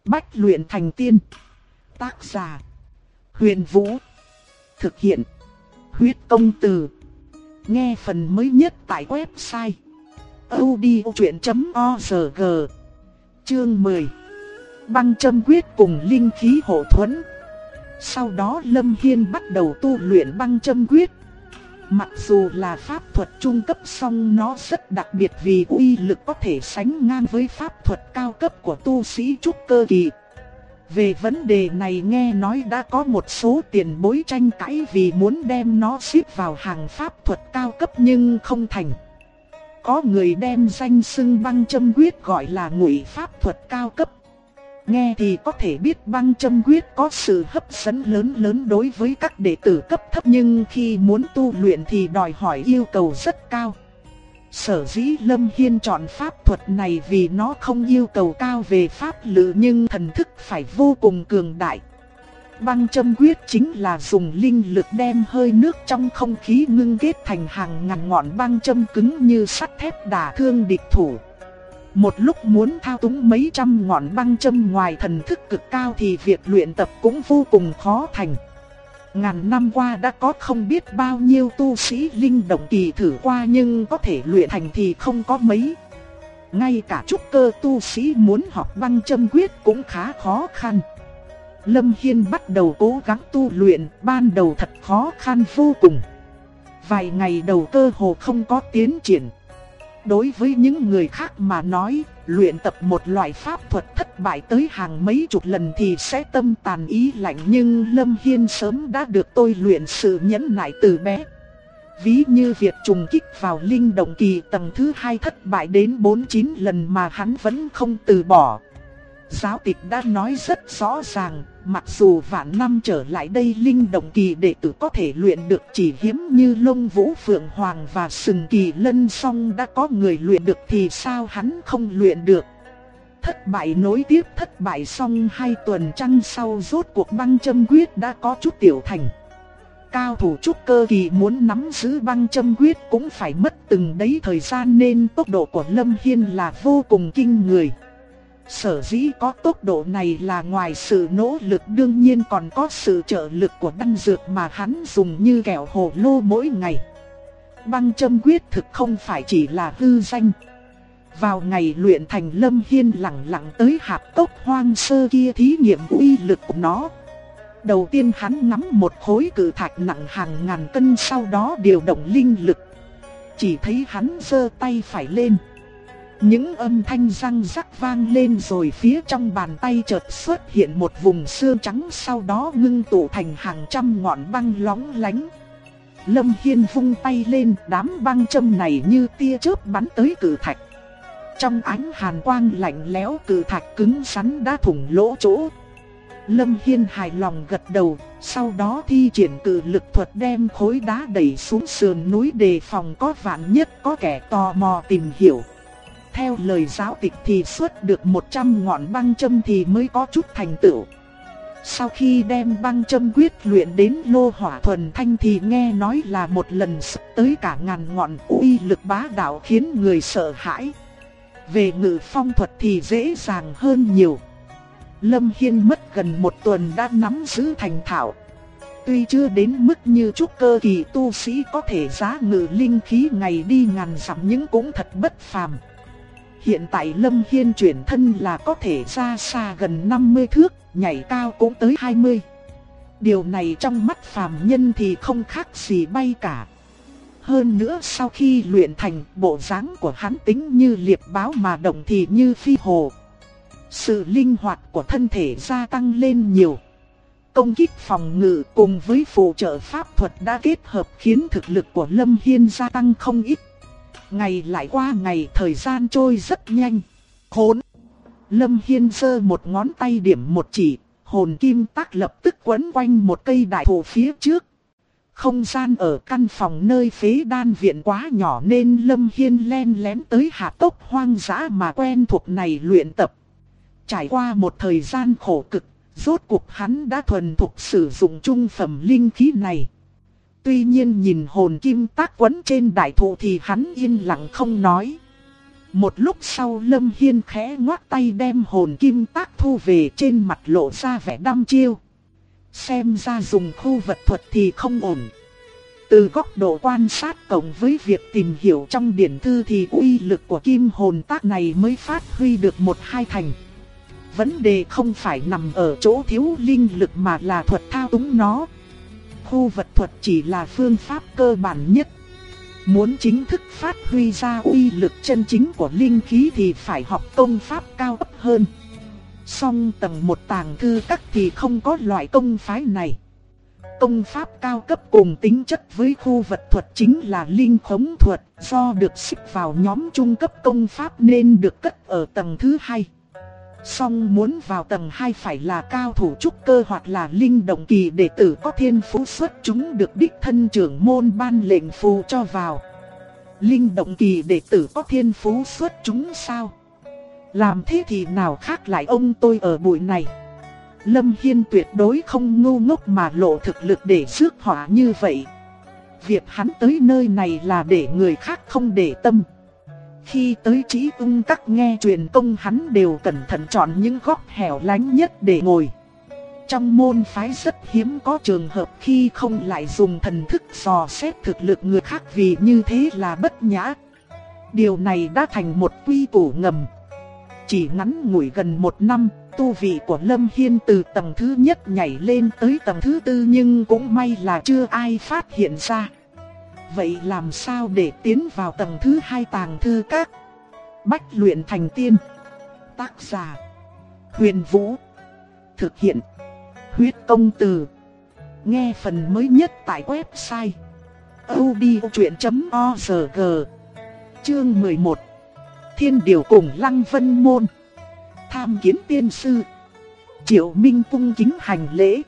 Bách luyện thành tiên. Tác giả: Huyền Vũ. Thực hiện: Huyết Công Từ. Nghe phần mới nhất tại website audiochuyện.org. Chương 10. Băng châm quyết cùng linh khí hộ thuẫn. Sau đó Lâm Hiên bắt đầu tu luyện băng châm quyết. Mặc dù là pháp thuật trung cấp song nó rất đặc biệt vì uy lực có thể sánh ngang với pháp thuật cao cấp của tu sĩ trúc cơ kỳ. Về vấn đề này nghe nói đã có một số tiền bối tranh cãi vì muốn đem nó xếp vào hàng pháp thuật cao cấp nhưng không thành. Có người đem danh xưng băng châm quyết gọi là ngụy pháp thuật cao cấp. Nghe thì có thể biết băng châm quyết có sự hấp dẫn lớn đối với các đệ tử cấp thấp, nhưng khi muốn tu luyện thì đòi hỏi yêu cầu rất cao. Sở dĩ Lâm Hiên chọn pháp thuật này vì nó không yêu cầu cao về pháp lực nhưng thần thức phải vô cùng cường đại. Băng châm quyết chính là dùng linh lực đem hơi nước trong không khí ngưng kết thành hàng ngàn ngọn băng châm cứng như sắt thép đả thương địch thủ. Một lúc muốn thao túng mấy trăm ngọn băng châm ngoài thần thức cực cao thì việc luyện tập cũng vô cùng khó thành. Ngàn năm qua đã có không biết bao nhiêu tu sĩ linh động kỳ thử qua nhưng có thể luyện thành thì không có mấy. Ngay cả trúc cơ tu sĩ muốn học băng châm quyết cũng khá khó khăn. Lâm Hiên bắt đầu cố gắng tu luyện, ban đầu thật khó khăn vô cùng. Vài ngày đầu cơ hồ không có tiến triển. Đối với những người khác mà nói, luyện tập một loại pháp thuật thất bại tới hàng mấy chục lần thì sẽ tâm tàn ý lạnh, nhưng Lâm Hiên sớm đã được tôi luyện sự nhẫn nại từ bé. Ví như việc trùng kích vào linh động kỳ tầng thứ 2 thất bại đến 49 lần mà hắn vẫn không từ bỏ. Giáo tịch đã nói rất rõ ràng, mặc dù vạn năm trở lại đây linh động kỳ đệ tử có thể luyện được chỉ hiếm như Long Vũ Phượng Hoàng và Sừng Kỳ Lân, song đã có người luyện được thì sao hắn không luyện được. Thất bại nối tiếp thất bại, xong 2 tuần trăng sau rốt cuộc băng châm quyết đã có chút tiểu thành. Cao thủ trúc cơ kỳ muốn nắm giữ băng châm quyết cũng phải mất từng đấy thời gian nên tốc độ của Lâm Hiên là vô cùng kinh người. Sở dĩ có tốc độ này là ngoài sự nỗ lực đương nhiên còn có sự trợ lực của đan dược mà hắn dùng như kẹo hồ lô mỗi ngày. Băng châm quyết thực không phải chỉ là hư danh. Vào ngày luyện thành, Lâm Hiên lặng lặng tới hạp cốc hoang sơ kia thí nghiệm uy lực của nó. Đầu tiên hắn nắm một khối cự thạch nặng hàng ngàn cân, sau đó điều động linh lực. Chỉ thấy hắn giơ tay phải lên, những âm thanh răng rắc vang lên rồi phía trong bàn tay chợt xuất hiện một vùng xương trắng, sau đó ngưng tụ thành hàng trăm ngọn băng lóng lánh. Lâm Hiên vung tay lên, đám băng châm này như tia chớp bắn tới cự thạch. Trong ánh hàn quang lạnh lẽo, cự thạch cứng rắn đã thủng lỗ chỗ. Lâm Hiên hài lòng gật đầu, sau đó thi triển cự lực thuật đem khối đá đẩy xuống sườn núi, đề phòng có vạn nhất có kẻ tò mò tìm hiểu. Theo lời giáo tịch thì xuất được 100 ngọn băng châm thì mới có chút thành tựu. Sau khi đem băng châm quyết luyện đến lô hỏa thuần thanh thì nghe nói là một lần xuất tới cả ngàn ngọn, uy lực bá đạo khiến người sợ hãi. Về ngự phong thuật thì dễ dàng hơn nhiều. Lâm Hiên mất gần 1 tuần đã nắm giữ thành thạo. Tuy chưa đến mức như trúc cơ kỳ tu sĩ có thể giá ngự linh khí ngày đi ngàn dặm nhưng cũng thật bất phàm. Hiện tại Lâm Hiên chuyển thân là có thể ra xa gần 50 thước, nhảy cao cũng tới 20. Điều này trong mắt phàm nhân thì không khác gì bay cả. Hơn nữa sau khi luyện thành, bộ dáng của hắn tính như liệp báo mà động thì như phi hồ. Sự linh hoạt của thân thể gia tăng lên nhiều. Công kích phòng ngự cùng với phụ trợ pháp thuật đã kết hợp khiến thực lực của Lâm Hiên gia tăng không ít. Ngày lại qua ngày, thời gian trôi rất nhanh. Khốn! Lâm Hiên giơ một ngón tay điểm một chỉ, hồn kim tác lập tức quấn quanh một cây đại thụ phía trước. Không gian ở căn phòng nơi phế đan viện quá nhỏ nên Lâm Hiên len lén tới hạp cốc hoang dã mà quen thuộc này luyện tập. Trải qua một thời gian khổ cực, rốt cuộc hắn đã thuần thục sử dụng trung phẩm linh khí này. Tuy nhiên nhìn hồn kim tác quấn trên đại thụ thì hắn yên lặng không nói. Một lúc sau Lâm Hiên khẽ ngoắc tay đem hồn kim tác thu về, trên mặt lộ ra vẻ đăm chiêu. Xem ra dùng khu vật thuật thì không ổn. Từ góc độ quan sát cộng với việc tìm hiểu trong điển thư thì uy lực của kim hồn tác này mới phát huy được 1-2 thành. Vấn đề không phải nằm ở chỗ thiếu linh lực mà là thuật thao túng nó. Khu vật thuật chỉ là phương pháp cơ bản nhất. Muốn chính thức phát huy ra uy lực chân chính của linh khí thì phải học công pháp cao cấp hơn. Song tầng 1 tàng thư các thì không có loại công phái này. Công pháp cao cấp cùng tính chất với khu vật thuật chính là linh khống thuật, do được xếp vào nhóm trung cấp công pháp nên được cất ở tầng thứ 2. Song muốn vào tầng 2 phải là cao thủ trúc cơ hoặc là linh động kỳ đệ tử có thiên phú xuất chúng được đích thân trưởng môn ban lệnh phù cho vào. Linh động kỳ đệ tử có thiên phú xuất chúng sao? Làm thế thì nào khác lại ông tôi ở bụi này. Lâm Hiên tuyệt đối không ngu ngốc mà lộ thực lực để rước họa như vậy. Việc hắn tới nơi này là để người khác không để tâm. Khi tới Chí Ung Các nghe truyền công, hắn đều cẩn thận chọn những góc hẻo lánh nhất để ngồi. Trong môn phái rất hiếm có trường hợp khi không lại dùng thần thức dò xét thực lực người khác, vì như thế là bất nhã. Điều này đã thành một quy củ ngầm. Chỉ ngắn ngủi gần 1 năm, tu vị của Lâm Hiên từ tầng thứ nhất nhảy lên tới tầng thứ 4, nhưng cũng may là chưa ai phát hiện ra. Vậy làm sao để tiến vào tầng thứ 2 tàng thư các? Bách luyện thành tiên. Tác giả: Huyền Vũ. Thực hiện: Huyết Công Từ. Nghe phần mới nhất tại website audiochuyen.org. Chương 11. Thiên Điều cùng Lăng Vân Môn. Tham kiến tiên sư. Triệu Minh cung kính hành lễ.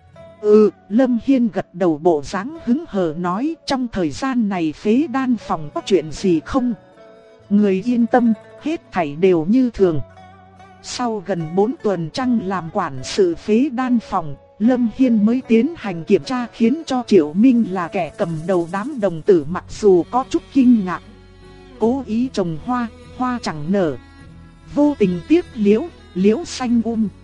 Lâm Hiên gật đầu bộ dáng hứng hờ nói, trong thời gian này Phế Đan phòng có chuyện gì không? Người yên tâm, hết thảy đều như thường. Sau gần 4 tuần trăng làm quản sự Phế Đan phòng, Lâm Hiên mới tiến hành kiểm tra, khiến cho Triệu Minh là kẻ cầm đầu đám đồng tử mặc dù có chút kinh ngạc. Cố ý trồng hoa, hoa chẳng nở. Vô tình tiếc liễu, liễu xanh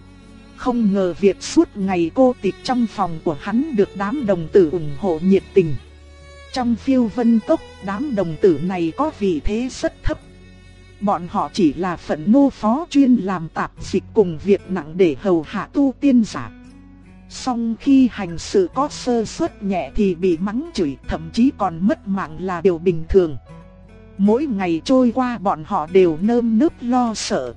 Không ngờ việc suốt ngày cô tịch trong phòng của hắn được đám đồng tử ủng hộ nhiệt tình. Trong Phiêu Vân Cốc, đám đồng tử này có vị thế rất thấp. Bọn họ chỉ là phận nô phó chuyên làm tạp dịch cùng việc nặng để hầu hạ tu tiên giả. Song khi hành sự có sơ suất nhẹ thì bị mắng chửi, thậm chí còn mất mạng là điều bình thường. Mỗi ngày trôi qua bọn họ đều nơm nớp lo sợ.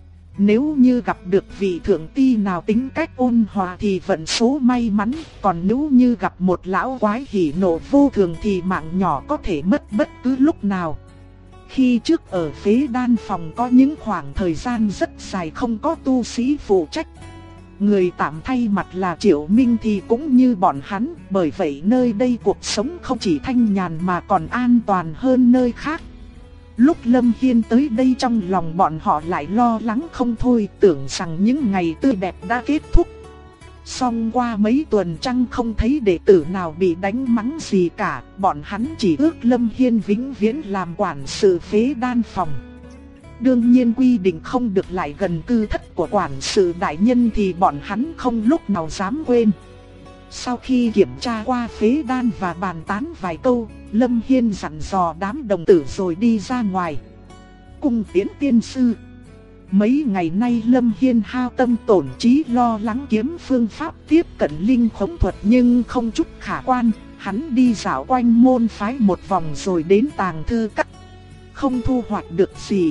Nếu như gặp được vị thượng ti nào tính cách ôn hòa thì vận số may mắn, còn nếu như gặp một lão quái hỉ nộ vô thường thì mạng nhỏ có thể mất bất cứ lúc nào. Khi trước ở Phế Đan phòng có những khoảng thời gian rất dài không có tu sĩ phụ trách. Người tạm thay mặt là Triệu Minh thì cũng như bọn hắn, bởi vậy nơi đây cuộc sống không chỉ thanh nhàn mà còn an toàn hơn nơi khác. Lúc Lâm Hiên tới đây trong lòng bọn họ lại lo lắng không thôi, tưởng rằng những ngày tươi đẹp đã kết thúc. Song qua mấy tuần trăng không thấy đệ tử nào bị đánh mắng gì cả, bọn hắn chỉ ước Lâm Hiên vĩnh viễn làm quản sự Phế Đan phòng. Đương nhiên quy định không được lại gần cư thất của quản sự đại nhân thì bọn hắn không lúc nào dám quên. Sau khi kiểm tra qua Phế Đan và bàn tán vài câu, Lâm Hiên dặn dò đám đồng tử rồi đi ra ngoài. Cung tiễn tiên sư. Mấy ngày nay Lâm Hiên hao tâm tổn trí lo lắng kiếm phương pháp tiếp cận linh khống thuật nhưng không chút khả quan. Hắn đi dạo quanh môn phái một vòng rồi đến tàng thư các, không thu hoạch được gì.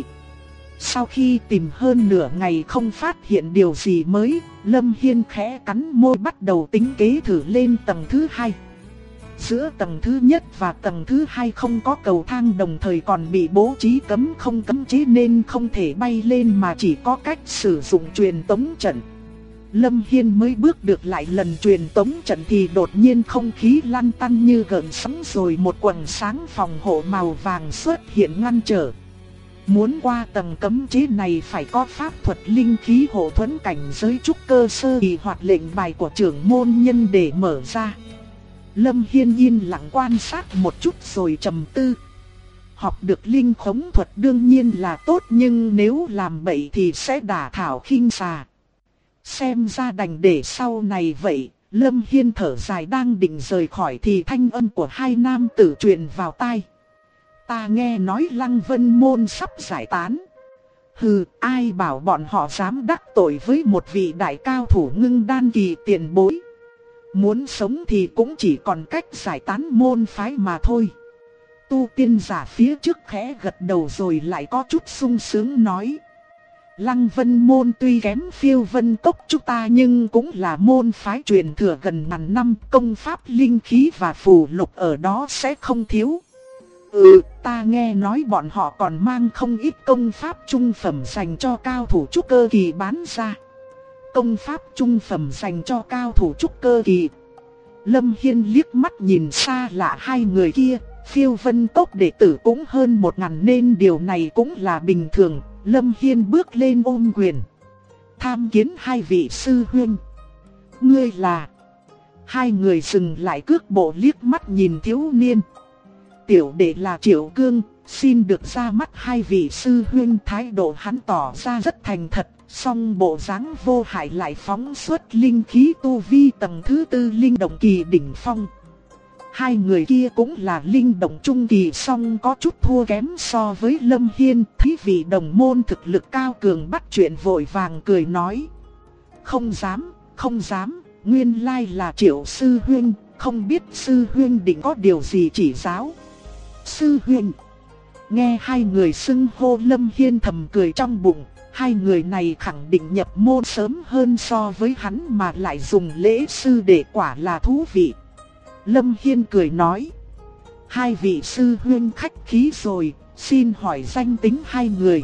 Sau khi tìm hơn nửa ngày không phát hiện điều gì mới, Lâm Hiên khẽ cắn môi bắt đầu tính kế thử lên tầng thứ 2. Giữa tầng thứ nhất và tầng thứ 2 không có cầu thang, đồng thời còn bị bố trí cấm không cấm chế nên không thể bay lên mà chỉ có cách sử dụng truyền tống trận. Lâm Hiên mới bước được lại lần truyền tống trận thì đột nhiên không khí lăn tăn như gợn sóng, rồi một quầng sáng phòng hộ màu vàng xuất hiện ngăn trở. Muốn qua tầng cấm chế này phải có pháp thuật linh khí hộ thuẫn cảnh giới trúc cơ sơ kỳ hoặc lệnh bài của trưởng môn nhân để mở ra. Lâm Hiên yên lặng quan sát một chút rồi trầm tư. Học được linh khống thuật đương nhiên là tốt, nhưng nếu làm bậy thì sẽ đả thảo khinh xà. Xem ra đành để sau này vậy. Lâm Hiên thở dài đang định rời khỏi thì thanh âm của hai nam tử truyền vào tai. Ta nghe nói Lăng Vân Môn sắp giải tán. Hừ, ai bảo bọn họ dám đắc tội với một vị đại cao thủ ngưng đan kỳ tiền bối. Muốn sống thì cũng chỉ còn cách giải tán môn phái mà thôi. Tu tiên giả phía trước khẽ gật đầu rồi lại có chút sung sướng nói. Lăng Vân Môn tuy kém Phiêu Vân Cốc chúng ta nhưng cũng là môn phái truyền thừa gần ngàn năm, công pháp linh khí và phù lục ở đó sẽ không thiếu. Ta nghe nói bọn họ còn mang không ít công pháp trung phẩm dành cho cao thủ trúc cơ kỳ bán ra. Công pháp trung phẩm dành cho cao thủ trúc cơ kỳ. Lâm Hiên liếc mắt nhìn xa lạ hai người kia, Phiêu Vân Cốc đệ tử cũng hơn 1000 nên điều này cũng là bình thường. Lâm Hiên bước lên ôm quyền. Tham kiến hai vị sư huynh. Ngươi là? Hai người dừng lại cước bộ liếc mắt nhìn thiếu niên. Tiểu đệ là Triệu Cương, xin được ra mắt hai vị sư huynh. Thái độ hắn tỏ ra rất thành thật, song bộ dáng vô hại lại phóng xuất linh khí tu vi tầng thứ 4 linh động kỳ đỉnh phong. Hai người kia cũng là linh động trung kỳ song có chút thua kém so với Lâm Hiên. Thấy vị đồng môn thực lực cao cường bắt chuyện vội vàng cười nói. Không dám, không dám, nguyên lai là Triệu sư huynh, không biết sư huynh định có điều gì chỉ giáo. Sư huynh. Nghe hai người xưng hô Lâm Hiên thầm cười trong bụng. Hai người này khẳng định nhập môn sớm hơn so với hắn mà lại dùng lễ sư đệ, quả là thú vị. Lâm Hiên cười nói. Hai vị sư huynh khách khí rồi, xin hỏi danh tính hai người.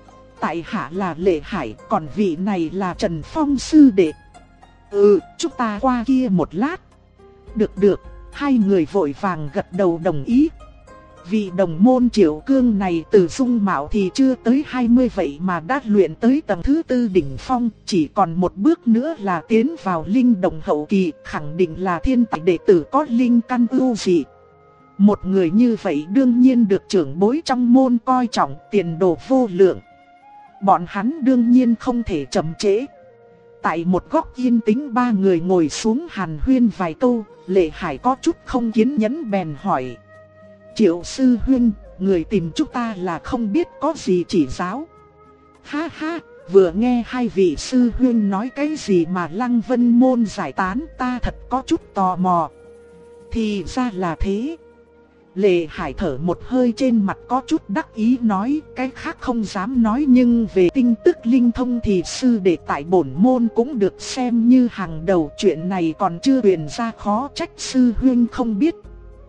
Tại hạ là Lệ Hải, còn vị này là Trần Phong sư đệ. Chúng ta qua kia một lát. Được, hai người vội vàng gật đầu đồng ý. Vị đồng môn Triệu Cương này từ dung mạo thì chưa tới 20 vậy mà đã luyện tới tầng thứ 4 đỉnh phong, chỉ còn một bước nữa là tiến vào linh động hậu kỳ, khẳng định là thiên tài đệ tử có linh căn ưu dị. Một người như vậy đương nhiên được trưởng bối trong môn coi trọng, tiền đồ vô lượng. Bọn hắn đương nhiên không thể chậm trễ. Tại một góc yên tĩnh ba người ngồi xuống hàn huyên vài câu, Lệ Hải có chút không kiên nhẫn bèn hỏi. Triệu sư huynh, người tìm chúng ta là không biết có gì chỉ giáo. Ha ha, vừa nghe hai vị sư huynh nói cái gì mà Lăng Vân Môn giải tán, ta thật có chút tò mò. Thì ra là thế. Lệ Hải thở một hơi, trên mặt có chút đắc ý nói, cái khác không dám nói nhưng về tin tức linh thông thì sư đệ tại bổn môn cũng được xem như hàng đầu, chuyện này còn chưa truyền ra khó trách sư huynh không biết.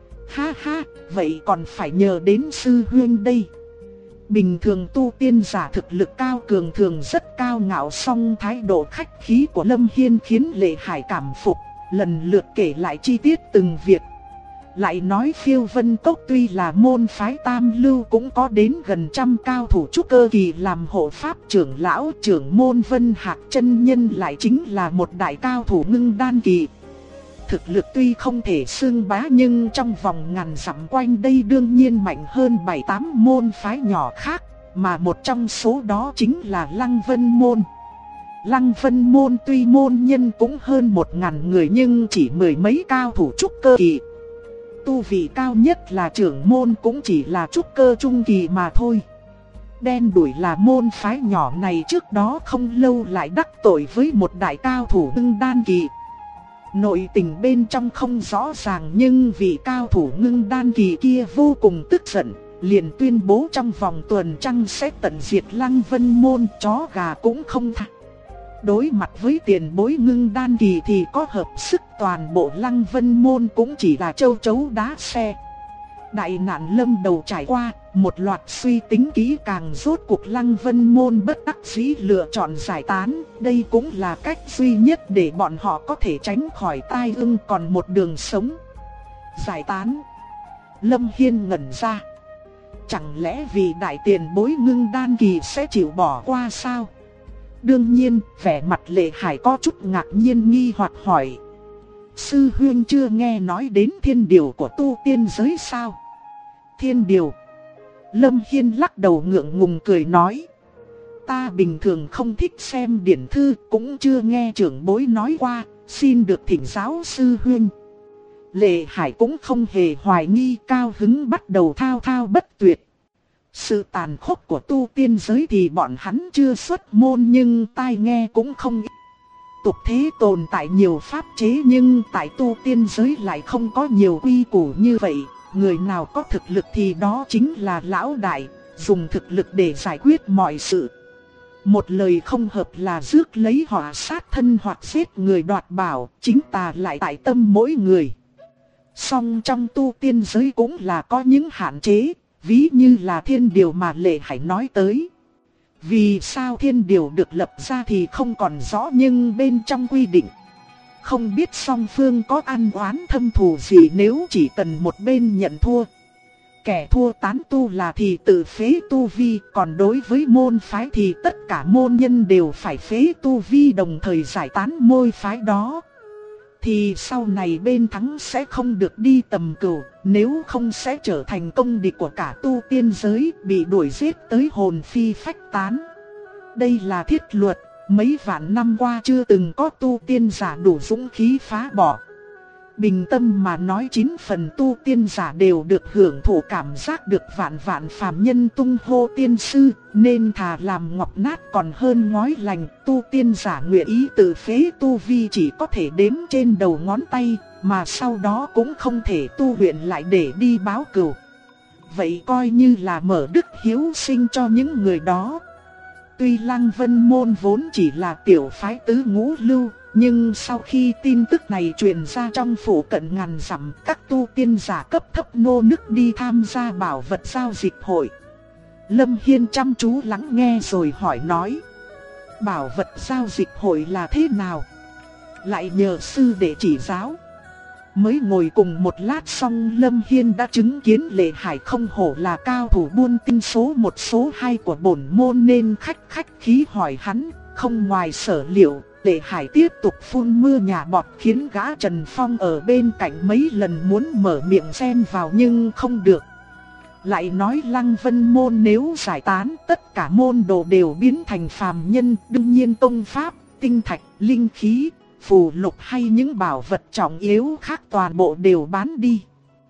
Ha ha, vậy còn phải nhờ đến sư huynh đây. Bình thường tu tiên giả thực lực cao cường thường rất cao ngạo, song thái độ khách khí của Lâm Hiên khiến Lệ Hải cảm phục, lần lượt kể lại chi tiết từng việc. Lại nói Phiêu Vân Cốc tuy là môn phái tam lưu cũng có đến gần 100 cao thủ trúc cơ kỳ làm hộ pháp trưởng lão, trưởng môn Vân Hạc chân nhân lại chính là một đại cao thủ ngưng đan kỳ. Thực lực tuy không thể xưng bá nhưng trong vòng ngàn dặm quanh đây đương nhiên mạnh hơn 7-8 môn phái nhỏ khác, mà một trong số đó chính là Lăng Vân Môn. Lăng Vân Môn tuy môn nhân cũng hơn 1000 người nhưng chỉ mười mấy cao thủ trúc cơ kỳ. Tu vị cao nhất là trưởng môn cũng chỉ là trúc cơ trung kỳ mà thôi. Đen đủi là môn phái nhỏ này trước đó không lâu lại đắc tội với một đại cao thủ ngưng đan kỳ. Nội tình bên trong không rõ ràng nhưng vị cao thủ ngưng đan kỳ kia vô cùng tức giận, liền tuyên bố trong vòng tuần trăng sẽ tận diệt Lăng Vân Môn, chó gà cũng không tha. Đối mặt với tiền bối ngưng đan kỳ thì có hợp sức, toàn bộ Lăng Vân Môn cũng chỉ là châu chấu đá xe. Đại nạn lâm đầu trải qua, một loạt suy tính kỹ càng, rốt cuộc Lăng Vân Môn bất đắc dĩ lựa chọn giải tán. Đây cũng là cách duy nhất để bọn họ có thể tránh khỏi tai ương còn một đường sống. Giải tán. Lâm Hiên ngẩn ra. Chẳng lẽ vì đại tiền bối ngưng đan kỳ sẽ chịu bỏ qua sao? Đương nhiên, vẻ mặt Lệ Hải có chút ngạc nhiên nghi hoặc hỏi. Sư huynh chưa nghe nói đến thiên điều của tu tiên giới sao? Thiên điều. Lâm Hiên lắc đầu ngượng ngùng cười nói. Ta bình thường không thích xem điển thư, cũng chưa nghe trưởng bối nói qua, xin được thỉnh giáo sư huynh. Lệ Hải cũng không hề hoài nghi, cao hứng bắt đầu thao thao bất tuyệt. Sự tàn khốc của tu tiên giới thì bọn hắn chưa xuất môn nhưng tai nghe cũng không ít. Tục thế tồn tại nhiều pháp chế nhưng tại tu tiên giới lại không có nhiều quy củ như vậy. Người nào có thực lực thì đó chính là lão đại, dùng thực lực để giải quyết mọi sự. Một lời không hợp là rước lấy họa sát thân hoặc giết người đoạt bảo, chính tà lại tại tâm mỗi người. Song trong tu tiên giới cũng là có những hạn chế, ví như là thiên điều mà Lệ Hải nói tới. Vì sao thiên điều được lập ra thì không còn rõ nhưng bên trong quy định. Không biết song phương có ăn oán thâm thù gì nếu chỉ cần một bên nhận thua. Kẻ thua tán tu là thì tự phế tu vi, còn đối với môn phái thì tất cả môn nhân đều phải phế tu vi đồng thời giải tán môn phái đó. Thì sau này bên thắng sẽ không được đi tầm cửu, nếu không sẽ trở thành công địch của cả tu tiên giới, bị đuổi giết tới hồn phi phách tán. Đây là thiết luật, mấy vạn năm qua chưa từng có tu tiên giả đủ dũng khí phá bỏ. Bình tâm mà nói 9 phần tu tiên giả đều được hưởng thụ cảm giác được vạn vạn phàm nhân tung hô tiên sư, nên thà làm ngọc nát còn hơn ngói lành. Tu tiên giả nguyện ý tự phế tu vi chỉ có thể đếm trên đầu ngón tay, mà sau đó cũng không thể tu luyện lại để đi báo cừu. Vậy coi như là mở đức hiếu sinh cho những người đó. Tuy Lăng Vân Môn vốn chỉ là tiểu phái tứ ngũ lưu, nhưng sau khi tin tức này truyền ra trong phủ cận ngàn dặm, các tu tiên giả cấp thấp nô nức đi tham gia bảo vật giao dịch hội. Lâm Hiên chăm chú lắng nghe rồi hỏi nói. Bảo vật giao dịch hội là thế nào? Lại nhờ sư để chỉ giáo. Mới ngồi cùng một lát xong Lâm Hiên đã chứng kiến Lệ Hải không hổ là cao thủ buôn tinh số 1 số 2 của bổn môn nên khách khí hỏi hắn. Không ngoài sở liệu, Lệ Hải tiếp tục phun mưa nhả bọt khiến gã Trần Phong ở bên cạnh mấy lần muốn mở miệng xen vào nhưng không được. Lại nói Lăng Vân Môn nếu giải tán tất cả môn đồ đều biến thành phàm nhân, đương nhiên tông pháp, tinh thạch, linh khí, phù lục hay những bảo vật trọng yếu khác toàn bộ đều bán đi.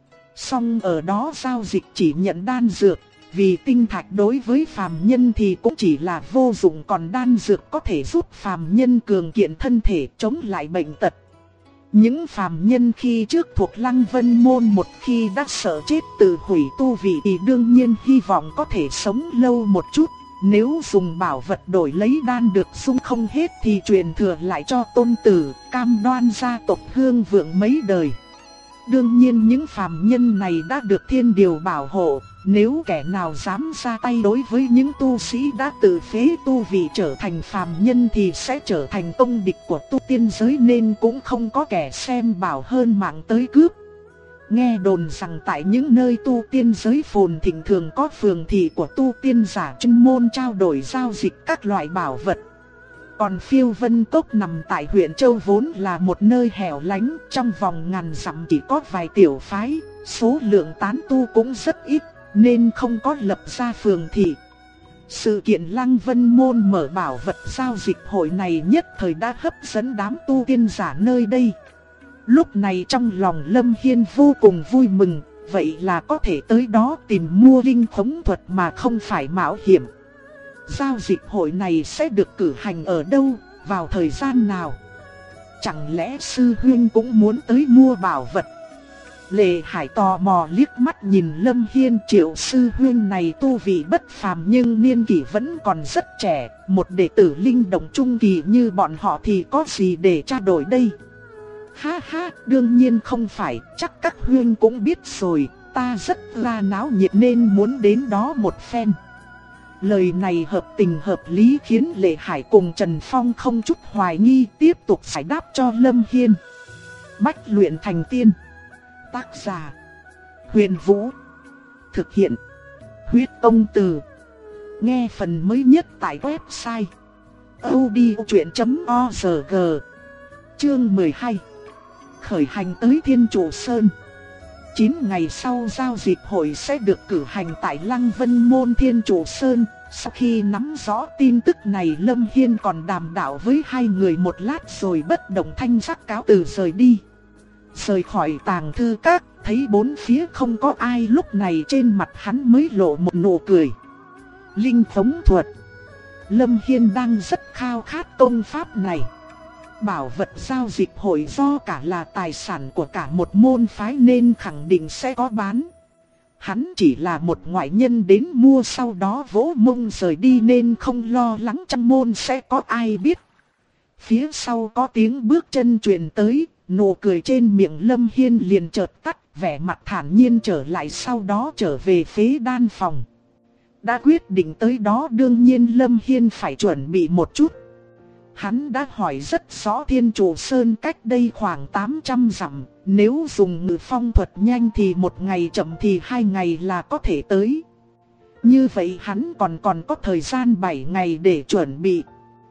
Song ở đó giao dịch chỉ nhận đan dược, vì tinh thạch đối với phàm nhân thì cũng chỉ là vô dụng, còn đan dược có thể giúp phàm nhân cường kiện thân thể chống lại bệnh tật. Những phàm nhân khi trước thuộc Lăng Vân Môn một khi đã sợ chết tự hủy tu vị thì đương nhiên hy vọng có thể sống lâu một chút. Nếu dùng bảo vật đổi lấy đan được sung không hết thì truyền thừa lại cho tôn tử, cam đoan gia tộc hương vượng mấy đời. Đương nhiên những phàm nhân này đã được thiên điều bảo hộ, nếu kẻ nào dám ra tay đối với những tu sĩ đã tự phế tu vị trở thành phàm nhân thì sẽ trở thành công địch của tu tiên giới nên cũng không có kẻ xem bảo hơn mạng tới cướp. Nghe đồn rằng tại những nơi tu tiên giới phồn thịnh thường có phường thị của tu tiên giả chuyên môn trao đổi giao dịch các loại bảo vật. Còn Phiêu Vân Cốc nằm tại huyện Châu vốn là một nơi hẻo lánh, trong vòng ngàn dặm chỉ có vài tiểu phái, số lượng tán tu cũng rất ít, nên không có lập ra phường thị. Sự kiện Lăng Vân Môn mở bảo vật giao dịch hội này nhất thời đã hấp dẫn đám tu tiên giả nơi đây. Lúc này trong lòng Lâm Hiên vô cùng vui mừng, vậy là có thể tới đó tìm mua linh khống thuật mà không phải mạo hiểm. Giao dịch hội này sẽ được cử hành ở đâu, vào thời gian nào? Chẳng lẽ sư huynh cũng muốn tới mua bảo vật? Lệ Hải tò mò liếc mắt nhìn Lâm Hiên. Triệu sư huynh này tu vị bất phàm nhưng niên kỷ vẫn còn rất trẻ, một đệ tử linh động trung kỳ như bọn họ thì có gì để trao đổi đây? Ha ha, đương nhiên không phải, chắc các huynh cũng biết rồi, ta rất là náo nhiệt nên muốn đến đó một phen. Lời này hợp tình hợp lý khiến Lệ Hải cùng Trần Phong không chút hoài nghi, tiếp tục giải đáp cho Lâm Hiên. Bách luyện thành tiên. Tác giả: Huyền Vũ. Thực hiện: Huyết Công Từ. Nghe phần mới nhất tại website audiochuyện.org. Chương 12. Khởi hành tới Thiên Trụ Sơn. 9 ngày sau giao dịch hội sẽ được cử hành tại Lăng Vân Môn Thiên Trụ Sơn. Sau khi nắm rõ tin tức này, Lâm Hiên còn đàm đạo với hai người một lát rồi bất động thanh sắc cáo từ rời đi. Rời khỏi Tàng Thư Các, thấy bốn phía không có ai, lúc này trên mặt hắn mới lộ một nụ cười. Linh phóng thuật. Lâm Hiên đang rất khao khát công pháp này. Bảo vật giao dịch hội do cả là tài sản của cả một môn phái nên khẳng định sẽ có bán. Hắn chỉ là một ngoại nhân đến mua sau đó vỗ mông rời đi nên không lo lắng trong môn sẽ có ai biết. Phía sau có tiếng bước chân truyền tới, nụ cười trên miệng Lâm Hiên liền chợt tắt, vẻ mặt thản nhiên trở lại, sau đó trở về phế đan phòng. Đã quyết định tới đó đương nhiên Lâm Hiên phải chuẩn bị một chút. Hắn đã hỏi rất rõ Thiên Trụ Sơn cách đây khoảng 800 dặm, nếu dùng ngự phong thuật nhanh thì 1 ngày, chậm thì 2 ngày là có thể tới. Như vậy hắn còn có thời gian 7 ngày để chuẩn bị.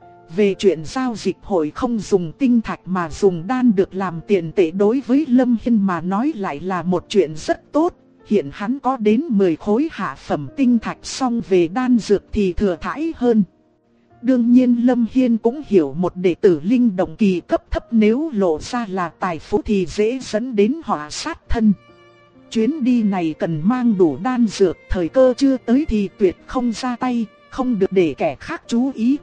Về chuyện giao dịch hội không dùng tinh thạch mà dùng đan được làm tiền tệ, đối với Lâm Hiên mà nói lại là một chuyện rất tốt. Hiện hắn có đến 10 khối hạ phẩm tinh thạch, xong về đan dược thì thừa thãi hơn. Đương nhiên Lâm Hiên cũng hiểu một đệ tử linh động kỳ cấp thấp nếu lộ ra là tài phú thì dễ dẫn đến họa sát thân. Chuyến đi này cần mang đủ đan dược, thời cơ chưa tới thì tuyệt không ra tay, không được để kẻ khác chú ý.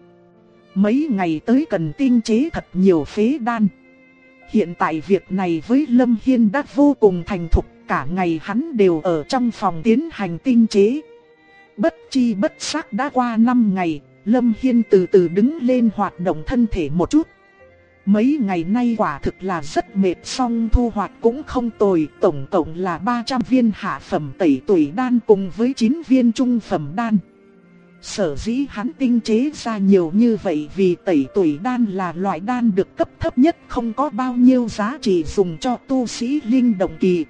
Mấy ngày tới cần tinh chế thật nhiều phế đan. Hiện tại việc này với Lâm Hiên đã vô cùng thành thục, cả ngày hắn đều ở trong phòng tiến hành tinh chế. Bất chi bất giác đã qua 5 ngày, Lâm Hiên từ từ đứng lên hoạt động thân thể một chút. Mấy ngày nay quả thực là rất mệt, song thu hoạch cũng không tồi, tổng cộng là 300 viên hạ phẩm tẩy tủy đan cùng với 9 viên trung phẩm đan. Sở dĩ hắn tinh chế ra nhiều như vậy vì tẩy tủy đan là loại đan được cấp thấp nhất, không có bao nhiêu giá trị dùng cho tu sĩ linh động kỳ.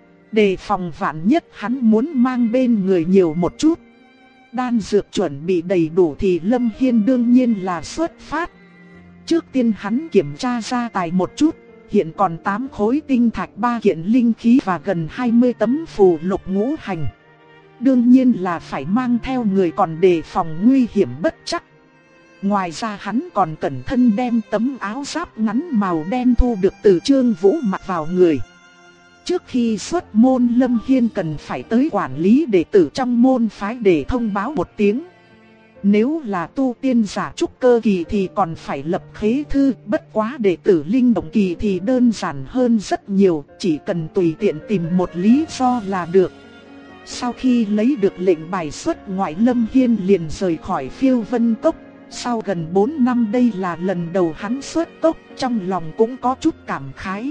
Đề phòng vạn nhất hắn muốn mang bên người nhiều một chút. Đan dược chuẩn bị đầy đủ thì Lâm Hiên đương nhiên là xuất phát. Trước tiên hắn kiểm tra gia tài một chút, hiện còn 8 khối tinh thạch, 3 kiện linh khí và gần 20 tấm phù lục ngũ hành. Đương nhiên là phải mang theo người, còn đề phòng nguy hiểm bất trắc. Ngoài ra hắn còn cẩn thận đem tấm áo giáp ngắn màu đen thu được từ Trương Vũ mặc vào người. Trước khi xuất môn Lâm Hiên cần phải tới quản lý đệ tử trong môn phái để thông báo một tiếng. Nếu là tu tiên giả trúc cơ kỳ thì còn phải lập khế thư, bất quá đệ tử linh động kỳ thì đơn giản hơn rất nhiều, chỉ cần tùy tiện tìm một lý do là được. Sau khi lấy được lệnh bài xuất ngoại, Lâm Hiên liền rời khỏi Phiêu Vân Cốc. Sau gần 4 năm đây là lần đầu hắn xuất cốc, trong lòng cũng có chút cảm khái.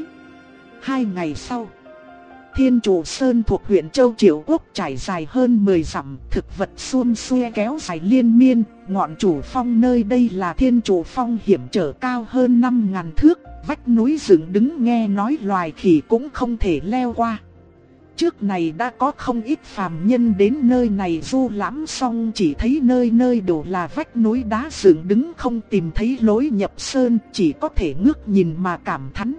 2 ngày sau, Thiên Trụ Sơn thuộc huyện Châu Triệu Quốc trải dài hơn 10 dặm, thực vật suôn xuê kéo dài liên miên. Ngọn chủ phong nơi đây là Thiên Trụ Phong, hiểm trở cao hơn 5.000 thước, vách núi dựng đứng, nghe nói loài khỉ cũng không thể leo qua. Trước này đã có không ít phàm nhân đến nơi này du lãm, xong chỉ thấy nơi nơi đều là vách núi đá dựng đứng, không tìm thấy lối nhập sơn, chỉ có thể ngước nhìn mà cảm thán.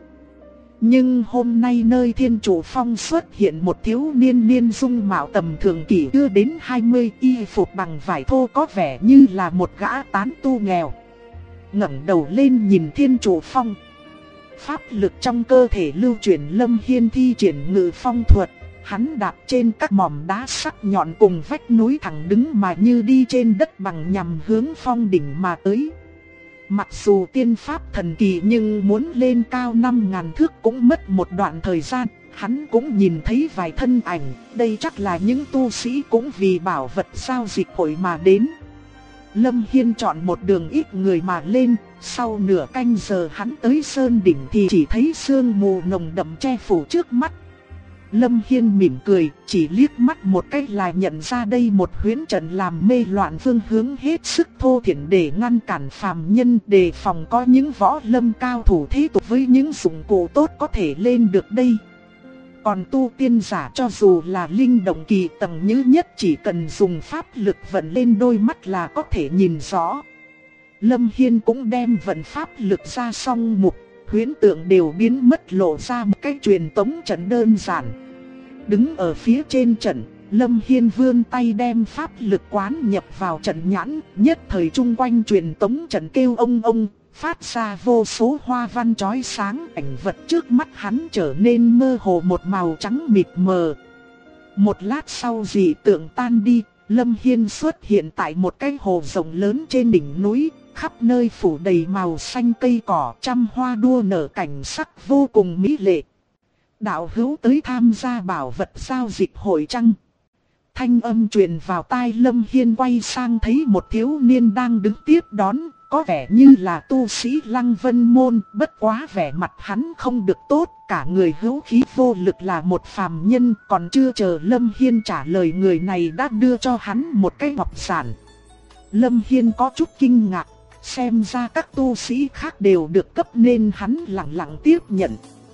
Nhưng hôm nay nơi Thiên Trụ Phong xuất hiện một thiếu niên niên dung mạo tầm thường, kỷ chưa đến 20, y phục bằng vải thô, có vẻ như là một gã tán tu nghèo. Ngẩng đầu lên nhìn Thiên Trụ Phong, pháp lực trong cơ thể lưu chuyển, Lâm Hiên thi triển ngự phong thuật. Hắn đạp trên các mỏm đá sắc nhọn cùng vách núi thẳng đứng mà như đi trên đất bằng, nhằm hướng phong đỉnh mà tới. Mặc dù tiên pháp thần kỳ nhưng muốn lên cao 5.000 thước cũng mất một đoạn thời gian. Hắn cũng nhìn thấy vài thân ảnh, đây chắc là những tu sĩ cũng vì bảo vật giao dịch hội mà đến. Lâm Hiên chọn một đường ít người mà lên, sau nửa canh giờ hắn tới sơn đỉnh thì chỉ thấy sương mù nồng đậm che phủ trước mắt. Lâm Hiên mỉm cười, chỉ liếc mắt một cái là nhận ra đây một huyễn trận làm mê loạn phương hướng hết sức thô thiển để ngăn cản phàm nhân, đề phòng có những võ lâm cao thủ thế tục với những dụng cụ tốt có thể lên được đây. Còn tu tiên giả cho dù là linh động kỳ tầng như nhất chỉ cần dùng pháp lực vận lên đôi mắt là có thể nhìn rõ. Lâm Hiên cũng đem vận pháp lực ra, song mục huyễn tượng đều biến mất, lộ ra một cái truyền tống trận đơn giản. Đứng ở phía trên trận, Lâm Hiên vươn tay đem pháp lực quán nhập vào trận nhãn, nhất thời chung quanh truyền tống trận kêu ông, phát ra vô số hoa văn chói sáng, cảnh vật trước mắt hắn trở nên mơ hồ một màu trắng mịt mờ. Một lát sau dị tượng tan đi, Lâm Hiên xuất hiện tại một cái hồ rộng lớn trên đỉnh núi, khắp nơi phủ đầy màu xanh cây cỏ, trăm hoa đua nở, cảnh sắc vô cùng mỹ lệ. Đạo hữu tới tham gia bảo vật giao dịch hội chăng? Thanh âm truyền vào tai Lâm Hiên, quay sang thấy một thiếu niên đang đứng tiếp đón, có vẻ như là tu sĩ Lăng Vân Môn, bất quá vẻ mặt hắn không được tốt, cả người hữu khí vô lực là một phàm nhân. Còn chưa chờ Lâm Hiên trả lời, người này đã đưa cho hắn một cái ngọc giản. Lâm Hiên có chút kinh ngạc, xem ra các tu sĩ khác đều được cấp nên hắn lặng lặng tiếp nhận.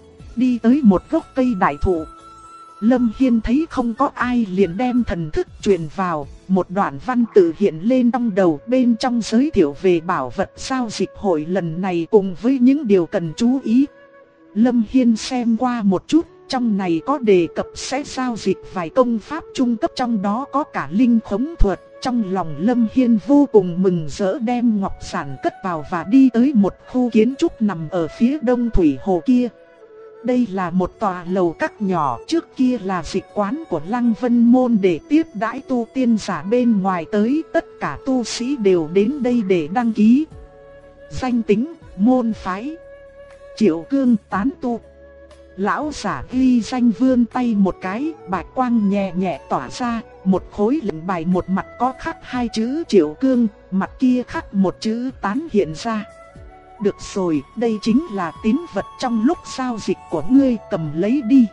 Đi tới một gốc cây đại thụ, Lâm Hiên thấy không có ai liền đem thần thức truyền vào, một đoạn văn tự hiện lên trong đầu, bên trong giới thiệu về bảo vật giao dịch hội lần này cùng với những điều cần chú ý. Lâm Hiên xem qua một chút, trong này có đề cập sẽ giao dịch vài công pháp trung cấp, trong đó có cả linh khống thuật. Trong lòng Lâm Hiên vô cùng mừng rỡ, đem ngọc giản cất vào và đi tới một khu kiến trúc nằm ở phía đông thủy hồ kia. Đây là một tòa lầu các nhỏ, trước kia là dịch quán của Lăng Vân Môn để tiếp đãi tu tiên giả bên ngoài tới, tất cả tu sĩ đều đến đây để đăng ký. Danh tính, môn phái, Triệu Cương, tán tu. Lão giả ghi danh vươn tay một cái, bạch quang nhẹ nhẹ tỏa ra, một khối lệnh bài một mặt có khắc hai chữ Triệu Cương, mặt kia khắc một chữ tán hiện ra. Được rồi, đây chính là tín vật trong lúc giao dịch của ngươi, cầm lấy đi.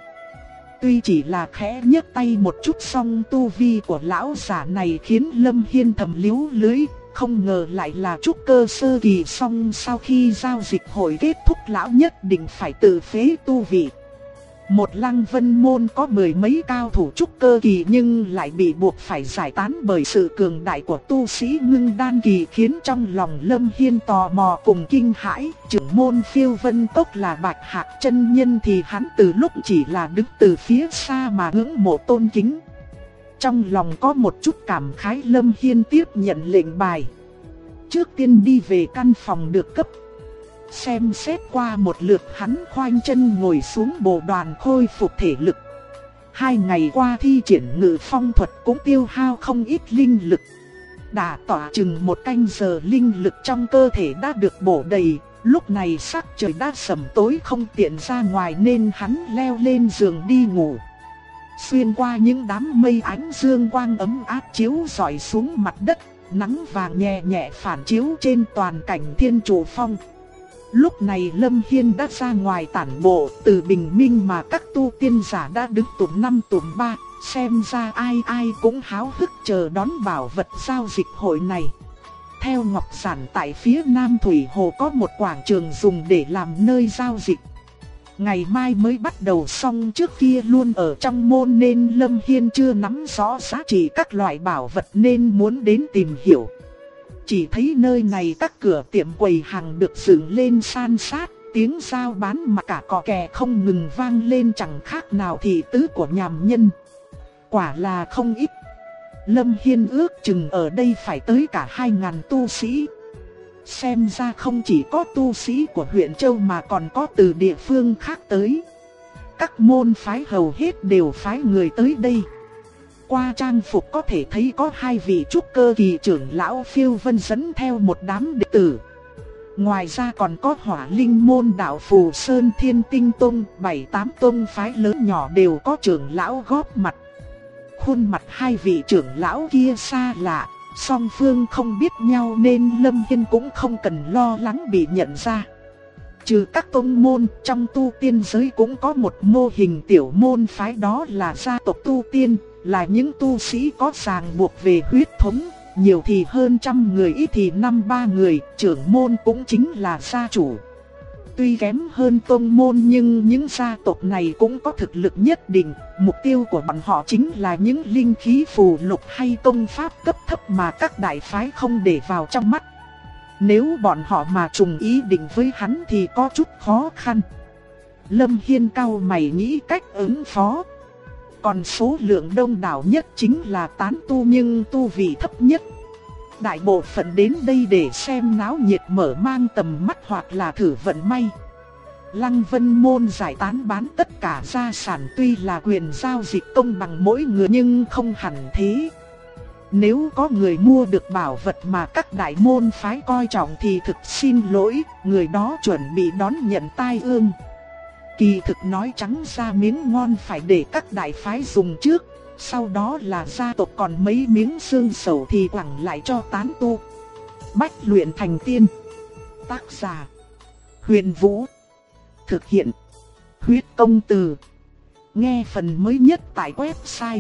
Tuy chỉ là khẽ nhấc tay một chút, song tu vi của lão giả này khiến Lâm Hiên thầm liếu lưới, không ngờ lại là trúc cơ sơ kỳ. Song sau khi giao dịch hội kết thúc, lão nhất định phải tự phế tu vị. Một Lăng Vân Môn có mười mấy cao thủ trúc cơ kỳ nhưng lại bị buộc phải giải tán bởi sự cường đại của tu sĩ ngưng đan kỳ, khiến trong lòng Lâm Hiên tò mò cùng kinh hãi. Trưởng môn Phiêu Vân Cốc là Bạch Hạc chân nhân thì hắn từ lúc chỉ là đứng từ phía xa mà ngưỡng mộ tôn kính. Trong lòng có một chút cảm khái, Lâm Hiên tiếp nhận lệnh bài. Trước tiên đi về căn phòng được cấp. Xem xét qua một lượt, hắn khoanh chân ngồi xuống bồ đoàn khôi phục thể lực. 2 ngày qua thi triển ngự phong thuật cũng tiêu hao không ít linh lực. Đã tỏa chừng 1 canh giờ, linh lực trong cơ thể đã được bổ đầy. Lúc này sắc trời đã sẩm tối, không tiện ra ngoài nên hắn leo lên giường đi ngủ. Xuyên qua những đám mây, ánh dương quang ấm áp chiếu rọi xuống mặt đất, nắng vàng nhẹ nhẹ phản chiếu trên toàn cảnh Thiên Trụ Phong. Lúc này Lâm Hiên đã ra ngoài tản bộ, từ bình minh mà các tu tiên giả đã đứng tụm 5 tụm 3, xem ra ai ai cũng háo hức chờ đón bảo vật giao dịch hội này. Theo ngọc giản, tại phía nam thủy hồ có một quảng trường dùng để làm nơi giao dịch. Ngày mai mới bắt đầu xong, trước kia luôn ở trong môn nên Lâm Hiên chưa nắm rõ giá trị các loại bảo vật nên muốn đến tìm hiểu. Chỉ thấy nơi này các cửa tiệm quầy hàng được dựng lên san sát, tiếng giao bán mà cả cò kè không ngừng vang lên, chẳng khác nào thị tứ của nhàm nhân. Quả là không ít. Lâm Hiên ước chừng ở đây phải tới cả 2000 tu sĩ. Xem ra không chỉ có tu sĩ của huyện Châu mà còn có từ địa phương khác tới. Các môn phái hầu hết đều phái người tới đây. Qua trang phục có thể thấy có 2 vị trúc cơ kỳ trưởng lão Phiêu Vân dẫn theo một đám đệ tử. Ngoài ra còn có Hỏa Linh Môn, Đạo Phù Sơn, Thiên Tinh Tông, 7-8 tông phái lớn nhỏ đều có trưởng lão góp mặt. Khuôn mặt 2 vị trưởng lão kia xa lạ, song phương không biết nhau nên Lâm Hiên cũng không cần lo lắng bị nhận ra. Trừ các tông môn, trong tu tiên giới cũng có một mô hình tiểu môn phái, đó là gia tộc tu tiên, là những tu sĩ có ràng buộc về huyết thống, nhiều thì hơn 100 người, ít thì 5-3 người, trưởng môn cũng chính là gia chủ. Tuy kém hơn tông môn nhưng những gia tộc này cũng có thực lực nhất định, mục tiêu của bọn họ chính là những linh khí phù lục hay công pháp cấp thấp mà các đại phái không để vào trong mắt. Nếu bọn họ mà trùng ý định với hắn thì có chút khó khăn. Lâm Hiên cau mày nghĩ cách ứng phó. Còn số lượng đông đảo nhất chính là tán tu nhưng tu vị thấp nhất. Đại bộ phận đến đây để xem náo nhiệt mở mang tầm mắt hoặc là thử vận may. Lăng Vân Môn giải tán bán tất cả gia sản tuy là quyền giao dịch công bằng mỗi người nhưng không hẳn thế. Nếu có người mua được bảo vật mà các đại môn phái coi trọng thì thực xin lỗi, người đó chuẩn bị đón nhận tai ương. Kỳ thực nói trắng ra miếng ngon phải để các đại phái dùng trước, sau đó là gia tộc còn mấy miếng xương sầu thì quẳng lại cho tán tu. Bách luyện thành tiên. Tác giả: Huyền Vũ. Thực hiện: Huyết Công Từ. Nghe phần mới nhất tại website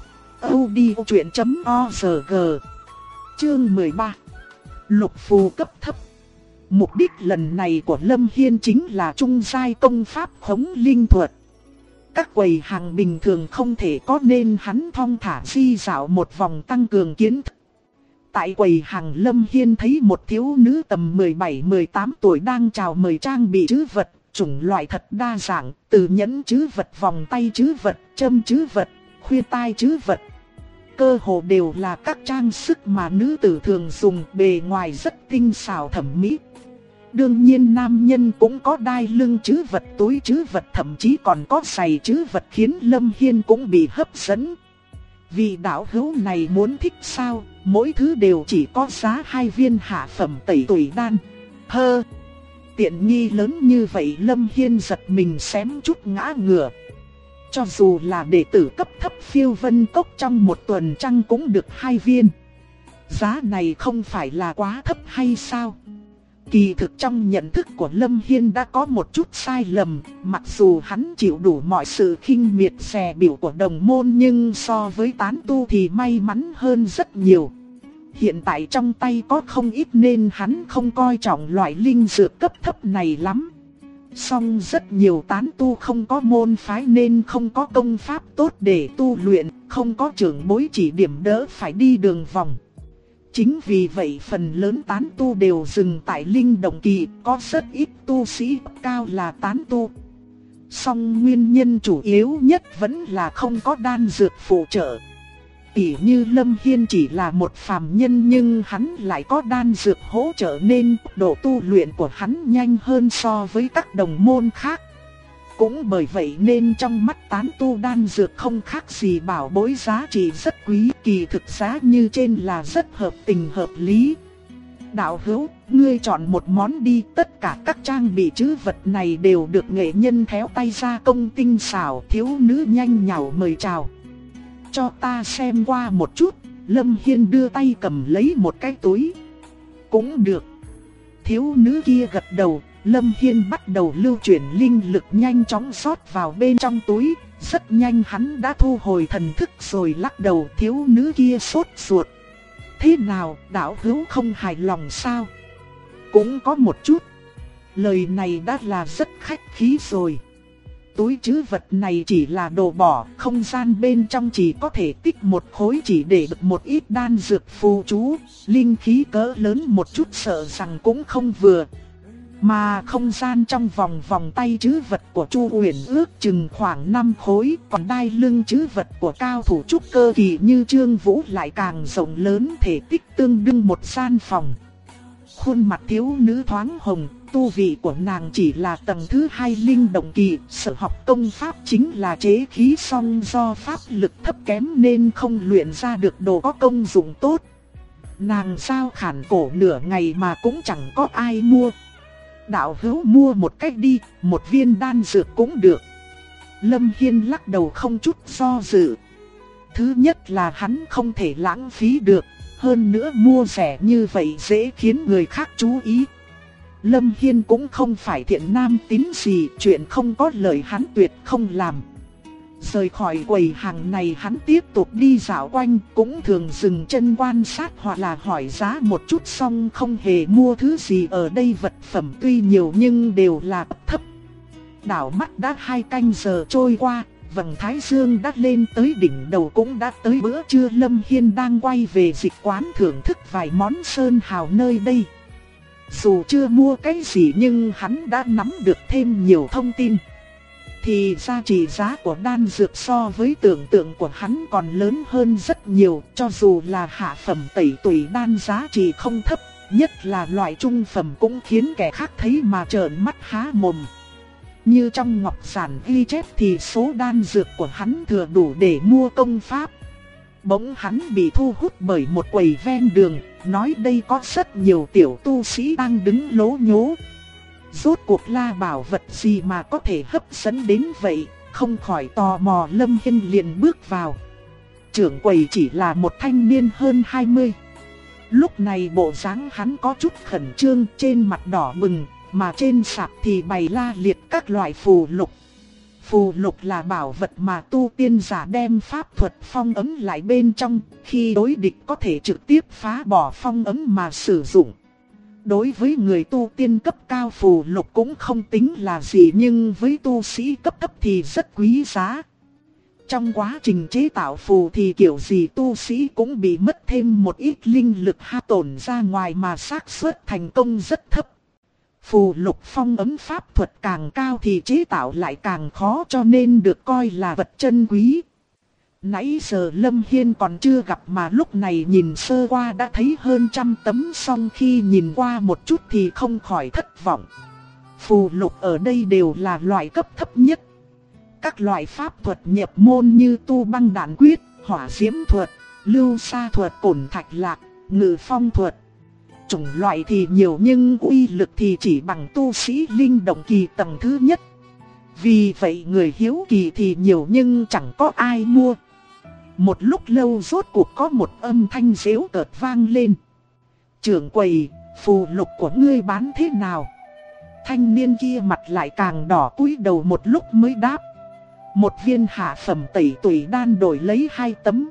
audiochuyện.org. Chương 13. Lục phù cấp thấp. Mục đích lần này của Lâm Hiên chính là trung giai công pháp khống linh thuật. Các quầy hàng bình thường không thể có nên hắn thong thả di dạo một vòng tăng cường kiến thức. Tại quầy hàng Lâm Hiên thấy một thiếu nữ tầm 17-18 tuổi đang chào mời trang bị trữ vật, chủng loại thật đa dạng, từ nhẫn trữ vật, vòng tay trữ vật, châm trữ vật, khuyên tai trữ vật. Cơ hồ đều là các trang sức mà nữ tử thường dùng, bề ngoài rất tinh xảo thẩm mỹ. Đương nhiên nam nhân cũng có đai lưng trữ vật, túi trữ vật, thậm chí còn có giày trữ vật khiến Lâm Hiên cũng bị hấp dẫn. Vì đạo hữu này muốn thích sao, mỗi thứ đều chỉ có giá 2 viên hạ phẩm tẩy tủy đan. Tiện nghi lớn như vậy Lâm Hiên giật mình xém chút ngã ngửa. Cho dù là đệ tử cấp thấp Phiêu Vân Cốc trong một tuần trăng cũng được 2 viên. Giá này không phải là quá thấp hay sao? Kỳ thực trong nhận thức của Lâm Hiên đã có một chút sai lầm, mặc dù hắn chịu đủ mọi sự khinh miệt dè bỉu của đồng môn nhưng so với tán tu thì may mắn hơn rất nhiều. Hiện tại trong tay có không ít nên hắn không coi trọng loại linh dược cấp thấp này lắm. Song rất nhiều tán tu không có môn phái nên không có công pháp tốt để tu luyện, không có trưởng bối chỉ điểm đỡ phải đi đường vòng. Chính vì vậy phần lớn tán tu đều dừng tại linh động kỳ, có rất ít tu sĩ cao là tán tu. Song nguyên nhân chủ yếu nhất vẫn là không có đan dược phụ trợ. Tỉ như Lâm Hiên chỉ là một phàm nhân nhưng hắn lại có đan dược hỗ trợ nên độ tu luyện của hắn nhanh hơn so với các đồng môn khác. Cũng bởi vậy nên trong mắt tán tu đan dược không khác gì bảo bối giá trị rất quý, kỳ thực giá như trên là rất hợp tình hợp lý. Đạo hữu, ngươi chọn một món đi, tất cả các trang bị trữ vật này đều được nghệ nhân khéo tay gia công tinh xảo. Thiếu nữ nhanh nhảu mời chào. Cho ta xem qua một chút. Lâm Hiên đưa tay cầm lấy một cái túi. Cũng được. Thiếu nữ kia gật đầu. Lâm Hiên bắt đầu lưu chuyển linh lực nhanh chóng rót vào bên trong túi. Rất nhanh hắn đã thu hồi thần thức rồi lắc đầu. Thiếu nữ kia sốt ruột. Thế nào, đạo hữu không hài lòng sao? Cũng có một chút. Lời này đã là rất khách khí rồi. Túi trữ vật này chỉ là đồ bỏ, không gian bên trong chỉ có thể tích một khối chỉ để được một ít đan dược phù chú, linh khí cỡ lớn một chút sợ rằng cũng không vừa. Mà không gian trong vòng tay trữ vật của Chu Uyển ước chừng khoảng 5 khối, còn đai lưng trữ vật của cao thủ trúc cơ kỳ như Trương Vũ lại càng rộng lớn, thể tích tương đương một gian phòng. Khuôn mặt thiếu nữ thoáng hồng, tu vị của nàng chỉ là tầng thứ 2 linh động kỳ, sở học công pháp chính là chế khí, song do pháp lực thấp kém nên không luyện ra được đồ có công dụng tốt. Nàng sao khản cổ nửa ngày mà cũng chẳng có ai mua. Đạo hữu mua một cách đi, một viên đan dược cũng được. Lâm Hiên lắc đầu không chút do dự. Thứ nhất là hắn không thể lãng phí được, hơn nữa mua rẻ như vậy dễ khiến người khác chú ý. Lâm Hiên cũng không phải thiện nam tín gì, chuyện không có lời hắn tuyệt không làm. Rời khỏi quầy hàng này hắn tiếp tục đi dạo quanh, cũng thường dừng chân quan sát hoặc là hỏi giá một chút, xong không hề mua thứ gì ở đây. Vật phẩm tuy nhiều nhưng đều là thấp. Đảo mắt đã 2 canh giờ trôi qua, vầng thái dương đã lên tới đỉnh đầu, cũng đã tới bữa trưa. Lâm Hiên đang quay về dịch quán thưởng thức vài món sơn hào nơi đây. Dù chưa mua cái gì nhưng hắn đã nắm được thêm nhiều thông tin. thì giá trị giá của đan dược so với tưởng tượng của hắn còn lớn hơn rất nhiều, cho dù là hạ phẩm tẩy tủy đan giá trị không thấp, nhất là loại trung phẩm cũng khiến kẻ khác thấy mà trợn mắt há mồm. Như trong ngọc giản ghi chép thì số đan dược của hắn thừa đủ để mua công pháp. Bỗng hắn bị thu hút bởi một quầy ven đường, nói đây có rất nhiều tiểu tu sĩ đang đứng lố nhố. Rốt cuộc là bảo vật gì mà có thể hấp dẫn đến vậy, không khỏi tò mò, Lâm Hiên liền bước vào. Trưởng quầy chỉ là một thanh niên hơn 20. Lúc này bộ dáng hắn có chút khẩn trương, trên mặt đỏ bừng, mà trên sạp thì bày la liệt các loại phù lục. Phù lục là bảo vật mà tu tiên giả đem pháp thuật phong ấn lại bên trong, khi đối địch có thể trực tiếp phá bỏ phong ấn mà sử dụng. Đối với người tu tiên cấp cao phù lục cũng không tính là gì, nhưng với tu sĩ cấp thấp thì rất quý giá. Trong quá trình chế tạo phù thì kiểu gì tu sĩ cũng bị mất thêm một ít linh lực hao tổn ra ngoài, mà xác suất thành công rất thấp. Phù lục phong ấn pháp thuật càng cao thì chế tạo lại càng khó, cho nên được coi là vật chân quý. Nãy giờ Lâm Hiên còn chưa gặp mà lúc này nhìn sơ qua đã thấy hơn 100 tấm, song khi nhìn qua một chút thì không khỏi thất vọng. Phù lục ở đây đều là loại cấp thấp nhất. Các loại pháp thuật nhập môn như tu băng đạn quyết, hỏa diễm thuật, lưu sa thuật, cổn thạch lạc, ngự phong thuật. Chủng loại thì nhiều nhưng uy lực thì chỉ bằng tu sĩ linh động kỳ tầng thứ nhất. Vì vậy người hiếu kỳ thì nhiều nhưng chẳng có ai mua. Một lúc lâu rốt cuộc có một âm thanh giễu cợt vang lên. Trưởng quầy, phù lục của ngươi bán thế nào? Thanh niên kia mặt lại càng đỏ, cúi đầu một lúc mới đáp. Một viên hạ phẩm tẩy tủy đan đổi lấy 2 tấm.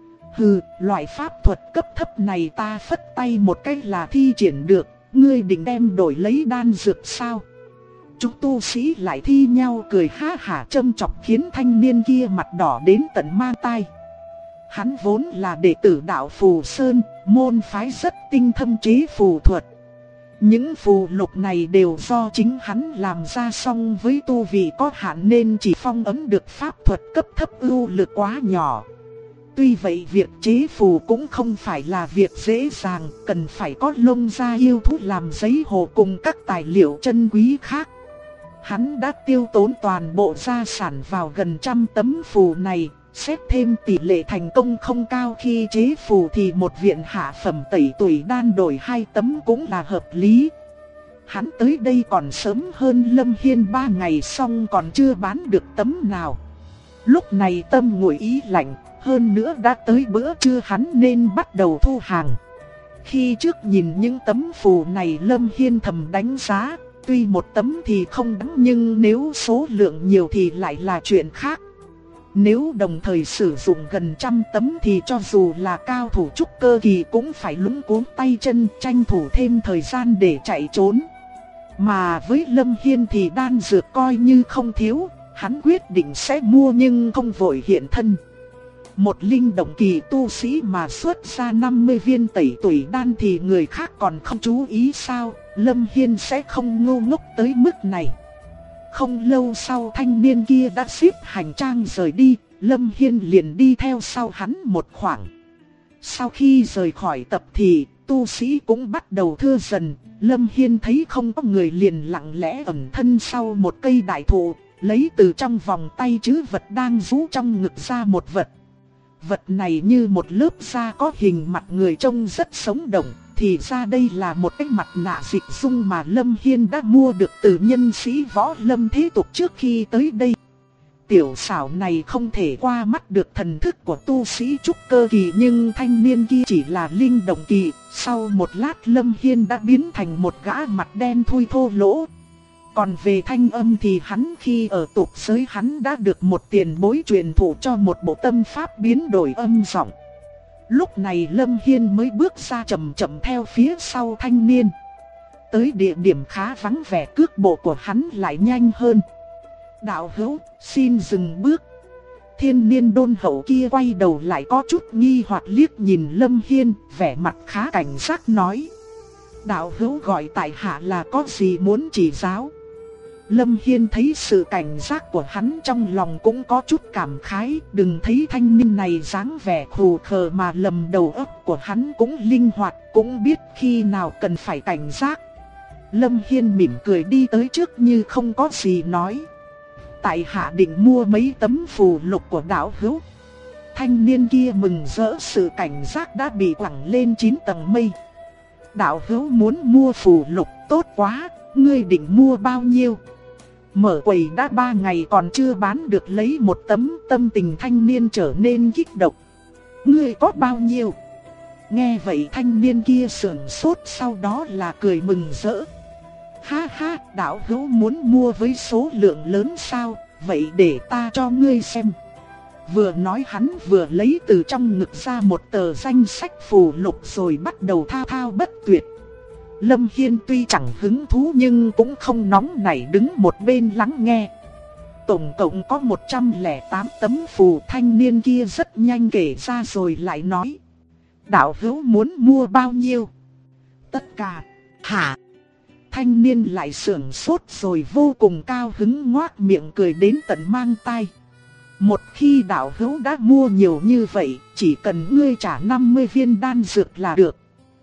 Hừ, loại pháp thuật cấp thấp này ta phất tay một cái là thi triển được, ngươi định đem đổi lấy đan dược sao? Chúng tu sĩ lại thi nhau cười ha hả châm chọc, khiến thanh niên kia mặt đỏ đến tận mang tai. Hắn vốn là đệ tử đạo Phù Sơn, môn phái rất tinh thâm chế phù thuật. Những phù lục này đều do chính hắn làm ra, song với tu vị có hạn nên chỉ phong ấn được pháp thuật cấp thấp, ưu lực quá nhỏ. Tuy vậy việc chế phù cũng không phải là việc dễ dàng, cần phải có lông da yêu thú làm giấy hồ cùng các tài liệu chân quý khác. Hắn đã tiêu tốn toàn bộ gia sản vào gần 100 tấm phù này, xét thêm tỷ lệ thành công không cao khi chế phù thì một viện hạ phẩm tẩy tủy đan đổi 2 tấm cũng là hợp lý. Hắn tới đây còn sớm hơn Lâm Hiên 3 ngày, xong còn chưa bán được tấm nào. Lúc này tâm nguội ý lạnh, hơn nữa đã tới bữa trưa hắn nên bắt đầu thu hàng. Khi trước nhìn những tấm phù này Lâm Hiên thầm đánh giá, tuy một tấm thì không đáng nhưng nếu số lượng nhiều thì lại là chuyện khác. Nếu đồng thời sử dụng gần 100 tấm thì cho dù là cao thủ trúc cơ kỳ cũng phải luống cuống tay chân, tranh thủ thêm thời gian để chạy trốn. Mà với Lâm Hiên thì đan dược coi như không thiếu, hắn quyết định sẽ mua nhưng không vội hiện thân. Một linh động kỳ tu sĩ mà xuất ra 50 viên tẩy tủy đan thì người khác còn không chú ý sao? Lâm Hiên sẽ không ngu ngốc tới mức này. Không lâu sau thanh niên kia đã xếp hành trang rời đi, Lâm Hiên liền đi theo sau hắn một khoảng. Sau khi rời khỏi tập thì tu sĩ cũng bắt đầu thưa dần. Lâm Hiên thấy không có người liền lặng lẽ ẩn thân sau một cây đại thụ, lấy từ trong vòng tay trữ vật đang rũ trong ngực ra một vật. Vật này như một lớp da có hình mặt người trông rất sống động, thì ra đây là một cái mặt nạ dịch dung mà Lâm Hiên đã mua được từ nhân sĩ võ lâm thế tục trước khi tới đây. Tiểu xảo này không thể qua mắt được thần thức của tu sĩ trúc cơ kỳ, nhưng thanh niên kia chỉ là linh động kỳ. Sau một lát Lâm Hiên đã biến thành một gã mặt đen thui thô lỗ. Còn về thanh âm thì hắn khi ở tục giới hắn đã được một tiền bối truyền thụ cho một bộ tâm pháp biến đổi âm giọng. Lúc này Lâm Hiên mới bước ra chậm chậm theo phía sau thanh niên. Tới địa điểm khá vắng vẻ, cước bộ của hắn lại nhanh hơn. Đạo hữu, xin dừng bước. Thiên niên đôn hậu kia quay đầu lại có chút nghi hoặc liếc nhìn Lâm Hiên, vẻ mặt khá cảnh giác nói. Đạo hữu gọi tại hạ là có gì muốn chỉ giáo? Lâm Hiên thấy sự cảnh giác của hắn trong lòng cũng có chút cảm khái. Đừng thấy thanh niên này dáng vẻ khù khờ mà lầm, đầu óc của hắn cũng linh hoạt, cũng biết khi nào cần phải cảnh giác. Lâm Hiên mỉm cười đi tới trước như không có gì nói. Tại hạ định mua mấy tấm phù lục của đạo hữu. Thanh niên kia mừng rỡ, sự cảnh giác đã bị quẳng lên 9 tầng mây. Đạo hữu muốn mua phù lục, tốt quá, ngươi định mua bao nhiêu? Mở quầy đã 3 ngày còn chưa bán được lấy một tấm. Tâm tình thanh niên trở nên kích động. Ngươi có bao nhiêu? Nghe vậy thanh niên kia sững sốt, sau đó là cười mừng rỡ. Ha ha, đạo hữu muốn mua với số lượng lớn sao? Vậy để ta cho ngươi xem. Vừa nói hắn vừa lấy từ trong ngực ra một tờ danh sách phù lục rồi bắt đầu thao thao bất tuyệt. Lâm Hiên tuy chẳng hứng thú nhưng cũng không nóng nảy, đứng một bên lắng nghe. Tổng cộng có 108 tấm phù. Thanh niên kia rất nhanh kể ra rồi lại nói. Đạo hữu muốn mua bao nhiêu? Tất cả. Hả? Thanh niên lại sững sốt rồi vô cùng cao hứng ngoác miệng cười đến tận mang tai. Một khi đạo hữu đã mua nhiều như vậy, chỉ cần ngươi trả 50 viên đan dược là được.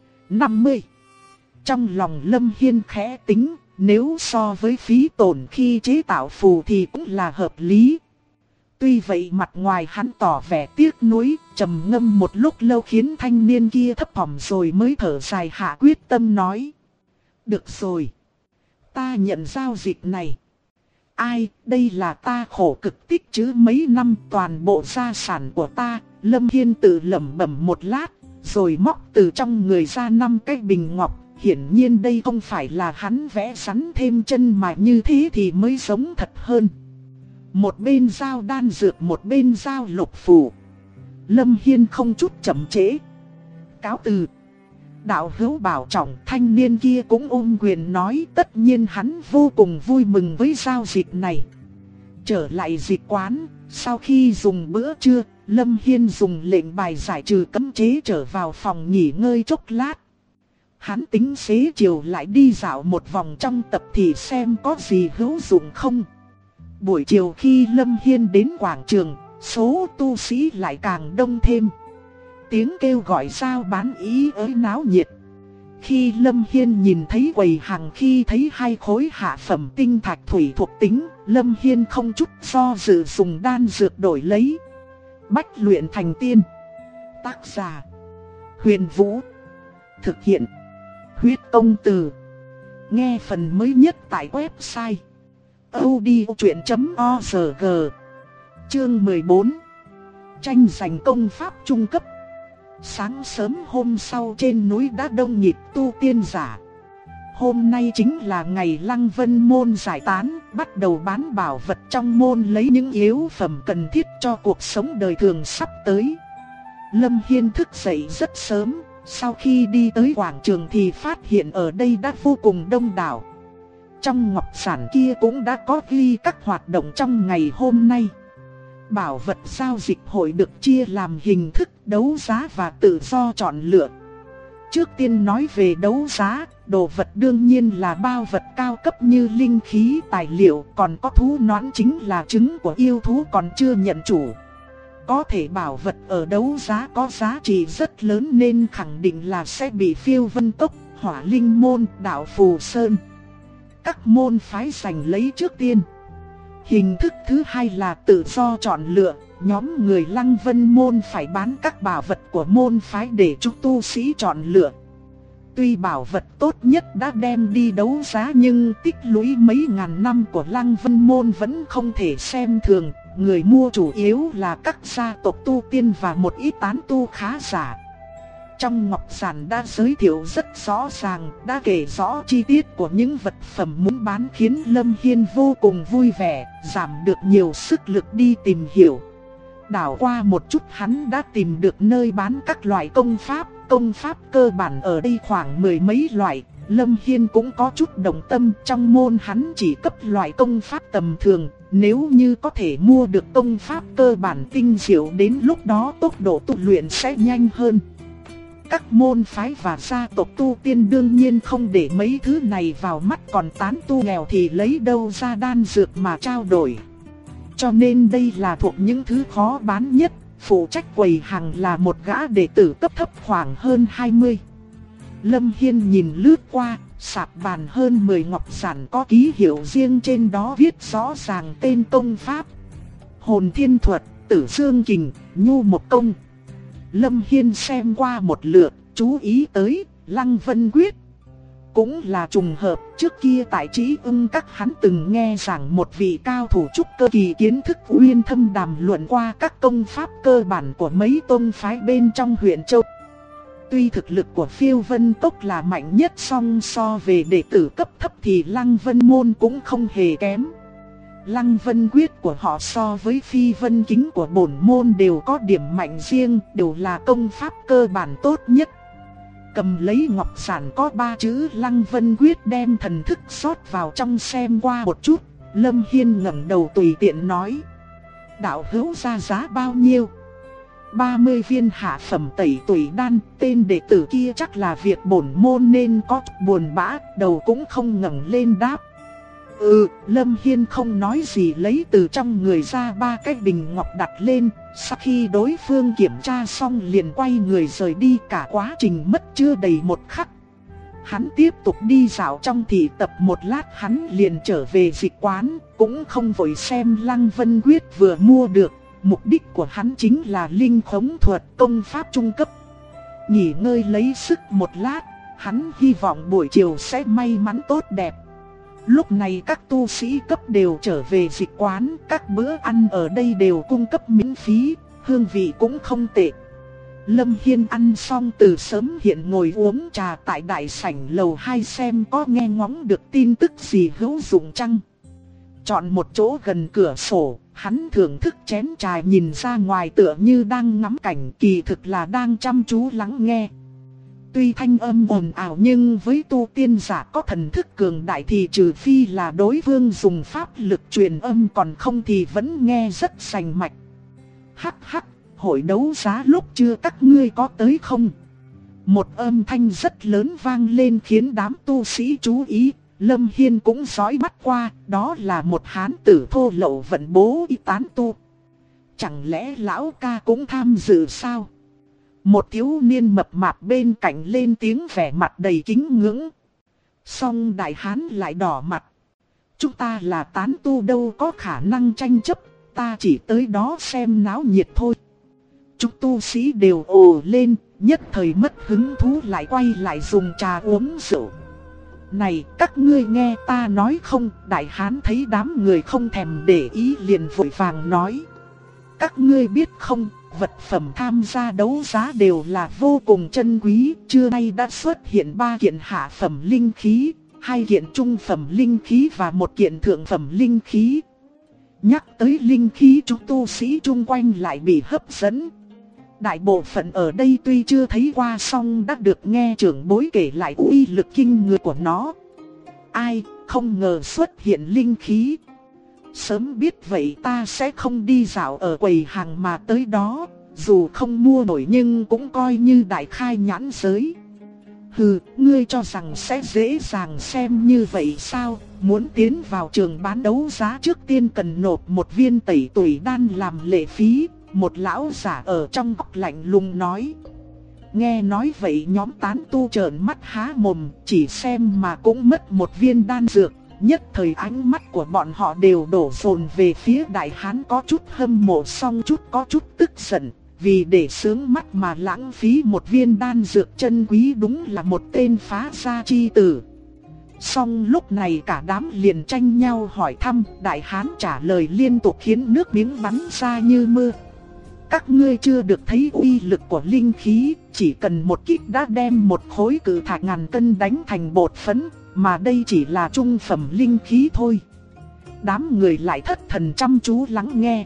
50. Trong lòng Lâm Hiên khẽ tính, nếu so với phí tổn khi chế tạo phù thì cũng là hợp lý. Tuy vậy mặt ngoài hắn tỏ vẻ tiếc nuối, trầm ngâm một lúc lâu khiến thanh niên kia thấp thỏm rồi mới thở dài hạ quyết tâm nói. Được rồi, ta nhận giao dịch này. Ai, đây là ta khổ cực tích trữ mấy năm, toàn bộ gia sản của ta. Lâm Hiên tự lẩm bẩm một lát, rồi móc từ trong người ra 5 cái bình ngọc. Hiển nhiên đây không phải là hắn vẽ rắn thêm chân mà như thế thì mới giống thật hơn. Một bên giao đan dược, một bên giao lục phù. Lâm Hiên không chút chậm trễ, cáo từ. Đạo hữu bảo trọng. Thanh niên kia cũng ôm quyền nói tất nhiên hắn vô cùng vui mừng với giao dịch này. Trở lại dịch quán, sau khi dùng bữa trưa, Lâm Hiên dùng lệnh bài giải trừ cấm chế trở vào phòng nghỉ ngơi chốc lát. Hắn tính xế chiều lại đi dạo một vòng trong tập thì xem có gì hữu dụng không. Buổi chiều khi Lâm Hiên đến quảng trường, số tu sĩ lại càng đông thêm. Tiếng kêu gọi giao bán ý ới náo nhiệt. Khi Lâm Hiên nhìn thấy quầy hàng, khi thấy 2 khối hạ phẩm tinh thạch thủy thuộc tính, Lâm Hiên không chút do dự dùng đan dược đổi lấy. Bách luyện thành tiên. Tác giả Huyền Vũ. Thực hiện Huyết Công Từ. Nghe phần mới nhất tại website audiochuyện.org. Chương 14. Tranh giành công pháp trung cấp. Sáng sớm hôm sau trên núi đã đông nghịt tu tiên giả. Hôm nay chính là ngày Lăng Vân môn giải tán, bắt đầu bán bảo vật trong môn, lấy những yếu phẩm cần thiết cho cuộc sống đời thường sắp tới. Lâm Hiên thức dậy rất sớm, sau khi đi tới quảng trường thì phát hiện ở đây đã vô cùng đông đảo. Trong ngọc giản kia cũng đã có ghi các hoạt động trong ngày hôm nay. Bảo vật giao dịch hội được chia làm hình thức đấu giá và tự do chọn lựa. Trước tiên nói về đấu giá, đồ vật đương nhiên là bao vật cao cấp như linh khí, tài liệu, còn có thú noãn chính là trứng của yêu thú còn chưa nhận chủ. Có thể bảo vật ở đấu giá có giá trị rất lớn nên khẳng định là sẽ bị Phiêu Vân Cốc, Hỏa Linh Môn, Đạo Phù Sơn, các môn phái giành lấy trước tiên. Hình thức thứ hai là tự do chọn lựa, nhóm người Lăng Vân môn phải bán các bảo vật của môn phái để cho tu sĩ chọn lựa. Tuy bảo vật tốt nhất đã đem đi đấu giá nhưng tích lũy mấy ngàn năm của Lăng Vân môn vẫn không thể xem thường. Người mua chủ yếu là các gia tộc tu tiên và một ít tán tu khá giả. Trong ngọc giản đã giới thiệu rất rõ ràng, đã kể rõ chi tiết của những vật phẩm muốn bán khiến Lâm Hiên vô cùng vui vẻ, giảm được nhiều sức lực đi tìm hiểu. Đảo qua một chút hắn đã tìm được nơi bán các loại công pháp cơ bản ở đây khoảng 10 mấy loại. Lâm Hiên cũng có chút động tâm, trong môn hắn chỉ cấp loại công pháp tầm thường, nếu như có thể mua được công pháp cơ bản tinh diệu đến lúc đó tốc độ tu luyện sẽ nhanh hơn. Các môn phái và gia tộc tu tiên đương nhiên không để mấy thứ này vào mắt, còn tán tu nghèo thì lấy đâu ra đan dược mà trao đổi. Cho nên đây là thuộc những thứ khó bán nhất. Phụ trách quầy hàng là một gã đệ tử cấp thấp khoảng hơn 20. Lâm Hiên nhìn lướt qua, sạp bàn hơn 10 ngọc giản có ký hiệu riêng, trên đó viết rõ ràng tên công pháp: Hồn Thiên Thuật, Tử Dương Kình, Nhu Một Công. Lâm Hiên xem qua một lượt, chú ý tới Lăng Vân Quyết. Cũng là trùng hợp, trước kia tại Trí Ưng Các hắn từng nghe rằng một vị cao thủ trúc cơ kỳ kiến thức uyên thâm đàm luận qua các công pháp cơ bản của mấy tông phái bên trong huyện Châu. Tuy thực lực của Phiêu Vân Cốc là mạnh nhất, song so về đệ tử cấp thấp thì Lăng Vân Môn cũng không hề kém. Lăng Vân Quyết của họ so với Phi Vân Kính của bổn môn đều có điểm mạnh riêng, đều là công pháp cơ bản tốt nhất. Cầm lấy ngọc giản có 3 chữ Lăng Vân Quyết, đem thần thức rót vào trong xem qua một chút. Lâm Hiên ngẩng đầu tùy tiện nói: đạo hữu ra giá bao nhiêu? 30 viên hạ phẩm tẩy tủy đan. Tên đệ tử kia chắc là việc bổn môn nên có buồn bã, đầu cũng không ngẩng lên đáp: Lâm Hiên không nói gì, lấy từ trong người ra 3 cái bình ngọc đặt lên. Sau khi đối phương kiểm tra xong liền quay người rời đi, cả quá trình mất chưa đầy 1 khắc. Hắn tiếp tục đi dạo trong thị tập một lát, hắn liền trở về dịch quán, cũng không vội xem Lăng Vân Quyết vừa mua được. Mục đích của hắn chính là linh khống thuật, công pháp trung cấp. Nghỉ ngơi lấy sức một lát, hắn hy vọng buổi chiều sẽ may mắn tốt đẹp. Lúc này các tu sĩ cấp đều trở về dịch quán, các bữa ăn ở đây đều cung cấp miễn phí, hương vị cũng không tệ. Lâm Hiên ăn xong từ sớm hiện ngồi uống trà tại đại sảnh lầu 2 xem có nghe ngóng được tin tức gì hữu dụng chăng. Chọn một chỗ gần cửa sổ, hắn thưởng thức chén trà nhìn ra ngoài tựa như đang ngắm cảnh, kỳ thực là đang chăm chú lắng nghe. Tuy thanh âm ồn ào nhưng với tu tiên giả có thần thức cường đại thì trừ phi là đối phương dùng pháp lực truyền âm, còn không thì vẫn nghe rất sành mạch. Hắc hắc, hội đấu giá lúc trưa các ngươi có tới không? Một âm thanh rất lớn vang lên khiến đám tu sĩ chú ý. Lâm Hiên cũng dõi mắt qua, đó là một hán tử thô lậu vận bố y tán tu. Chẳng lẽ lão ca cũng tham dự sao? Một thiếu niên mập mạp bên cạnh lên tiếng, vẻ mặt đầy kính ngưỡng. Song đại hán lại đỏ mặt: chúng ta là tán tu đâu có khả năng tranh chấp, ta chỉ tới đó xem náo nhiệt thôi. Chúng tu sĩ đều ồ lên, nhất thời mất hứng thú, lại quay lại dùng trà uống rượu. Này các ngươi nghe ta nói không? Đại hán thấy đám người không thèm để ý liền vội vàng nói: các ngươi biết không, vật phẩm tham gia đấu giá đều là vô cùng chân quý. Trưa nay đã xuất hiện 3 kiện hạ phẩm linh khí, 2 kiện trung phẩm linh khí và 1 kiện thượng phẩm linh khí. Nhắc tới linh khí, chúng tu sĩ chung quanh lại bị hấp dẫn. Đại bộ phận ở đây tuy chưa thấy qua song đã được nghe trưởng bối kể lại uy lực kinh người của nó. Ai không ngờ xuất hiện linh khí. Sớm biết vậy ta sẽ không đi dạo ở quầy hàng mà tới đó, dù không mua nổi nhưng cũng coi như đại khai nhãn giới. Hừ, ngươi cho rằng sẽ dễ dàng xem như vậy sao? Muốn tiến vào trường bán đấu giá trước tiên cần nộp 1 viên tẩy tủy đan làm lệ phí. Một lão giả ở trong góc lạnh lùng nói. Nghe nói vậy nhóm tán tu trợn mắt há mồm, chỉ xem mà cũng mất 1 viên đan dược. Nhất thời ánh mắt của bọn họ đều đổ dồn về phía đại hán, có chút hâm mộ song chút có chút tức giận. Vì để sướng mắt mà lãng phí 1 viên đan dược chân quý, đúng là một tên phá gia chi tử. Song lúc này cả đám liền tranh nhau hỏi thăm, đại hán trả lời liên tục khiến nước miếng bắn ra như mưa. Các ngươi chưa được thấy uy lực của linh khí, chỉ cần một kích đã đem một khối cự thạch ngàn cân đánh thành bột phấn, mà đây chỉ là trung phẩm linh khí thôi. Đám người lại thất thần chăm chú lắng nghe.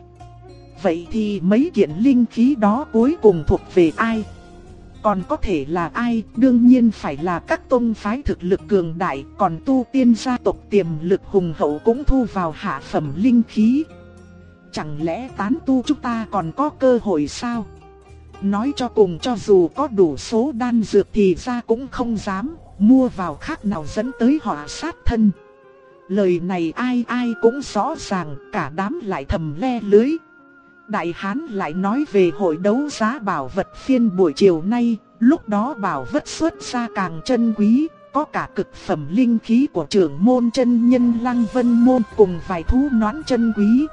Vậy thì mấy kiện linh khí đó cuối cùng thuộc về ai? Còn có thể là ai? Đương nhiên phải là các tông phái thực lực cường đại, còn tu tiên gia tộc tiềm lực hùng hậu cũng thu vào hạ phẩm linh khí. Chẳng lẽ tán tu chúng ta còn có cơ hội sao? Nói cho cùng cho dù có đủ số đan dược thì ra cũng không dám, mua vào khác nào dẫn tới họa sát thân. Lời này ai ai cũng rõ ràng, cả đám lại thầm le lưới. Đại Hán lại nói về hội đấu giá bảo vật phiên buổi chiều nay, lúc đó bảo vật xuất ra càng chân quý, có cả cực phẩm linh khí của trưởng môn chân nhân Lăng Vân Môn cùng vài thú noãn chân quý.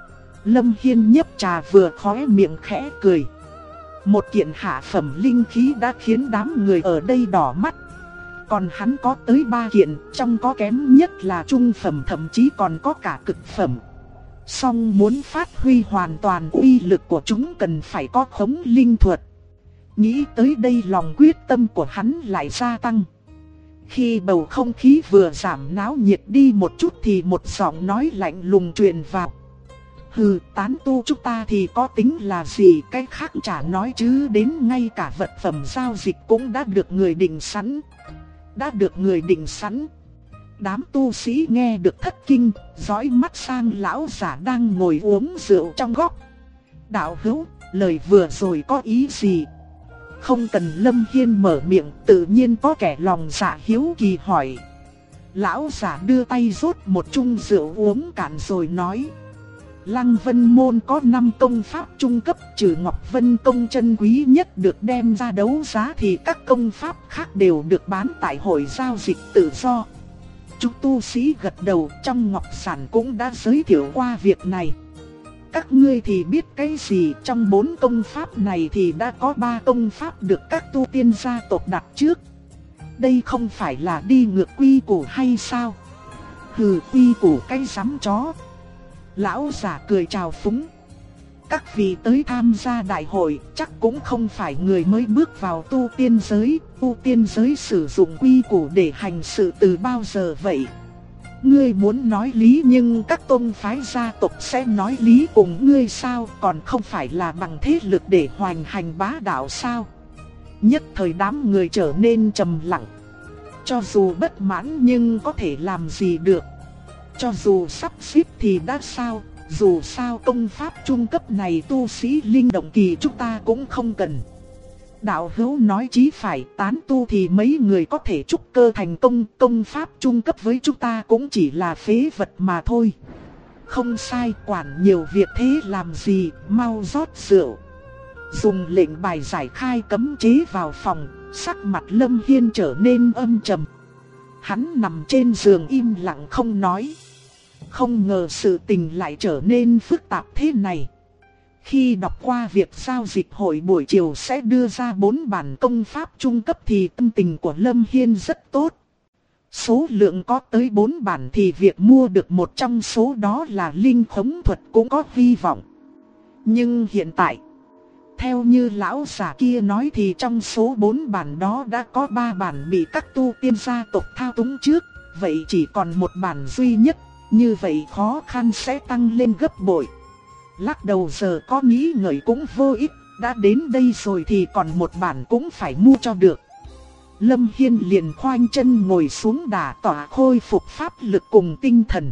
Lâm Hiên nhấp trà vừa khóe miệng khẽ cười. Một kiện hạ phẩm linh khí đã khiến đám người ở đây đỏ mắt. Còn hắn có tới 3 kiện, trong có kém nhất là trung phẩm, thậm chí còn có cả cực phẩm. Song muốn phát huy hoàn toàn uy lực của chúng cần phải có khống linh thuật. Nghĩ tới đây lòng quyết tâm của hắn lại gia tăng. Khi bầu không khí vừa giảm náo nhiệt đi một chút thì một giọng nói lạnh lùng truyền vào. Hừ, tán tu chúng ta thì có tính là gì, cái khác chả nói chứ, đến ngay cả vật phẩm giao dịch cũng đã được người định sẵn. Đã được người định sẵn. Đám tu sĩ nghe được thất kinh, dõi mắt sang lão giả đang ngồi uống rượu trong góc. Đạo hữu, lời vừa rồi có ý gì? Không cần Lâm Hiên mở miệng, tự nhiên có kẻ lòng dạ hiếu kỳ hỏi. Lão giả đưa tay rót một chung rượu uống cạn rồi nói. Lăng Vân Môn có 5 công pháp trung cấp, trừ Ngọc Vân công chân quý nhất được đem ra đấu giá thì các công pháp khác đều được bán tại hội giao dịch tự do. Chúng tu sĩ gật đầu, trong ngọc sản cũng đã giới thiệu qua việc này. Các ngươi thì biết cái gì, trong 4 công pháp này thì đã có 3 công pháp được các tu tiên gia tộc đặt trước. Đây không phải là đi ngược quy củ hay sao? Hừ, quy củ cái rắm chó. Lão giả cười chào phúng. Các vị tới tham gia đại hội chắc cũng không phải người mới bước vào tu tiên giới. Tu tiên giới sử dụng quy củ để hành sự từ bao giờ vậy? Ngươi muốn nói lý nhưng các tôn phái gia tộc sẽ nói lý cùng ngươi sao? Còn không phải là bằng thế lực để hoành hành bá đạo sao? Nhất thời đám người trở nên trầm lặng. Cho dù bất mãn nhưng có thể làm gì được. Cho dù sắp xếp thì đã sao, dù sao công pháp trung cấp này tu sĩ linh động kỳ chúng ta cũng không cần. Đạo hữu nói chí phải, tán tu thì mấy người có thể trúc cơ thành công, công pháp trung cấp với chúng ta cũng chỉ là phế vật mà thôi. Không sai, quản nhiều việc thế làm gì, mau rót rượu. Dùng lệnh bài giải khai cấm chế vào phòng, sắc mặt Lâm Hiên trở nên âm trầm. Hắn nằm trên giường im lặng không nói. Không ngờ sự tình lại trở nên phức tạp thế này. Khi đọc qua việc giao dịch hội buổi chiều sẽ đưa ra 4 bản công pháp trung cấp thì tâm tình của Lâm Hiên rất tốt. Số lượng có tới 4 bản thì việc mua được một trong số đó là linh khống thuật cũng có hy vọng. Nhưng hiện tại, theo như lão giả kia nói thì trong số 4 bản đó đã có 3 bản bị các tu tiên gia tộc thao túng trước. Vậy chỉ còn một bản duy nhất, như vậy khó khăn sẽ tăng lên gấp bội. Lắc đầu giờ có nghĩ ngợi cũng vô ích, đã đến đây rồi thì còn một bản cũng phải mua cho được. Lâm Hiên liền khoanh chân ngồi xuống đả tỏa khôi phục pháp lực cùng tinh thần.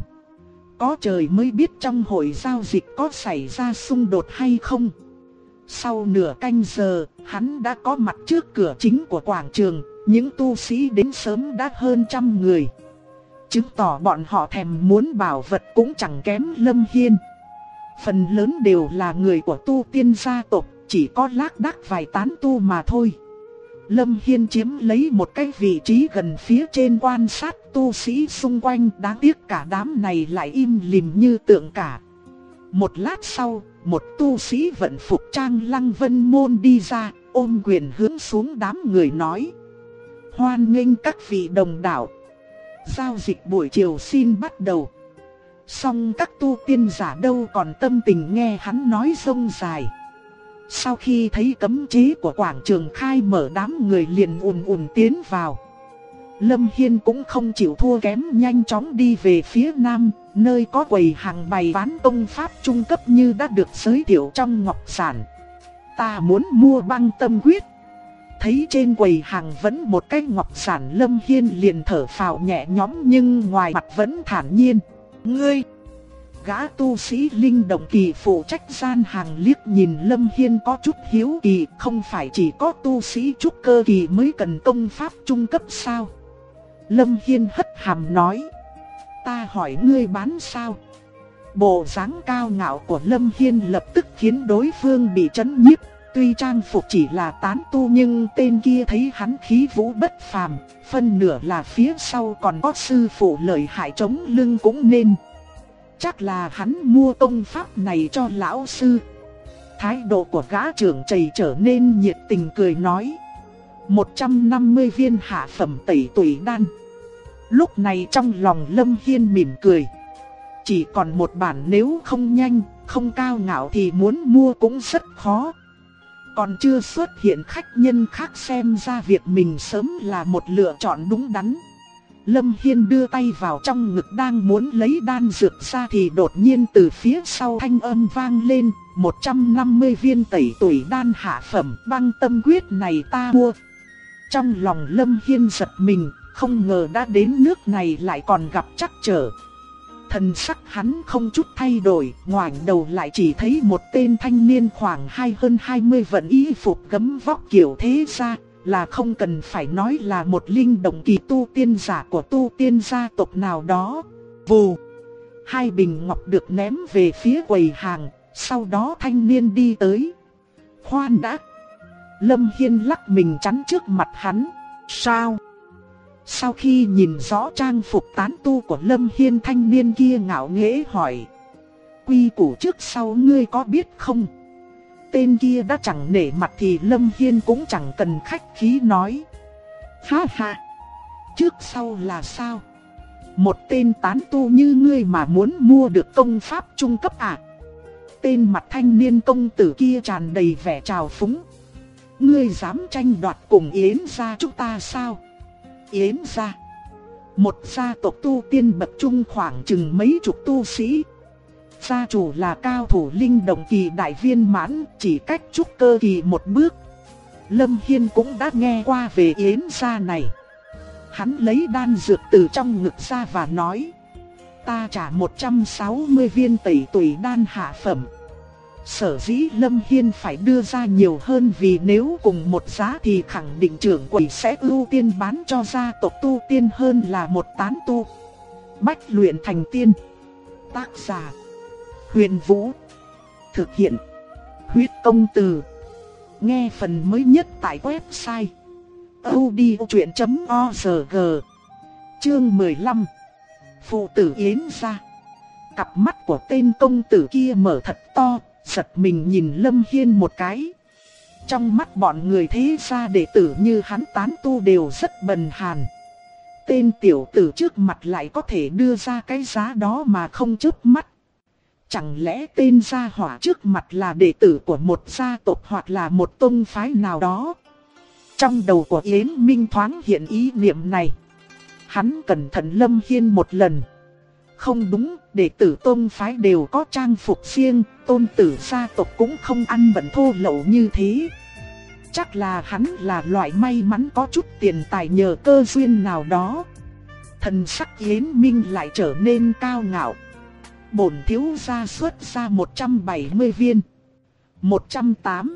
Có trời mới biết trong hội giao dịch có xảy ra xung đột hay không. Sau nửa canh giờ, hắn đã có mặt trước cửa chính của quảng trường, những tu sĩ đến sớm đã hơn 100 người. Chứng tỏ bọn họ thèm muốn bảo vật cũng chẳng kém Lâm Hiên. Phần lớn đều là người của tu tiên gia tộc, chỉ có lác đác vài tán tu mà thôi. Lâm Hiên chiếm lấy một cái vị trí gần phía trên quan sát tu sĩ xung quanh, đáng tiếc cả đám này lại im lìm như tượng cả. Một lát sau, một tu sĩ vận phục trang Lăng Vân Môn đi ra, ôm quyền hướng xuống đám người nói. Hoan nghênh các vị đồng đạo. Giao dịch buổi chiều xin bắt đầu. Song các tu tiên giả đâu còn tâm tình nghe hắn nói rông dài. Sau khi thấy cấm chế của quảng trường khai mở, đám người liền ùn ùn tiến vào. Lâm Hiên cũng không chịu thua kém, nhanh chóng đi về phía nam, nơi có quầy hàng bày bán công pháp trung cấp như đã được giới thiệu trong ngọc sản. Ta muốn mua Băng Tâm Quyết. Thấy trên quầy hàng vẫn một cái ngọc sản, Lâm Hiên liền thở phào nhẹ nhõm nhưng ngoài mặt vẫn thản nhiên. Ngươi, Gã tu sĩ linh động kỳ phụ trách gian hàng liếc nhìn Lâm Hiên có chút hiếu kỳ, không phải chỉ có tu sĩ trúc cơ kỳ mới cần công pháp trung cấp sao? Lâm Hiên hất hàm nói, ta hỏi ngươi bán sao? Bộ dáng cao ngạo của Lâm Hiên lập tức khiến đối phương bị chấn nhiếp. Tuy trang phục chỉ là tán tu nhưng tên kia thấy hắn khí vũ bất phàm, phân nửa là phía sau còn có sư phụ lợi hại chống lưng cũng nên. Chắc là hắn mua công pháp này cho lão sư. Thái độ của gã trưởng chầy trở nên nhiệt tình cười nói, 150 viên hạ phẩm tẩy tủy đan. Lúc này trong lòng Lâm Hiên mỉm cười. Chỉ còn một bản, nếu không nhanh, không cao ngạo thì muốn mua cũng rất khó. Còn chưa xuất hiện khách nhân khác xem ra việc mình sớm là một lựa chọn đúng đắn. Lâm Hiên đưa tay vào trong ngực đang muốn lấy đan dược ra thì đột nhiên từ phía sau thanh âm vang lên, 150 viên tẩy tủy đan hạ phẩm băng tâm quyết này ta mua. Trong lòng Lâm Hiên giật mình, không ngờ đã đến nước này lại còn gặp trắc trở. Thần sắc hắn không chút thay đổi, ngoảnh đầu lại chỉ thấy một tên thanh niên khoảng hơn 20 vận y phục gấm vóc kiểu thế gia, là không cần phải nói là một linh động kỳ tu tiên giả của tu tiên gia tộc nào đó. Vù, hai bình ngọc được ném về phía quầy hàng, sau đó thanh niên đi tới. Khoan đã! Lâm Hiên lắc mình chắn trước mặt hắn. Sao? Sau khi nhìn rõ trang phục tán tu của Lâm Hiên, thanh niên kia ngạo nghễ hỏi, quy củ trước sau ngươi có biết không? Tên kia đã chẳng nể mặt thì Lâm Hiên cũng chẳng cần khách khí nói, ha ha, trước sau là sao? Một tên tán tu như ngươi mà muốn mua được công pháp trung cấp à? Tên mặt thanh niên công tử kia tràn đầy vẻ trào phúng. Ngươi dám tranh đoạt cùng Yến gia chúng ta sao? Yến gia, một gia tộc tu tiên bậc trung khoảng chừng mấy chục tu sĩ. Gia chủ là cao thủ linh động kỳ đại viên mãn, chỉ cách trúc cơ kỳ một bước. Lâm Hiên cũng đã nghe qua về Yến gia này. Hắn lấy đan dược từ trong ngực ra và nói, ta trả 160 viên tẩy tủy đan hạ phẩm. Sở dĩ Lâm Hiên phải đưa ra nhiều hơn vì nếu cùng một giá thì khẳng định trưởng quầy sẽ ưu tiên bán cho gia tộc tu tiên hơn là một tán tu. Bách luyện thành tiên. Tác giả Huyền Vũ. Thực hiện Huyết Công Từ. Nghe phần mới nhất tại website audiochuyện.org. Chương 15. Phụ tử Yến gia. Cặp mắt của tên công tử kia mở thật to, giật mình nhìn Lâm Hiên một cái. Trong mắt bọn người thế gia đệ tử như hắn tán tu đều rất bần hàn. Tên tiểu tử trước mặt lại có thể đưa ra cái giá đó mà không chớp mắt. Chẳng lẽ tên gia hỏa trước mặt là đệ tử của một gia tộc hoặc là một tông phái nào đó? Trong đầu của Yến Minh thoáng hiện ý niệm này. Hắn cẩn thận Lâm Hiên một lần. Không đúng, đệ tử tôn phái đều có trang phục riêng, tôn tử gia tộc cũng không ăn bẩn thô lậu như thế. Chắc là hắn là loại may mắn có chút tiền tài nhờ cơ duyên nào đó. Thần sắc Yến Minh lại trở nên cao ngạo. Bổn thiếu gia xuất ra 170 viên. 108,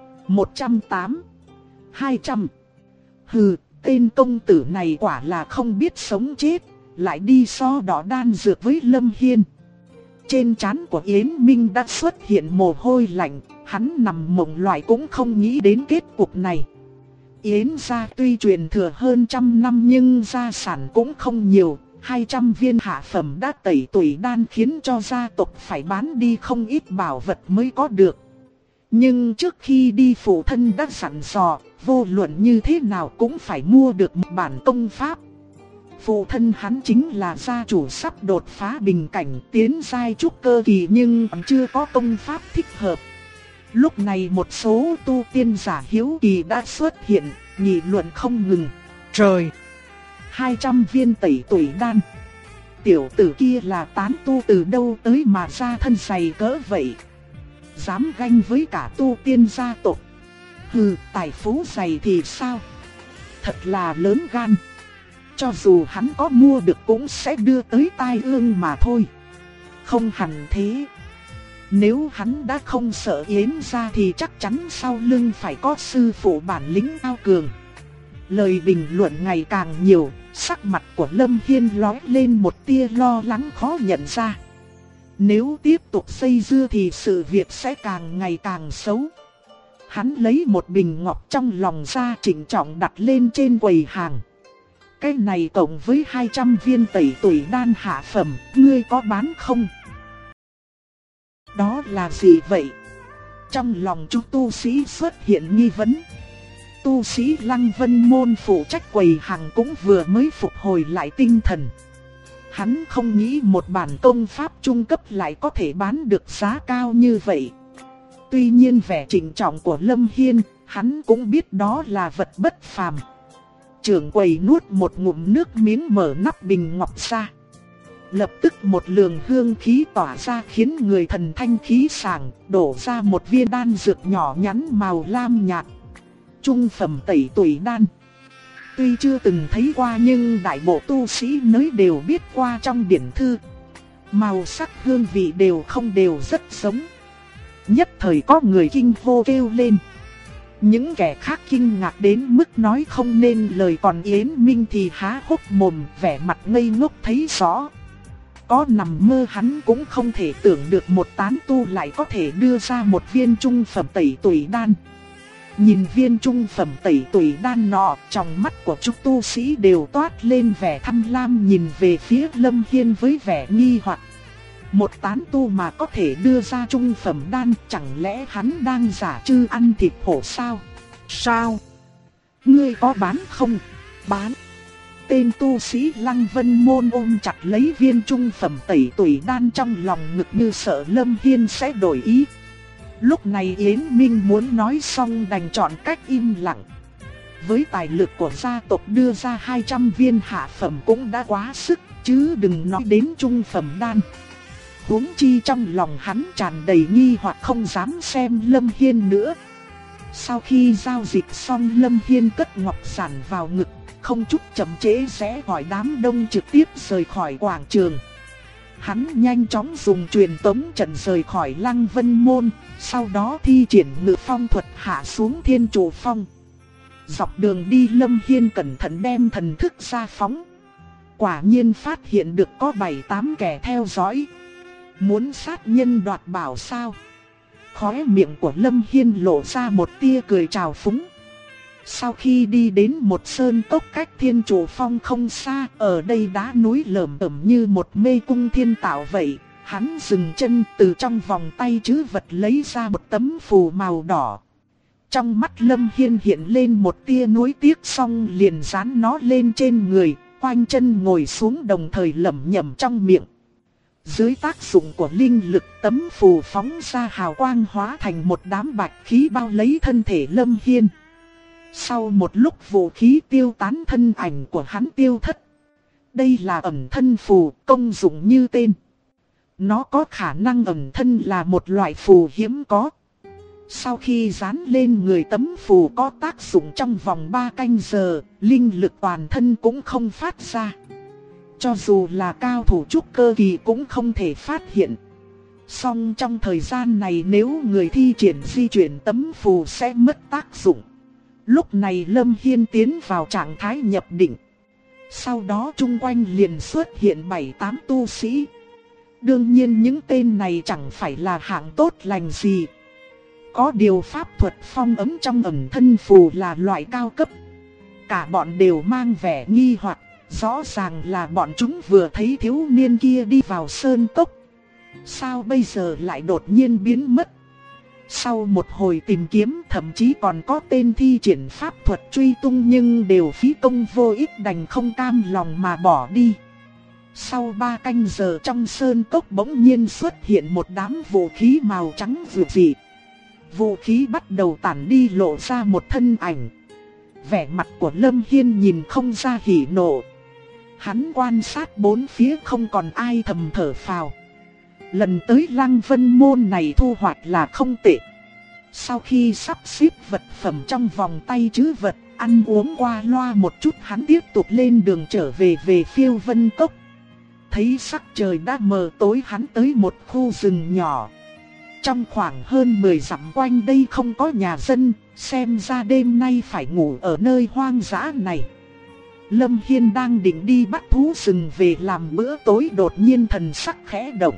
108, 200. Hừ, tên công tử này quả là không biết sống chết, lại đi so đỏ đan dược với Lâm Hiên. Trên trán của Yến Minh đã xuất hiện mồ hôi lạnh, hắn nằm mộng loại cũng không nghĩ đến kết cục này. Yến gia tuy truyền thừa hơn 100 năm nhưng gia sản cũng không nhiều, 200 viên hạ phẩm đã tẩy tủy đan khiến cho gia tộc phải bán đi không ít bảo vật mới có được. Nhưng trước khi đi phụ thân đã dặn dò, vô luận như thế nào cũng phải mua được một bản công pháp. Phụ thân hắn chính là gia chủ sắp đột phá bình cảnh tiến giai trúc cơ kỳ nhưng còn chưa có công pháp thích hợp. Lúc này một số tu tiên giả hiếu kỳ đã xuất hiện, nghị luận không ngừng. Trời! 200 viên tẩy tủy đan. Tiểu tử kia là tán tu từ đâu tới mà ra thân dày cỡ vậy? Dám ganh với cả tu tiên gia tộc. Hừ, tài phú dày thì sao? Thật là lớn gan. Cho dù hắn có mua được cũng sẽ đưa tới tai ương mà thôi. Không hẳn thế. Nếu hắn đã không sợ Yến gia thì chắc chắn sau lưng phải có sư phụ bản lĩnh cao cường. Lời bình luận ngày càng nhiều, sắc mặt của Lâm Hiên lóe lên một tia lo lắng khó nhận ra. Nếu tiếp tục dây dưa thì sự việc sẽ càng ngày càng xấu. Hắn lấy một bình ngọc trong lòng ra trịnh trọng đặt lên trên quầy hàng. Cái này cộng với 200 viên tẩy tủy đan hạ phẩm, ngươi có bán không? Đó là gì vậy? Trong lòng chúng tu sĩ xuất hiện nghi vấn. Tu sĩ Lăng Vân Môn phụ trách quầy hàng cũng vừa mới phục hồi lại tinh thần. Hắn không nghĩ một bản công pháp trung cấp lại có thể bán được giá cao như vậy. Tuy nhiên vẻ trịnh trọng của Lâm Hiên, hắn cũng biết đó là vật bất phàm. Trưởng quầy nuốt một ngụm nước miếng mở nắp bình ngọc ra. Lập tức một luồng hương khí tỏa ra khiến người thần thanh khí sảng, đổ ra một viên đan dược nhỏ nhắn màu lam nhạt. Trung phẩm tẩy tủy đan. Tuy chưa từng thấy qua nhưng đại bộ tu sĩ nới đều biết qua trong điển thư. Màu sắc hương vị đều không đều rất giống. Nhất thời có người kinh hô kêu lên. Những kẻ khác kinh ngạc đến mức nói không nên lời, còn Yến Minh thì há hốc mồm, vẻ mặt ngây ngốc thấy rõ. Có nằm mơ hắn cũng không thể tưởng được một tán tu lại có thể đưa ra một viên trung phẩm tẩy tủy đan. Nhìn viên trung phẩm tẩy tủy đan nọ, trong mắt của chúng tu sĩ đều toát lên vẻ tham lam, nhìn về phía Lâm Hiên với vẻ nghi hoặc. Một tán tu mà có thể đưa ra trung phẩm đan, chẳng lẽ hắn đang giả trư ăn thịt hổ sao? Sao? Ngươi có bán không? Bán. Tên tu sĩ Lăng Vân Môn ôm chặt lấy viên trung phẩm tẩy tủy đan trong lòng ngực như sợ Lâm Hiên sẽ đổi ý. Lúc này Yến Minh muốn nói xong đành chọn cách im lặng. Với tài lực của gia tộc đưa ra 200 viên hạ phẩm cũng đã quá sức, chứ đừng nói đến trung phẩm đan. Huống chi trong lòng hắn tràn đầy nghi hoặc không dám xem Lâm Hiên nữa. Sau khi giao dịch xong, Lâm Hiên cất ngọc giản vào ngực, không chút chậm trễ rẽ khỏi đám đông trực tiếp rời khỏi quảng trường. Hắn nhanh chóng dùng truyền tống trận rời khỏi Lăng Vân Môn, sau đó thi triển ngự phong thuật hạ xuống Thiên Trụ Phong. Dọc đường đi Lâm Hiên cẩn thận đem thần thức ra phóng. Quả nhiên phát hiện được có 7-8 kẻ theo dõi. Muốn sát nhân đoạt bảo sao? Khóe miệng của Lâm Hiên lộ ra một tia cười trào phúng. Sau khi đi đến một sơn cốc cách Thiên Trụ Phong không xa, ở đây đá núi lởm chởm như một mê cung thiên tạo vậy. Hắn dừng chân, từ trong vòng tay trữ vật lấy ra một tấm phù màu đỏ. Trong mắt Lâm Hiên hiện lên một tia nuối tiếc, xong liền dán nó lên trên người, khoanh chân ngồi xuống đồng thời lẩm nhẩm trong miệng. Dưới tác dụng của linh lực, tấm phù phóng ra hào quang hóa thành một đám bạch khí bao lấy thân thể Lâm Hiên. Sau một lúc vũ khí tiêu tán, thân ảnh của hắn tiêu thất. Đây là ẩn thân phù, công dụng như tên. Nó có khả năng ẩn thân là một loại phù hiếm có. Sau khi dán lên người, tấm phù có tác dụng trong vòng 3 canh giờ, linh lực toàn thân cũng không phát ra. Cho dù là cao thủ trúc cơ kỳ cũng không thể phát hiện. Song trong thời gian này nếu người thi triển di chuyển tấm phù sẽ mất tác dụng. Lúc này Lâm Hiên tiến vào trạng thái nhập định. Sau đó chung quanh liền xuất hiện 7-8 tu sĩ. Đương nhiên những tên này chẳng phải là hạng tốt lành gì. Có điều pháp thuật phong ấm trong ẩn thân phù là loại cao cấp. Cả bọn đều mang vẻ nghi hoặc. Rõ ràng là bọn chúng vừa thấy thiếu niên kia đi vào sơn cốc. Sao bây giờ lại đột nhiên biến mất? Sau một hồi tìm kiếm, thậm chí còn có tên thi triển pháp thuật truy tung nhưng đều phí công vô ích, đành không cam lòng mà bỏ đi. Sau 3 canh giờ trong sơn cốc bỗng nhiên xuất hiện một đám vũ khí màu trắng vượt dị. Vũ khí bắt đầu tản đi, lộ ra một thân ảnh. Vẻ mặt của Lâm Hiên nhìn không ra hỉ nộ. Hắn quan sát bốn phía không còn ai, thầm thở phào. Lần tới Lăng Vân Môn này thu hoạch là không tệ. Sau khi sắp xếp vật phẩm trong vòng tay trữ vật, ăn uống qua loa một chút, hắn tiếp tục lên đường trở về Phiêu Vân Cốc. thấy sắc trời đã mờ tối hắn tới một khu rừng nhỏ. Trong khoảng hơn 10 dặm quanh đây không có nhà dân, xem ra đêm nay phải ngủ ở nơi hoang dã này. Lâm Hiên đang định đi bắt thú rừng về làm bữa tối, đột nhiên thần sắc khẽ động.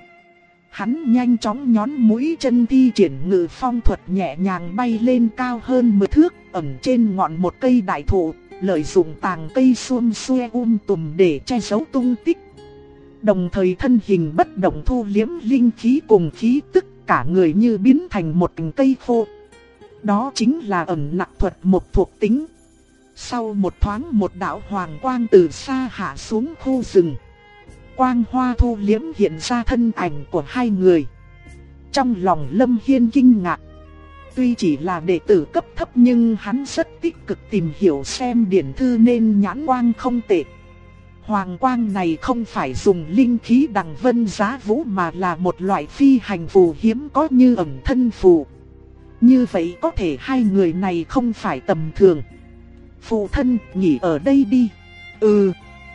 Hắn nhanh chóng nhón mũi chân thi triển Ngự Phong thuật, nhẹ nhàng bay lên cao hơn 10 thước, ẩn trên ngọn một cây đại thụ, lợi dụng tàng cây xuông xuê tùm để che giấu tung tích. Đồng thời thân hình bất động thu liếm linh khí cùng khí tức, cả người như biến thành một cành cây khô. Đó chính là ẩn nặc thuật một thuộc tính. Sau một thoáng, một đạo hoàng quang từ xa hạ xuống khu rừng. Quang hoa thu liếm hiện ra thân ảnh của hai người. Trong lòng Lâm Hiên kinh ngạc. Tuy chỉ là đệ tử cấp thấp nhưng hắn rất tích cực tìm hiểu xem điển thư nên nhãn quang không tệ. Hoàng quang này không phải dùng linh khí đằng vân giá vũ mà là một loại phi hành phù hiếm có như ẩn thân phù. Như vậy có thể hai người này không phải tầm thường. Phụ thân, nghỉ ở đây đi. Ừ.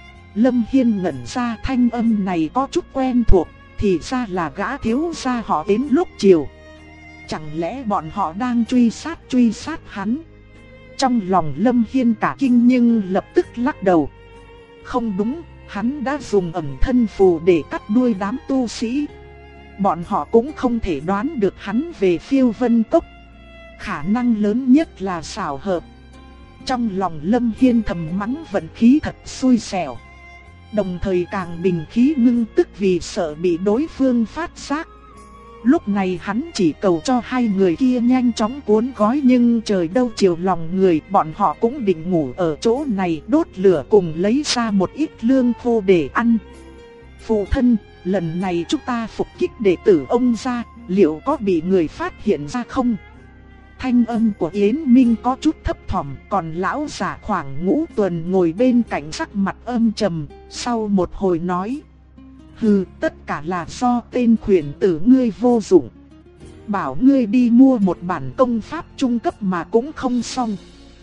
Lâm Hiên ngẩn ra, thanh âm này có chút quen thuộc, thì ra là gã thiếu gia họ đến lúc chiều. Chẳng lẽ bọn họ đang truy sát hắn? Trong lòng Lâm Hiên cả kinh nhưng lập tức lắc đầu. Không đúng, hắn đã dùng ẩn thân phù để cắt đuôi đám tu sĩ. Bọn họ cũng không thể đoán được hắn về Phiêu Vân Cốc. Khả năng lớn nhất là xảo hợp. Trong lòng Lâm Hiên thầm mắng vận khí thật xui xẻo. Đồng thời càng bình khí ngưng tức vì sợ bị đối phương phát giác. Lúc này hắn chỉ cầu cho hai người kia nhanh chóng cuốn gói, nhưng trời đâu chiều lòng người, bọn họ cũng định ngủ ở chỗ này, đốt lửa cùng lấy ra một ít lương khô để ăn. Phụ thân, lần này chúng ta phục kích đệ tử ông gia, liệu có bị người phát hiện ra không? Thanh âm của Yến Minh có chút thấp thỏm, còn lão giả khoảng Ngũ Tuần ngồi bên cạnh sắc mặt âm trầm, sau một hồi nói. Hừ, tất cả là do tên khuyển tử ngươi vô dụng. Bảo ngươi đi mua một bản công pháp trung cấp mà cũng không xong.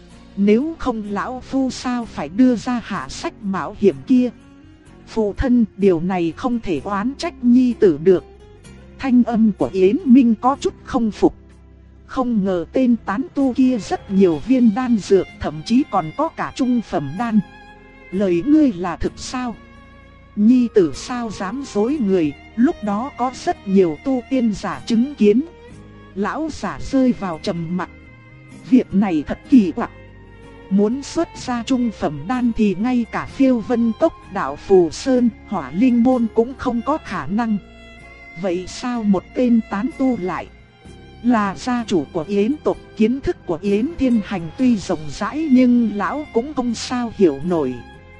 Nếu không lão phu sao phải đưa ra hạ sách mạo hiểm kia. Phụ thân, điều này không thể oán trách nhi tử được. Thanh âm của Yến Minh có chút không phục. Không ngờ tên tán tu kia rất nhiều viên đan dược, thậm chí còn có cả trung phẩm đan. Lời ngươi là thực sao? Nhi tử sao dám dối người, lúc đó có rất nhiều tu tiên giả chứng kiến. Lão giả rơi vào trầm mặc. Việc này thật kỳ quặc. Muốn xuất ra trung phẩm đan thì ngay cả Phiêu Vân Cốc, Đạo Phù Sơn, Hỏa Linh Môn cũng không có khả năng. Vậy sao một tên tán tu lại là gia chủ của Yến tộc? Kiến thức của Yến Thiên Hành tuy rộng rãi nhưng lão cũng không sao hiểu nổi.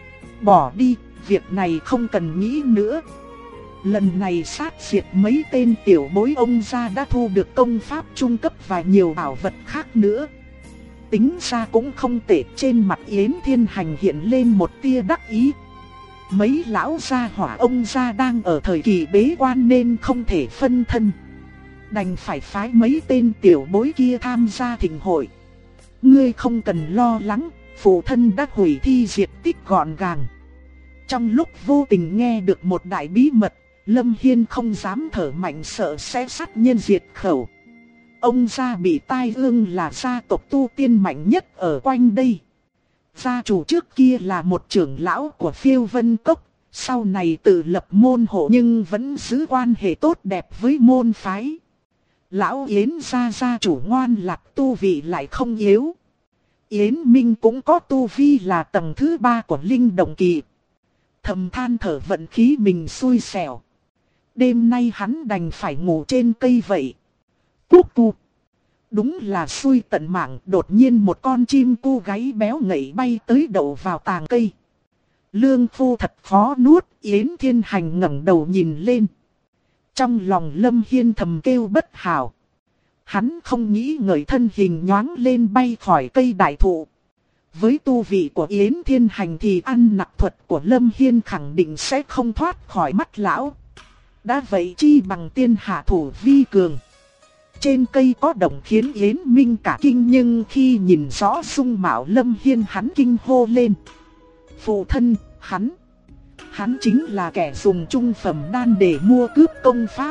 Bỏ đi, việc này không cần nghĩ nữa. Lần này sát diệt mấy tên tiểu bối ông gia đã thu được công pháp trung cấp và nhiều bảo vật khác nữa. Tính ra cũng không tệ. Trên mặt Yến Thiên Hành hiện lên một tia đắc ý. Mấy lão gia hỏa ông gia đang ở thời kỳ bế quan nên không thể phân thân, đành phải phái mấy tên tiểu bối kia tham gia thịnh hội. Ngươi không cần lo lắng, phụ thân đã hủy thi diệt tích gọn gàng. Trong lúc vô tình nghe được một đại bí mật, Lâm Hiên không dám thở mạnh, sợ sẽ sát nhân diệt khẩu. Ông gia bị tai ương là gia tộc tu tiên mạnh nhất ở quanh đây. Gia chủ trước kia là một trưởng lão của Phiêu Vân Cốc, sau này tự lập môn hộ nhưng vẫn giữ quan hệ tốt đẹp với môn phái. Lão Yến gia chủ ngoan lạc, tu vị lại không yếu. Yến Minh cũng có tu vi là tầng thứ 3 của linh động kỳ. Thầm than thở vận khí mình xui xẻo. Đêm nay hắn đành phải ngủ trên cây vậy. Cúc cu. Đúng là xui tận mạng, đột nhiên một con chim cu gáy béo ngậy bay tới đậu vào tàng cây. Lương phu thật khó nuốt. Yến Thiên Hành ngẩng đầu nhìn lên. Trong lòng Lâm Hiên thầm kêu bất hảo. Hắn không nghĩ ngợi, thân hình nhoáng lên bay khỏi cây đại thụ. Với tu vị của Yến Thiên Hành thì ăn nặc thuật của Lâm Hiên khẳng định sẽ không thoát khỏi mắt lão. Đã vậy chi bằng tiên hạ thủ vi cường. Trên cây có động khiến Yến Minh cả kinh, nhưng khi nhìn rõ dung mạo Lâm Hiên hắn kinh hô lên. Phụ thân, hắn Hắn chính là kẻ dùng trung phẩm đan để mua cướp công pháp.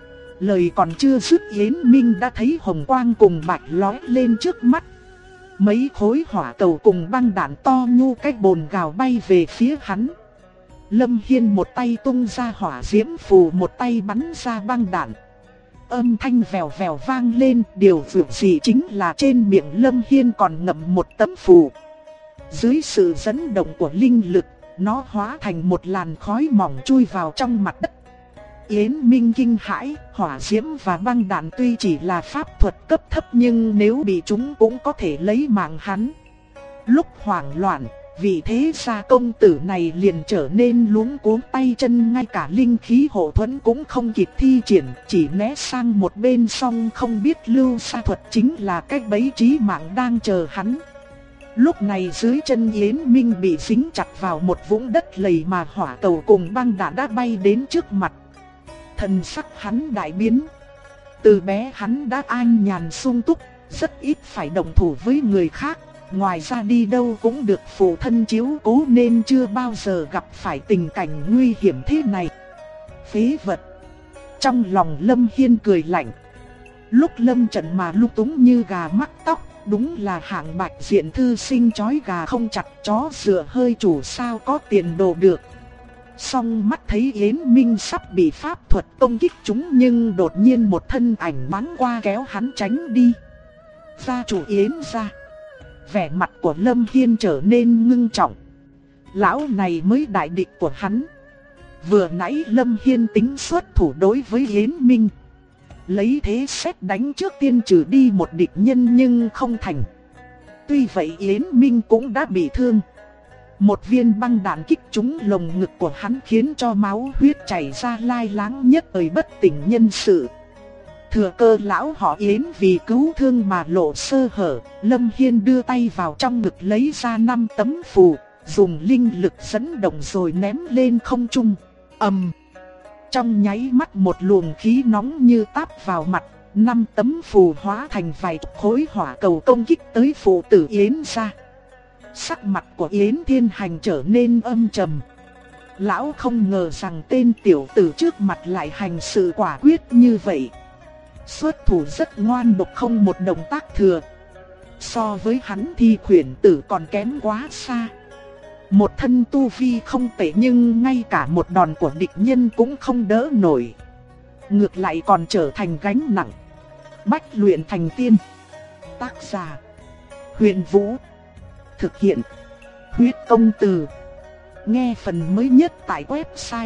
Lời còn chưa dứt, Yến Minh đã thấy hồng quang cùng bạch lóe lên trước mắt. Mấy khối hỏa cầu cùng băng đạn to nhu cách bồn gào bay về phía hắn. Lâm Hiên một tay tung ra hỏa diễm phù, một tay bắn ra băng đạn. Âm thanh vèo vèo vang lên, điều vượt gì chính là trên miệng Lâm Hiên còn ngậm một tấm phù. Dưới sự dẫn động của linh lực, nó hóa thành một làn khói mỏng chui vào trong mặt đất. Yến Minh kinh hãi, hỏa diễm và băng đạn tuy chỉ là pháp thuật cấp thấp nhưng nếu bị chúng cũng có thể lấy mạng hắn. Lúc hoảng loạn, vị thế gia công tử này liền trở nên luống cuống tay chân, ngay cả linh khí hộ thuẫn cũng không kịp thi triển, chỉ né sang một bên, xong không biết lưu sa thuật chính là cách bẫy chí mạng đang chờ hắn. Lúc này dưới chân Yến Minh bị dính chặt vào một vũng đất lầy mà hỏa cầu cùng băng đạn đã bay đến trước mặt. Thần sắc hắn đại biến. Từ bé hắn đã an nhàn sung túc, rất ít phải động thủ với người khác. Ngoài ra đi đâu cũng được phụ thân chiếu cố nên chưa bao giờ gặp phải tình cảnh nguy hiểm thế này. Phế vật. Trong lòng Lâm Hiên cười lạnh. Lúc lâm trận mà lung túng như gà mắc tóc, đúng là hạng bạch diện thư sinh chói gà không chặt chó dựa hơi chủ, sao có tiền đồ được. Song mắt thấy Yến Minh sắp bị pháp thuật công kích chúng, nhưng đột nhiên một thân ảnh bắn qua kéo hắn tránh đi. Gia chủ Yến gia. Vẻ mặt của Lâm Hiên trở nên ngưng trọng. Lão này mới đại địch của hắn. Vừa nãy Lâm Hiên tính xuất thủ đối với Yến Minh, lấy thế xét đánh trước tiên trừ đi một địch nhân nhưng không thành. Tuy vậy Yến Minh cũng đã bị thương. Một viên băng đạn kích trúng lồng ngực của hắn khiến cho máu huyết chảy ra lai láng, nhất thời bất tỉnh nhân sự. Thừa cơ lão họ Yến vì cứu thương mà lộ sơ hở, Lâm Hiên đưa tay vào trong ngực lấy ra 5 tấm phù, dùng linh lực dẫn động rồi ném lên không trung. Ầm! Trong nháy mắt một luồng khí nóng như táp vào mặt, 5 tấm phù hóa thành vài khối hỏa cầu công kích tới phụ tử Yến gia. Sắc mặt của Yến Thiên Hành trở nên âm trầm. Lão không ngờ rằng tên tiểu tử trước mặt lại hành sự quả quyết như vậy. Xuất thủ rất ngoan độc, không một động tác thừa. So với hắn thì khuyển tử còn kém quá xa. Một thân tu vi không tệ nhưng ngay cả một đòn của địch nhân cũng không đỡ nổi. Ngược lại còn trở thành gánh nặng. Bách luyện thành tiên. Tác giả: Huyền Vũ. Thực hiện: Huyết Công Từ. Nghe phần mới nhất tại website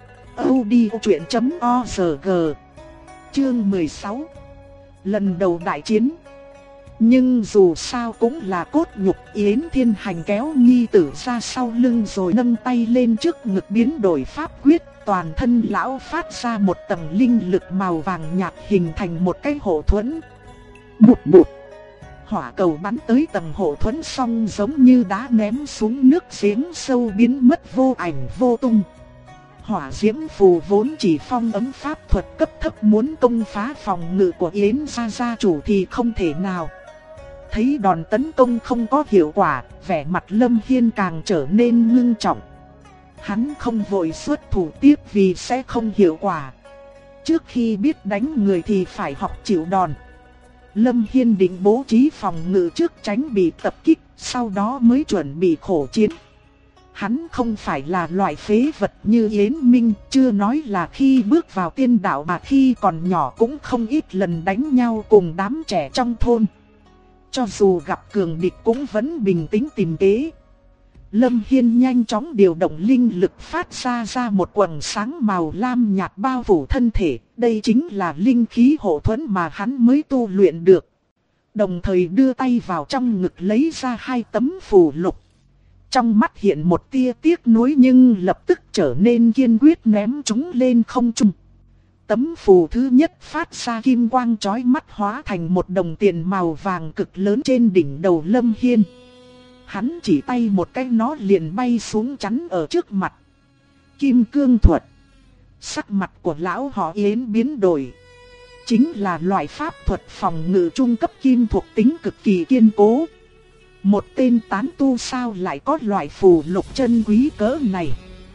audiochuyện.org. Chương 16. Lần đầu đại chiến. Nhưng dù sao cũng là cốt nhục, Yến Thiên Hành kéo nhi tử ra sau lưng rồi nâng tay lên trước ngực biến đổi pháp quyết. Toàn thân lão phát ra một tầng linh lực màu vàng nhạt hình thành một cái hộ thuẫn. Bụt bụt. Hỏa cầu bắn tới tầng hộ thuẫn xong giống như đá ném xuống nước giếng sâu biến mất vô ảnh vô tung. Hỏa diễm phù vốn chỉ phong ấm pháp thuật cấp thấp, muốn công phá phòng ngự của Yến gia chủ thì không thể nào. Thấy đòn tấn công không có hiệu quả, vẻ mặt Lâm Hiên càng trở nên ngưng trọng. Hắn không vội xuất thủ tiếp vì sẽ không hiệu quả. Trước khi biết đánh người thì phải học chịu đòn. Lâm Hiên định bố trí phòng ngự trước tránh bị tập kích, sau đó mới chuẩn bị khổ chiến. Hắn không phải là loại phế vật như Yến Minh, chưa nói là khi bước vào tiên đạo mà khi còn nhỏ cũng không ít lần đánh nhau cùng đám trẻ trong thôn. Cho dù gặp cường địch cũng vẫn bình tĩnh tìm kế. Lâm Hiên nhanh chóng điều động linh lực phát ra một quầng sáng màu lam nhạt bao phủ thân thể. Đây chính là linh khí hộ thuẫn mà hắn mới tu luyện được. Đồng thời đưa tay vào trong ngực lấy ra 2 tấm phù lục. Trong mắt hiện một tia tiếc nuối nhưng lập tức trở nên kiên quyết ném chúng lên không trung. Tấm phù thứ nhất phát ra kim quang chói mắt hóa thành một đồng tiền màu vàng cực lớn trên đỉnh đầu Lâm Hiên. Hắn chỉ tay một cái nó liền bay xuống chắn ở trước mặt. Kim cương thuật. Sắc mặt của lão họ Yến biến đổi. Chính là loại pháp thuật phòng ngự trung cấp kim thuộc tính cực kỳ kiên cố. Một tên tán tu sao lại có loại phù lục chân quý cỡ này.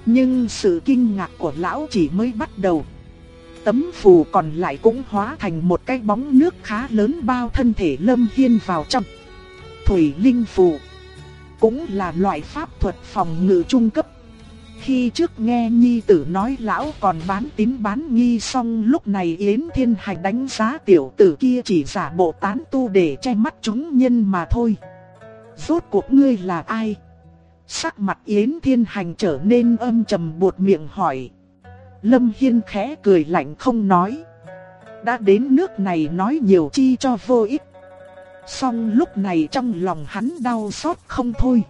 Nhưng sự kinh ngạc của lão chỉ mới bắt đầu. Tấm phù còn lại cũng hóa thành một cái bóng nước khá lớn bao thân thể Lâm Hiên vào trong. Thủy linh phù cũng là loại pháp thuật phòng ngự trung cấp. Khi trước nghe nhi tử nói lão còn bán tín bán nghi, xong lúc này Yến Thiên Hành đánh giá tiểu tử kia chỉ giả bộ tán tu để che mắt chúng nhân mà thôi. Rốt cuộc ngươi là ai? Sắc mặt Yến Thiên Hành trở nên âm trầm, buột miệng hỏi. Lâm Hiên khẽ cười lạnh không nói. Đã đến nước này nói nhiều chi cho vô ích. Song lúc này trong lòng hắn đau xót không thôi.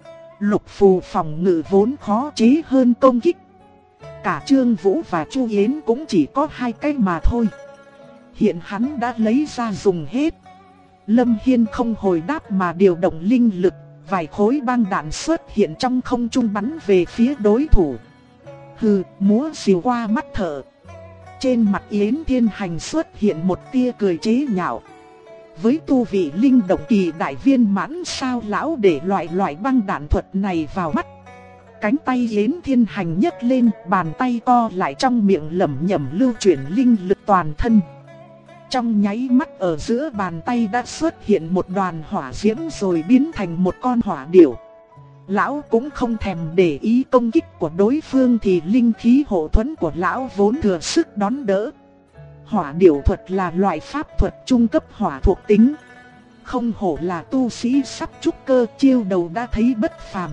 Lục phù phòng ngự vốn khó chế hơn công kích. Cả Trương Vũ và Chu Yến cũng chỉ có 2 cái mà thôi. Hiện hắn đã lấy ra dùng hết. Lâm Hiên không hồi đáp mà điều động linh lực. Vài khối băng đạn xuất hiện trong không trung bắn về phía đối thủ. Hừ, múa xìu qua mắt thợ. Trên mặt Yến Thiên Hành xuất hiện một tia cười chế nhạo. Với tu vị linh động kỳ đại viên mãn, sao lão để loại băng đạn thuật này vào mắt? Cánh tay Yến Thiên Hành nhấc lên, bàn tay co lại trong miệng lẩm nhẩm lưu chuyển linh lực toàn thân. Trong nháy mắt ở giữa bàn tay đã xuất hiện một đoàn hỏa diễm rồi biến thành một con hỏa điểu. Lão cũng không thèm để ý công kích của đối phương thì linh khí hộ thuẫn của lão vốn thừa sức đón đỡ. Hỏa điểu thuật là loại pháp thuật trung cấp hỏa thuộc tính. Không hổ là tu sĩ sắp trúc cơ, chiêu đầu đã thấy bất phàm.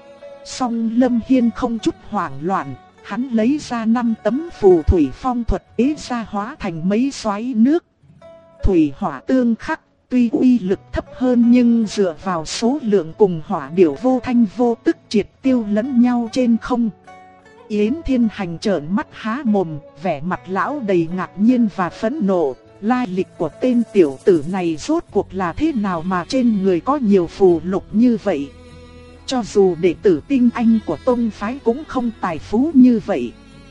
Song Lâm Hiên không chút hoảng loạn, hắn lấy ra 5 tấm phù thủy phong thuật ế ra hóa thành mấy xoáy nước. Thủy hỏa tương khắc, tuy uy lực thấp hơn nhưng dựa vào số lượng cùng hỏa điểu vô thanh vô tức triệt tiêu lẫn nhau trên không. Yến Thiên Hành trợn mắt há mồm, vẻ mặt lão đầy ngạc nhiên và phẫn nộ. Lai lịch của tên tiểu tử này rốt cuộc là thế nào mà trên người có nhiều phù lục như vậy? Cho dù đệ tử tinh anh của tông phái cũng không tài phú như vậy.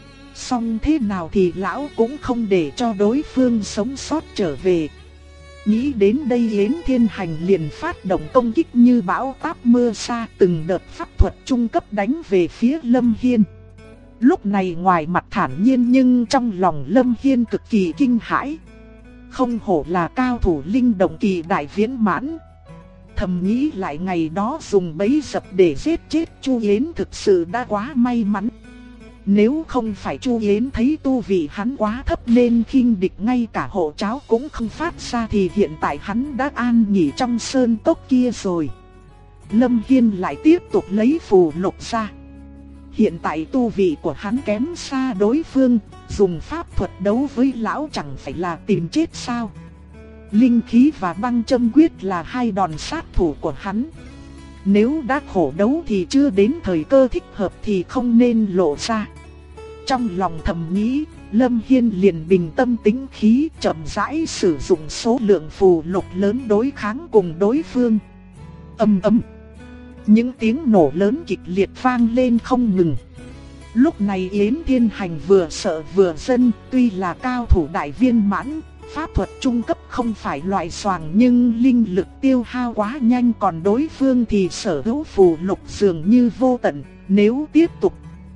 Song thế nào thì lão cũng không để cho đối phương sống sót trở về. Nghĩ đến đây Yến Thiên Hành liền phát động công kích như bão táp mưa sa, từng đợt pháp thuật trung cấp đánh về phía Lâm Hiên. Lúc này ngoài mặt thản nhiên nhưng trong lòng Lâm Hiên cực kỳ kinh hãi. Không hổ là cao thủ linh động kỳ đại viễn mãn. Thầm nghĩ lại ngày đó dùng bẫy dập để giết chết Chu Yến thực sự đã quá may mắn. Nếu không phải Chu Yến thấy tu vị hắn quá thấp nên khinh địch ngay cả hộ cháo cũng không phát ra thì hiện tại hắn đã an nghỉ trong sơn cốc kia rồi. Lâm Hiên lại tiếp tục lấy phù lục ra. Hiện tại tu vị của hắn kém xa đối phương, dùng pháp thuật đấu với lão chẳng phải là tìm chết sao? Linh khí và băng châm quyết là 2 đòn sát thủ của hắn. Nếu đã khổ đấu thì chưa đến thời cơ thích hợp thì không nên lộ ra. Trong lòng thầm nghĩ, Lâm Hiên liền bình tâm tĩnh khí, chậm rãi sử dụng số lượng phù lục lớn đối kháng cùng đối phương. Ầm ầm. Những tiếng nổ lớn kịch liệt vang lên không ngừng. Lúc này Yến Thiên Hành vừa sợ vừa giận, tuy là cao thủ đại viên mãn, pháp thuật trung cấp không phải loại xoàng nhưng linh lực tiêu hao quá nhanh, còn đối phương thì sở hữu phù lục dường như vô tận. Nếu tiếp tục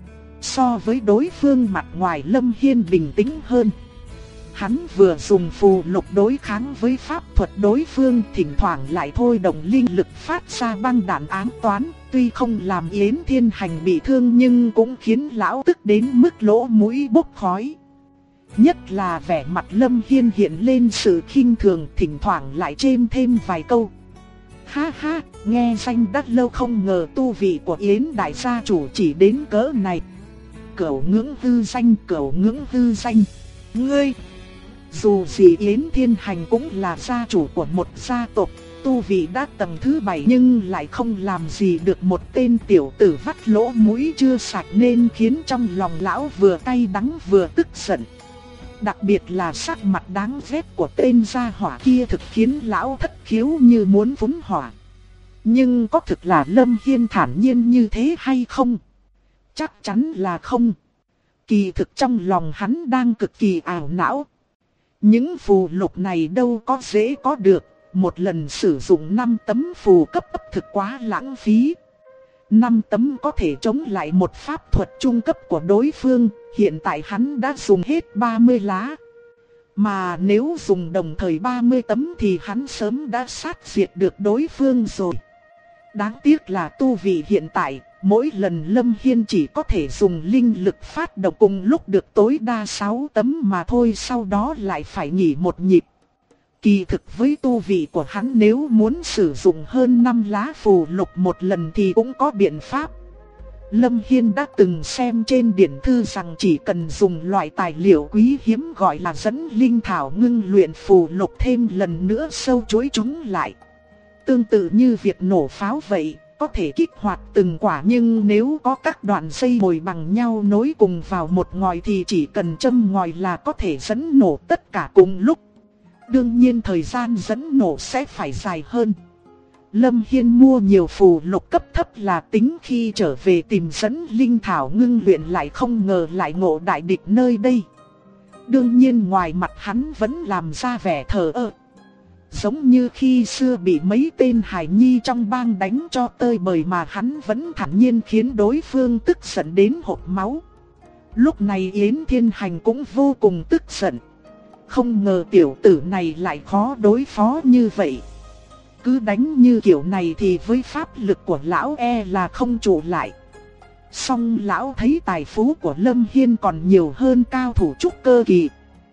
so với đối phương, mặt ngoài Lâm Hiên bình tĩnh hơn. Hắn vừa dùng phù lục đối kháng với pháp thuật đối phương, thỉnh thoảng lại thôi động linh lực phát ra băng đạn ám toán. Tuy không làm Yến Thiên Hành bị thương nhưng cũng khiến lão tức đến mức lỗ mũi bốc khói. Nhất là vẻ mặt Lâm Hiên hiện lên sự khinh thường, thỉnh thoảng lại chêm thêm vài câu. Ha ha, nghe danh đắt lâu không ngờ tu vị của Yến đại gia chủ chỉ đến cỡ này. Cửu ngưỡng hư danh, cửu ngưỡng hư danh. Ngươi! Dù gì Yến Thiên Hành cũng là gia chủ của một gia tộc, tu vị đã tầng thứ 7 nhưng lại không làm gì được một tên tiểu tử vắt lỗ mũi chưa sạch nên khiến trong lòng lão vừa cay đắng vừa tức giận. Đặc biệt là sắc mặt đáng ghét của tên gia hỏa kia thực khiến lão thất khiếu như muốn phúng hỏa. Nhưng có thực là Lâm Hiên thản nhiên như thế hay không? Chắc chắn là không. Kỳ thực trong lòng hắn đang cực kỳ ảo não. Những phù lục này đâu có dễ có được, một lần sử dụng 5 tấm phù cấp thực quá lãng phí. 5 tấm có thể chống lại một pháp thuật trung cấp của đối phương, hiện tại hắn đã dùng hết 30 lá. Mà nếu dùng đồng thời 30 tấm thì hắn sớm đã sát diệt được đối phương rồi. Đáng tiếc là tu vị hiện tại, mỗi lần Lâm Hiên chỉ có thể dùng linh lực phát động cùng lúc được tối đa 6 tấm mà thôi, sau đó lại phải nghỉ một nhịp. Kỳ thực với tu vị của hắn, nếu muốn sử dụng hơn 5 lá phù lục một lần thì cũng có biện pháp. Lâm Hiên đã từng xem trên điển thư rằng chỉ cần dùng loại tài liệu quý hiếm gọi là dẫn linh thảo ngưng luyện phù lục thêm lần nữa sâu chuỗi chúng lại. Tương tự như việc nổ pháo vậy, có thể kích hoạt từng quả, nhưng nếu có các đoạn dây mồi bằng nhau nối cùng vào một ngòi thì chỉ cần châm ngòi là có thể dẫn nổ tất cả cùng lúc. Đương nhiên thời gian dẫn nổ sẽ phải dài hơn. Lâm Hiên mua nhiều phù lục cấp thấp là tính khi trở về tìm dẫn linh thảo ngưng luyện lại không ngờ lại ngộ đại địch nơi đây. Đương nhiên ngoài mặt hắn vẫn làm ra vẻ thờ ơ. Giống như khi xưa bị mấy tên hài nhi trong bang đánh cho tơi bời mà hắn vẫn thản nhiên khiến đối phương tức giận đến hộc máu. Lúc này Yến Thiên Hành cũng vô cùng tức giận. Không ngờ tiểu tử này lại khó đối phó như vậy. Cứ đánh như kiểu này thì với pháp lực của lão là không trụ lại. Song lão thấy tài phú của Lâm Hiên còn nhiều hơn cao thủ trúc cơ kỳ.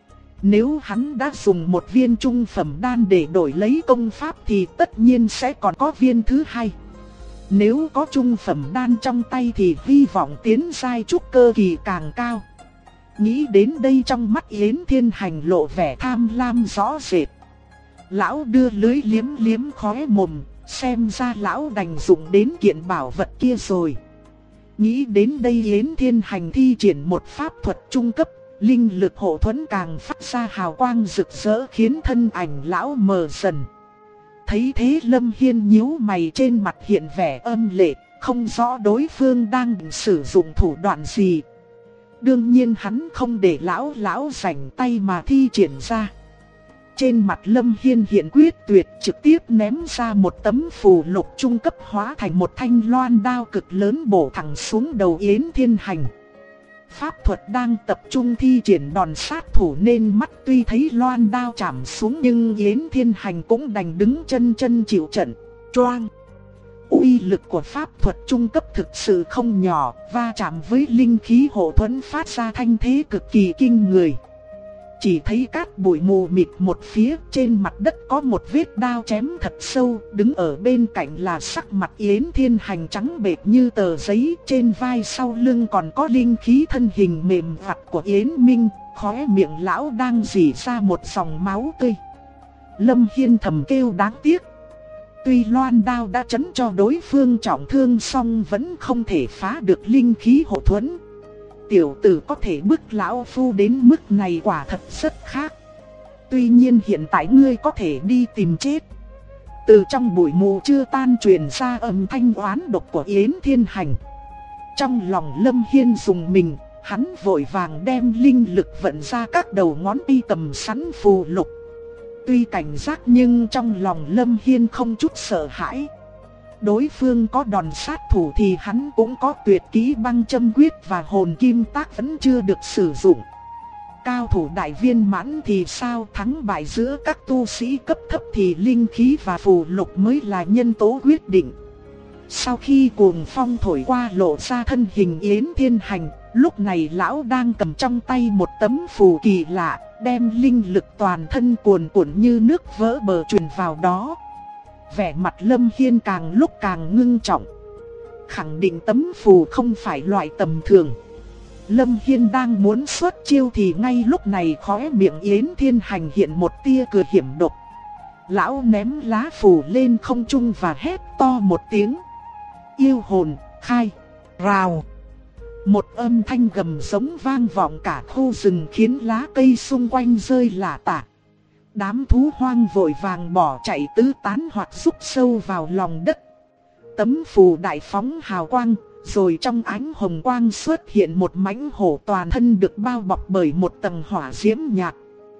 Nếu hắn đã dùng một viên trung phẩm đan để đổi lấy công pháp thì tất nhiên sẽ còn có viên thứ hai. Nếu có trung phẩm đan trong tay thì hy vọng tiến giai trúc cơ kỳ càng cao. Nghĩ đến đây trong mắt Yến Thiên Hành lộ vẻ tham lam rõ rệt. Lão đưa lưới liếm liếm khóe mồm, xem ra lão đành dụng đến kiện bảo vật kia rồi. Nghĩ đến đây Yến Thiên Hành thi triển một pháp thuật trung cấp, linh lực hộ thuẫn càng phát ra hào quang rực rỡ khiến thân ảnh lão mờ dần. Thấy thế Lâm Hiên nhíu mày, trên mặt hiện vẻ âm lệ, không rõ đối phương đang sử dụng thủ đoạn gì. Đương nhiên hắn không để lão rảnh tay mà thi triển ra. Trên mặt Lâm Hiên hiện quyết tuyệt, trực tiếp ném ra một tấm phù lục trung cấp hóa thành một thanh loan đao cực lớn bổ thẳng xuống đầu Yến Thiên Hành. Pháp thuật đang tập trung thi triển đòn sát thủ nên mắt tuy thấy loan đao chạm xuống nhưng Yến Thiên Hành cũng đành đứng chân chịu trận. Choang! Uy lực của pháp thuật trung cấp thực sự không nhỏ, va chạm với linh khí hộ thuẫn phát ra thanh thế cực kỳ kinh người. Chỉ thấy cát bụi mù mịt một phía, trên mặt đất có một vết đao chém thật sâu, đứng ở bên cạnh là sắc mặt Yến Thiên Hành trắng bệch như tờ giấy, trên vai sau lưng còn có linh khí thân hình mềm vặt của Yến Minh, khóe miệng lão đang rỉ ra một dòng máu tươi. Lâm Hiên thầm kêu đáng tiếc. Tuy loan đao đã chấn cho đối phương trọng thương song vẫn không thể phá được linh khí hộ thuẫn. Tiểu tử có thể bức lão phu đến mức này quả thật rất khác. Tuy nhiên hiện tại ngươi có thể đi tìm chết. Từ trong bụi mù chưa tan truyền ra âm thanh oán độc của Yến Thiên Hành. Trong lòng Lâm Hiên dùng mình, hắn vội vàng đem linh lực vận ra các đầu ngón tay cầm sẵn phù lục. Tuy cảnh giác nhưng trong lòng Lâm Hiên không chút sợ hãi. Đối phương có đòn sát thủ thì hắn cũng có tuyệt kỹ băng châm quyết và hồn kim tác vẫn chưa được sử dụng. Cao thủ đại viên mãn thì sao, thắng bại giữa các tu sĩ cấp thấp thì linh khí và phù lục mới là nhân tố quyết định. Sau khi cuồng phong thổi qua lộ ra thân hình Yến Thiên Hành, lúc này lão đang cầm trong tay một tấm phù kỳ lạ, đem linh lực toàn thân cuồn cuộn như nước vỡ bờ truyền vào đó. Vẻ mặt Lâm Hiên càng lúc càng ngưng trọng. Khẳng định tấm phù không phải loại tầm thường. Lâm Hiên đang muốn xuất chiêu thì ngay lúc này khóe miệng Yến Thiên Hành hiện một tia cười hiểm độc. Lão ném lá phù lên không trung và hét to một tiếng. Yêu hồn, khai, rào. Một âm thanh gầm giống vang vọng cả khu rừng khiến lá cây xung quanh rơi lả tả. Đám thú hoang vội vàng bỏ chạy tứ tán hoặc rút sâu vào lòng đất. Tấm phù đại phóng hào quang, rồi trong ánh hồng quang xuất hiện một mãnh hổ toàn thân được bao bọc bởi một tầng hỏa diễm nhạt.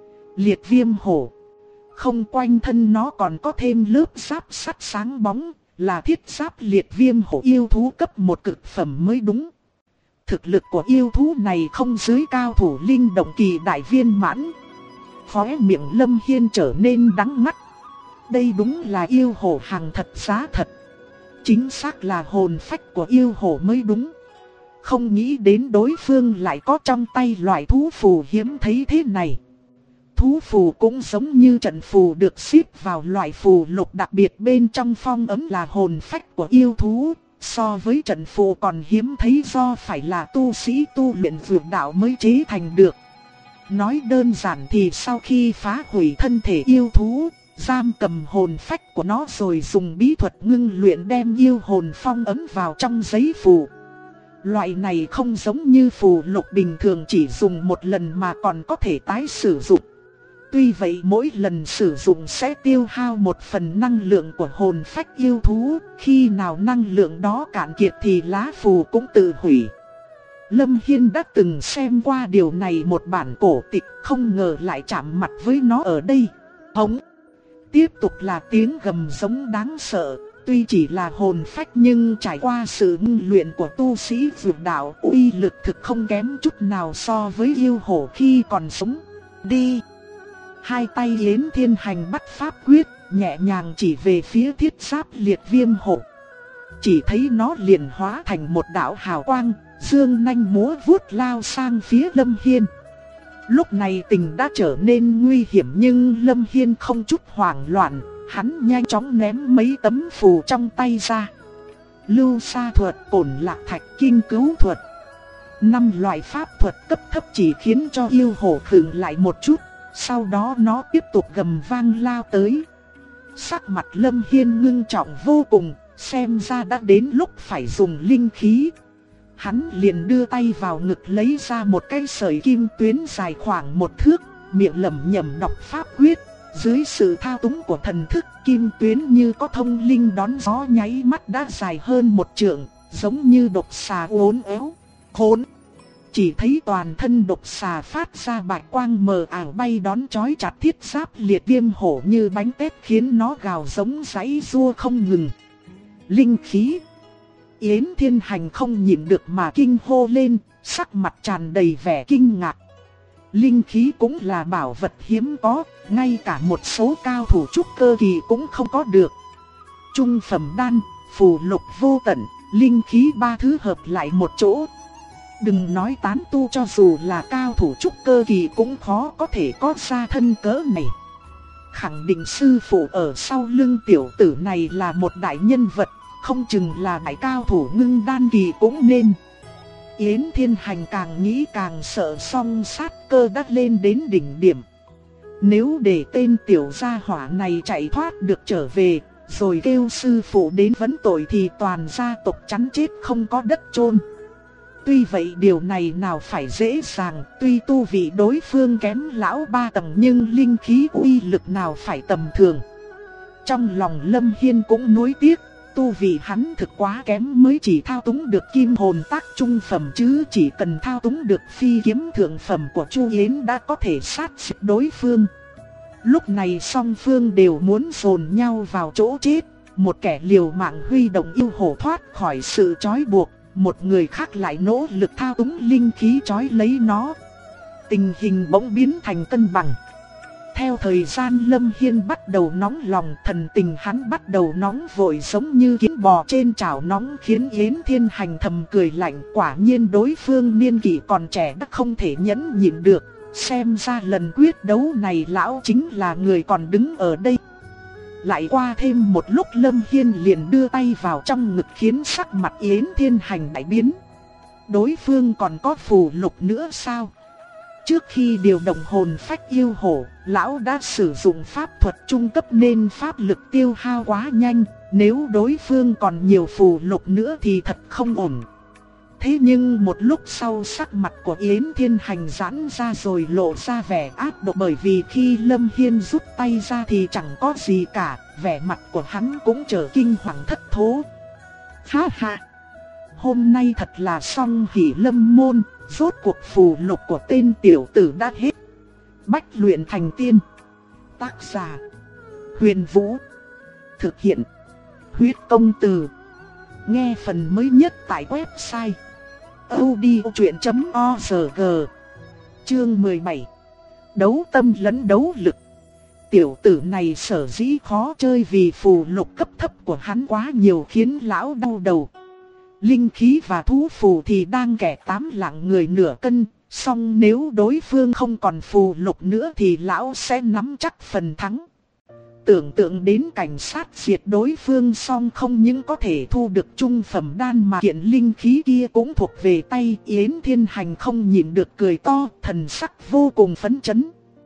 Liệt viêm hổ. Không, quanh thân nó còn có thêm lớp giáp sắt sáng bóng, là thiết giáp liệt viêm hổ yêu thú cấp 1 cực phẩm mới đúng. Thực lực của yêu thú này không dưới cao thủ linh động kỳ đại viên mãn. Khóe miệng Lâm Hiên trở nên đắng ngắt. Đây đúng là yêu hổ hàng thật giá thật. Chính xác là hồn phách của yêu hổ mới đúng. Không nghĩ đến đối phương lại có trong tay loại thú phù hiếm thấy thế này. Thú phù cũng giống như trận phù được xếp vào loại phù lục đặc biệt, bên trong phong ấn là hồn phách của yêu thú. So với trận phù còn hiếm thấy do phải là tu sĩ tu luyện vượt đạo mới chế thành được. Nói đơn giản thì sau khi phá hủy thân thể yêu thú, giam cầm hồn phách của nó rồi dùng bí thuật ngưng luyện đem yêu hồn phong ấn vào trong giấy phù. Loại này không giống như phù lục bình thường chỉ dùng một lần mà còn có thể tái sử dụng. Tuy vậy mỗi lần sử dụng sẽ tiêu hao một phần năng lượng của hồn phách yêu thú, khi nào năng lượng đó cạn kiệt thì lá phù cũng tự hủy. Lâm Hiên đã từng xem qua điều này một bản cổ tịch, không ngờ lại chạm mặt với nó ở đây. Hống! Tiếp tục là tiếng gầm giống đáng sợ, tuy chỉ là hồn phách nhưng trải qua sự ngưng luyện của tu sĩ vượt đạo, uy lực thực không kém chút nào so với yêu hổ khi còn sống. Đi! Hai tay Yến Thiên Hành bắt pháp quyết, nhẹ nhàng chỉ về phía thiết giáp liệt viêm hổ. Chỉ thấy nó liền hóa thành một đạo hào quang, dương nanh múa vuốt lao sang phía Lâm Hiên. Lúc này tình đã trở nên nguy hiểm nhưng Lâm Hiên không chút hoảng loạn, hắn nhanh chóng ném mấy tấm phù trong tay ra. Lưu sa thuật, cổn lạc thạch, kinh cứu thuật. 5 loại pháp thuật cấp thấp chỉ khiến cho yêu hổ khựng lại một chút. Sau đó nó tiếp tục gầm vang lao tới. Sắc mặt Lâm Hiên ngưng trọng vô cùng, xem ra đã đến lúc phải dùng linh khí. Hắn liền đưa tay vào ngực lấy ra một cái sợi kim tuyến dài khoảng 1 thước, miệng lẩm nhẩm đọc pháp quyết. Dưới sự thao túng của thần thức, kim tuyến như có thông linh đón gió nháy mắt đã dài hơn 1 trượng, giống như độc xà uốn éo. Khốn! Chỉ thấy toàn thân độc xà phát ra bạch quang mờ ảo bay đón chói chặt thiết giáp liệt viêm hổ như bánh tét, khiến nó gào giống giãy giụa không ngừng. Linh khí! Yến Thiên Hành không nhịn được mà kinh hô lên, sắc mặt tràn đầy vẻ kinh ngạc. Linh khí cũng là bảo vật hiếm có, ngay cả một số cao thủ trúc cơ kỳ cũng không có được. Trung phẩm đan, phù lục vô tận, linh khí 3 thứ hợp lại một chỗ. Đừng nói tán tu, cho dù là cao thủ trúc cơ kỳ cũng khó có thể có ra thân cỡ này. Khẳng định sư phụ ở sau lưng tiểu tử này là một đại nhân vật, không chừng là đại cao thủ ngưng đan kỳ cũng nên. Yến Thiên Hành càng nghĩ càng sợ, song sát cơ đã lên đến đỉnh điểm. Nếu để tên tiểu gia hỏa này chạy thoát được trở về, rồi kêu sư phụ đến vấn tội thì toàn gia tộc chắn chết không có đất chôn. Tuy vậy điều này nào phải dễ dàng, tuy tu vị đối phương kém lão 3 tầng nhưng linh khí uy lực nào phải tầm thường. Trong lòng Lâm Hiên cũng nuối tiếc, tu vị hắn thực quá kém mới chỉ thao túng được kim hồn tác trung phẩm, chứ chỉ cần thao túng được phi kiếm thượng phẩm của Chu Yến đã có thể sát diệt đối phương. Lúc này song phương đều muốn dồn nhau vào chỗ chết, một kẻ liều mạng huy động yêu hổ thoát khỏi sự trói buộc, một người khác lại nỗ lực thao túng linh khí trói lấy nó. Tình hình bỗng biến thành cân bằng. Theo thời gian Lâm Hiên bắt đầu nóng lòng, thần tình hắn bắt đầu nóng vội giống như kiến bò trên chảo nóng, khiến Yến Thiên Hành thầm cười lạnh. Quả nhiên đối phương niên kỷ còn trẻ đã không thể nhẫn nhịn được, xem ra lần quyết đấu này lão chính là người còn đứng ở đây. Lại qua thêm một lúc Lâm Hiên liền đưa tay vào trong ngực khiến sắc mặt Yến Thiên Hành đại biến. Đối phương còn có phù lục nữa sao? Trước khi điều động hồn phách yêu hổ, lão đã sử dụng pháp thuật trung cấp nên pháp lực tiêu hao quá nhanh. Nếu đối phương còn nhiều phù lục nữa thì thật không ổn. Thế nhưng một lúc sau sắc mặt của Yến Thiên Hành giãn ra rồi lộ ra vẻ ác độc, bởi vì khi Lâm Hiên rút tay ra thì chẳng có gì cả, vẻ mặt của hắn cũng trở kinh hoàng thất thố. Ha ha! Hôm nay thật là song hỷ lâm môn, rốt cuộc phù lục của tên tiểu tử đã hết. Bách luyện thành tiên. Tác giả: Huyền Vũ. Thực hiện: Huyết công từ. Nghe phần mới nhất tại website audiochuyện.org. Chương 17. Đấu tâm lẫn đấu lực. Tiểu tử này sở dĩ khó chơi vì phù lục cấp thấp của hắn quá nhiều khiến lão đau đầu. Linh khí và thú phù thì đang kẻ tám lạng người nửa cân, song nếu đối phương không còn phù lục nữa thì lão sẽ nắm chắc phần thắng. Tưởng tượng đến cảnh sát diệt đối phương song không những có thể thu được trung phẩm đan mà kiện linh khí kia cũng thuộc về tay. Yến Thiên Hành không nhịn được cười to, thần sắc vô cùng phấn chấn.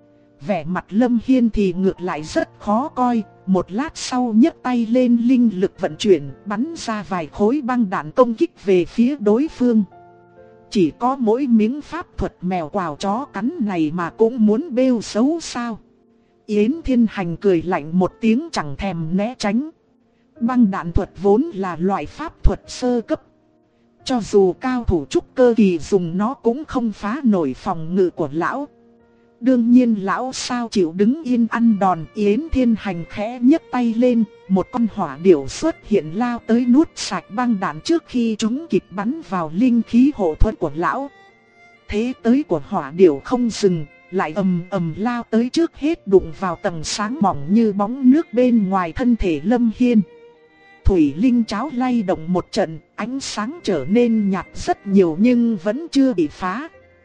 Vẻ mặt Lâm Hiên thì ngược lại rất khó coi, một lát sau nhấc tay lên linh lực vận chuyển, bắn ra vài khối băng đạn công kích về phía đối phương. Chỉ có mỗi miếng pháp thuật mèo quào chó cắn này mà cũng muốn bêu xấu sao? Yến Thiên Hành cười lạnh một tiếng chẳng thèm né tránh. Băng đạn thuật vốn là loại pháp thuật sơ cấp. Cho dù cao thủ trúc cơ kỳ dùng nó cũng không phá nổi phòng ngự của lão. Đương nhiên lão sao chịu đứng yên ăn đòn. Yến Thiên Hành khẽ nhấc tay lên, một con hỏa điểu xuất hiện lao tới nuốt sạch băng đạn trước khi chúng kịp bắn vào linh khí hộ thuẫn của lão. Thế tới của hỏa điểu không dừng, lại ầm ầm lao tới trước hết đụng vào tầng sáng mỏng như bóng nước bên ngoài thân thể Lâm Hiên. Thủy linh cháo lay động một trận, ánh sáng trở nên nhạt rất nhiều nhưng vẫn chưa bị phá.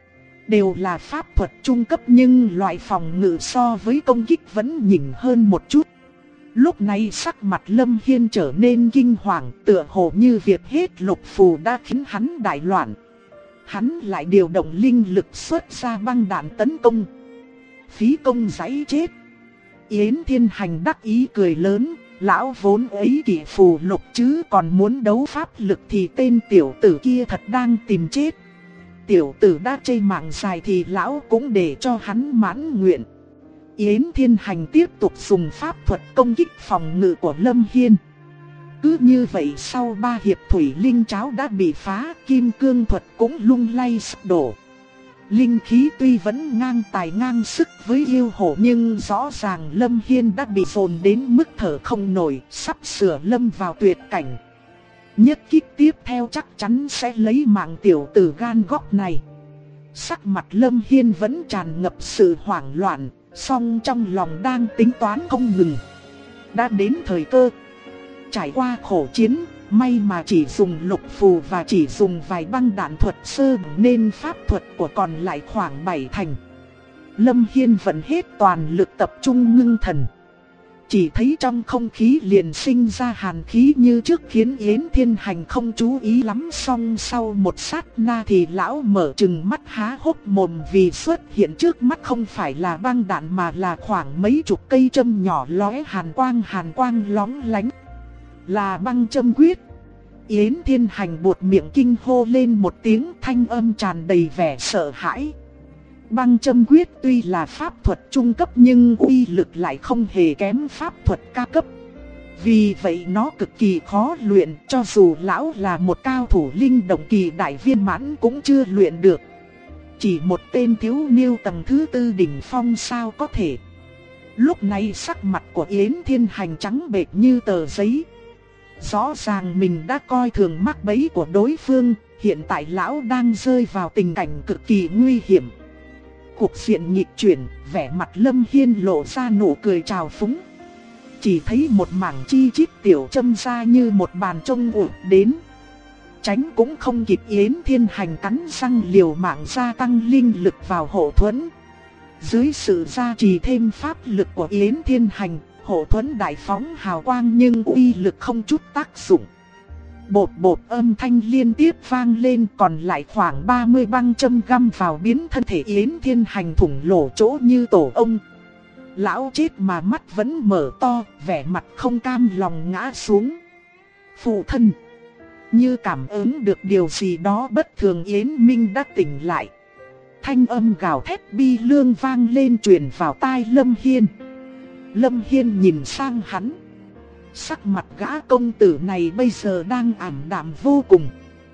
Đều là pháp thuật trung cấp nhưng loại phòng ngự so với công kích vẫn nhỉnh hơn một chút. Lúc này sắc mặt Lâm Hiên trở nên kinh hoàng, tựa hồ như việc hết lục phù đã khiến hắn đại loạn. Hắn lại điều động linh lực xuất ra băng đạn tấn công. Phí công giấy chết. Yến Thiên Hành đắc ý cười lớn, lão vốn ấy kỷ phù lục chứ còn muốn đấu pháp lực thì tên tiểu tử kia thật đang tìm chết. Tiểu tử đã chây mạng dài thì lão cũng để cho hắn mãn nguyện. Yến Thiên Hành tiếp tục dùng pháp thuật công kích phòng ngự của Lâm Hiên. Cứ như vậy sau 3 hiệp thủy linh cháo đã bị phá, kim cương thuật cũng lung lay sụp đổ. Linh khí tuy vẫn ngang tài ngang sức với yêu hổ nhưng rõ ràng Lâm Hiên đã bị dồn đến mức thở không nổi, sắp sửa lâm vào tuyệt cảnh. Nhất kích tiếp theo chắc chắn sẽ lấy mạng tiểu tử gan góc này. Sắc mặt Lâm Hiên vẫn tràn ngập sự hoảng loạn, song trong lòng đang tính toán không ngừng. Đã đến thời cơ. Trải qua khổ chiến, may mà chỉ dùng lục phù và chỉ dùng vài băng đạn thuật sơ nên pháp thuật của còn lại khoảng 7 thành. Lâm Hiên vẫn hết toàn lực tập trung ngưng thần. Chỉ thấy trong không khí liền sinh ra hàn khí như trước khiến Yến Thiên Hành không chú ý lắm, song sau một sát na thì lão mở trừng mắt há hốc mồm vì xuất hiện trước mắt không phải là băng đạn mà là khoảng mấy chục cây châm nhỏ lóe hàn quang lóng lánh. Là băng châm quyết. Yến Thiên Hành buột miệng kinh hô lên một tiếng, thanh âm tràn đầy vẻ sợ hãi. Băng châm quyết tuy là pháp thuật trung cấp nhưng uy lực lại không hề kém pháp thuật cao cấp. Vì vậy nó cực kỳ khó luyện, cho dù lão là một cao thủ linh động kỳ đại viên mãn cũng chưa luyện được. Chỉ một tên thiếu niêu tầng thứ 4 đỉnh phong sao có thể. Lúc này sắc mặt của Yến Thiên Hành trắng bệch như tờ giấy. Rõ ràng mình đã coi thường mắc bẫy của đối phương, hiện tại lão đang rơi vào tình cảnh cực kỳ nguy hiểm. Cục diện nghịch chuyển, vẻ mặt Lâm Hiên lộ ra nụ cười trào phúng. Chỉ thấy một mảng chi chít tiểu châm ra như một bàn trông ụt đến. Tránh cũng không kịp, Yến Thiên Hành cắn răng liều mạng gia tăng linh lực vào hộ thuẫn. Dưới sự gia trì thêm pháp lực của Yến Thiên Hành, hộ thuẫn đại phóng hào quang nhưng uy lực không chút tác dụng. Bột bột âm thanh liên tiếp vang lên, còn lại khoảng 30 băng châm găm vào biến thân thể Yến Thiên Hành thủng lỗ chỗ như tổ ong. Lão chết mà mắt vẫn mở to, vẻ mặt không cam lòng ngã xuống. Phụ thân. Như cảm ứng được điều gì đó bất thường, Yến Minh đã tỉnh lại. Thanh âm gào thét bi lương vang lên truyền vào tai Lâm Hiên. Lâm Hiên nhìn sang hắn. Sắc mặt gã công tử này bây giờ đang ảm đạm vô cùng.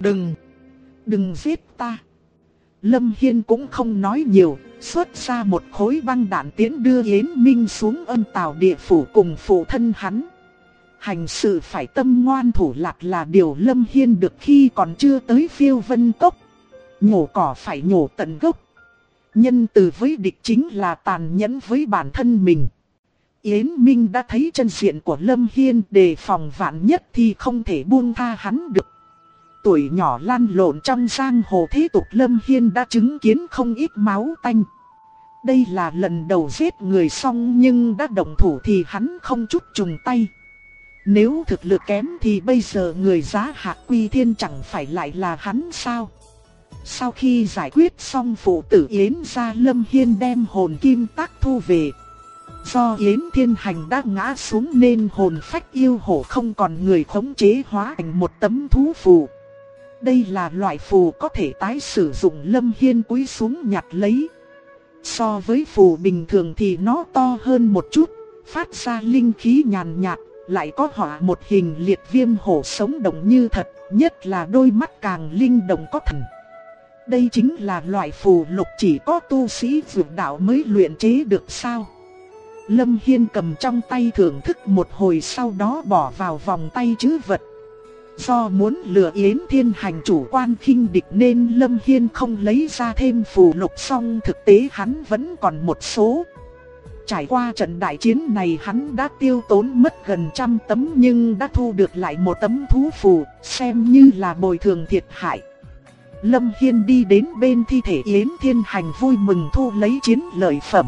Đừng giết ta. Lâm Hiên cũng không nói nhiều, xuất ra một khối băng đạn tiến đưa Yến Minh xuống âm tào địa phủ cùng phụ thân hắn. hành sự phải tâm ngoan thủ lạc là điều Lâm Hiên được khi còn chưa tới Phiêu Vân Cốc. Nhổ cỏ phải nhổ tận gốc. Nhân từ với địch chính là tàn nhẫn với bản thân mình. Yến Minh đã thấy chân diện của Lâm Hiên, đề phòng vạn nhất thì không thể buông tha hắn được. Tuổi nhỏ lăn lộn trong giang hồ thế tục, Lâm Hiên đã chứng kiến không ít máu tanh. Đây là lần đầu giết người xong nhưng đã động thủ thì hắn không chút chùng tay. Nếu thực lực kém thì bây giờ người giá Hạc Quy Thiên chẳng phải lại là hắn sao? Sau khi giải quyết xong phụ tử Yến gia, Lâm Hiên đem hồn kim tác thu về. Do Yến Thiên Hành đã ngã xuống nên hồn phách yêu hổ không còn người khống chế, hóa thành một tấm thú phù. Đây là loại phù có thể tái sử dụng, Lâm Hiên cúi xuống nhặt lấy. So với phù bình thường thì nó to hơn một chút, phát ra linh khí nhàn nhạt, lại có họa một hình liệt viêm hổ sống động như thật, nhất là đôi mắt càng linh động có thần. Đây chính là loại phù lục chỉ có tu sĩ vượt đạo mới luyện chế được sao? Lâm Hiên cầm trong tay thưởng thức một hồi, sau đó bỏ vào vòng tay trữ vật. Do muốn lừa Yến Thiên Hành chủ quan khinh địch nên Lâm Hiên không lấy ra thêm phù lục, song thực tế hắn vẫn còn một số. Trải qua trận đại chiến này hắn đã tiêu tốn mất gần 100 tấm nhưng đã thu được lại một tấm thú phù, xem như là bồi thường thiệt hại. Lâm Hiên đi đến bên thi thể Yến Thiên Hành vui mừng thu lấy chiến lợi phẩm.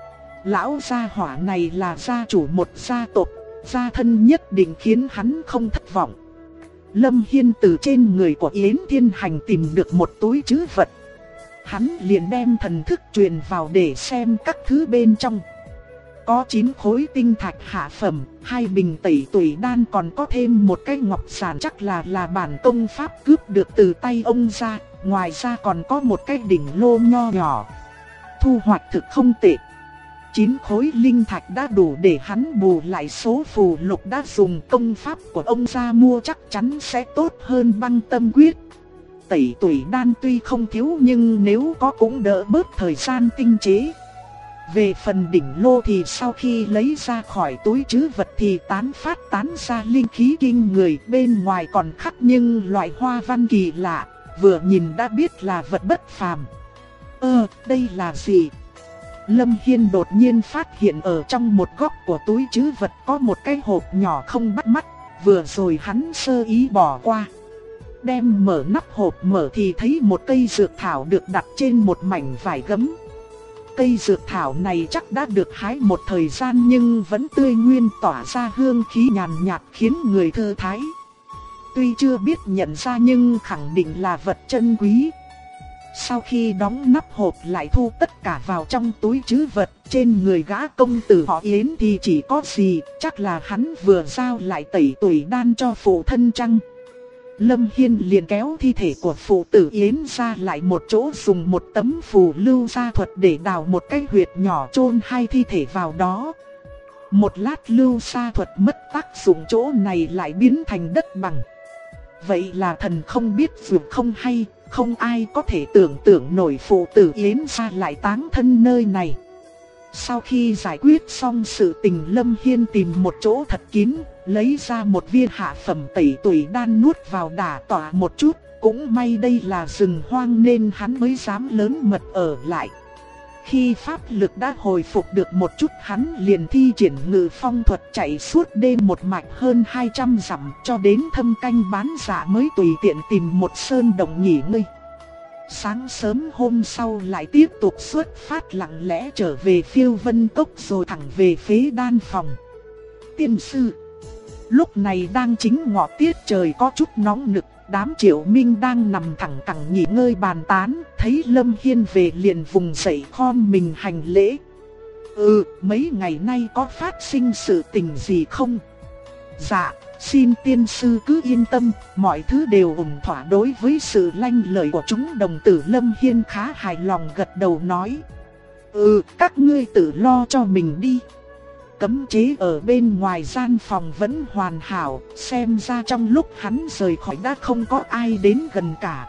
Lão gia hỏa này là gia chủ một gia tộc, gia thân nhất định khiến hắn không thất vọng. Lâm Hiên từ trên người của Yến Thiên Hành tìm được một túi trữ vật. Hắn liền đem thần thức truyền vào để xem các thứ bên trong. Có 9 khối tinh thạch hạ phẩm, 2 bình tẩy tủy đan, còn có thêm một cái ngọc giản chắc là bản công pháp cướp được từ tay ông gia. Ngoài ra còn có một cái đỉnh lô nho nhỏ. Thu hoạch thực không tệ. 9 khối linh thạch đã đủ để hắn bù lại số phù lục đã dùng công pháp của ông gia mua, chắc chắn sẽ tốt hơn băng tâm quyết. Tẩy tủy đan tuy không thiếu nhưng nếu có cũng đỡ bớt thời gian tinh chế. Về phần đỉnh lô thì sau khi lấy ra khỏi túi trữ vật thì tán ra linh khí kinh người, bên ngoài còn khắc nhưng loại hoa văn kỳ lạ, vừa nhìn đã biết là vật bất phàm. Đây là gì? Lâm Hiên đột nhiên phát hiện ở trong một góc của túi trữ vật có một cái hộp nhỏ không bắt mắt, vừa rồi hắn sơ ý bỏ qua. Đem mở nắp hộp mở thì thấy một cây dược thảo được đặt trên một mảnh vải gấm. Cây dược thảo này chắc đã được hái một thời gian nhưng vẫn tươi nguyên, tỏa ra hương khí nhàn nhạt khiến người thư thái. Tuy chưa biết nhận ra nhưng khẳng định là vật chân quý. Sau khi đóng nắp hộp lại thu tất cả vào trong túi trữ vật, trên người gã công tử họ Yến thì chỉ có gì, chắc là hắn vừa giao lại tẩy tủy đan cho phụ thân chăng. Lâm Hiên liền kéo thi thể của phụ tử Yến ra lại một chỗ, dùng một tấm phù lưu gia thuật để đào một cái huyệt nhỏ chôn hai thi thể vào đó. Một lát lưu gia thuật mất tác dụng, chỗ này lại biến thành đất bằng. Vậy là thần không biết vượt không hay, không ai có thể tưởng tượng nổi phụ tử Yến gia lại táng thân nơi này. Sau khi giải quyết xong sự tình, Lâm Hiên tìm một chỗ thật kín, lấy ra một viên hạ phẩm tẩy tủy đan nuốt vào đả tỏa một chút. Cũng may đây là rừng hoang nên hắn mới dám lớn mật ở lại. Khi pháp lực đã hồi phục được một chút, hắn liền thi triển ngự phong thuật chạy suốt đêm một mạch hơn 200 dặm cho đến Thâm Canh Bán Dạ mới tùy tiện tìm một sơn động nghỉ ngơi. Sáng sớm hôm sau lại tiếp tục xuất phát, lặng lẽ trở về Phiêu Vân Cốc rồi thẳng về Phế Đan phòng. Tiên sư, lúc này đang chính ngọ tiết trời có chút nóng nực, đám Triệu Minh đang nằm thẳng cẳng nghỉ ngơi bàn tán, thấy Lâm Hiên về liền vùng dậy khom mình hành lễ. Mấy ngày nay có phát sinh sự tình gì không? Dạ, xin tiên sư cứ yên tâm, mọi thứ đều ổn thỏa. Đối với sự lanh lợi của chúng đồng tử, Lâm Hiên khá hài lòng gật đầu nói. Các ngươi tự lo cho mình đi. Cấm chế ở bên ngoài gian phòng vẫn hoàn hảo, xem ra trong lúc hắn rời khỏi đã không có ai đến gần cả.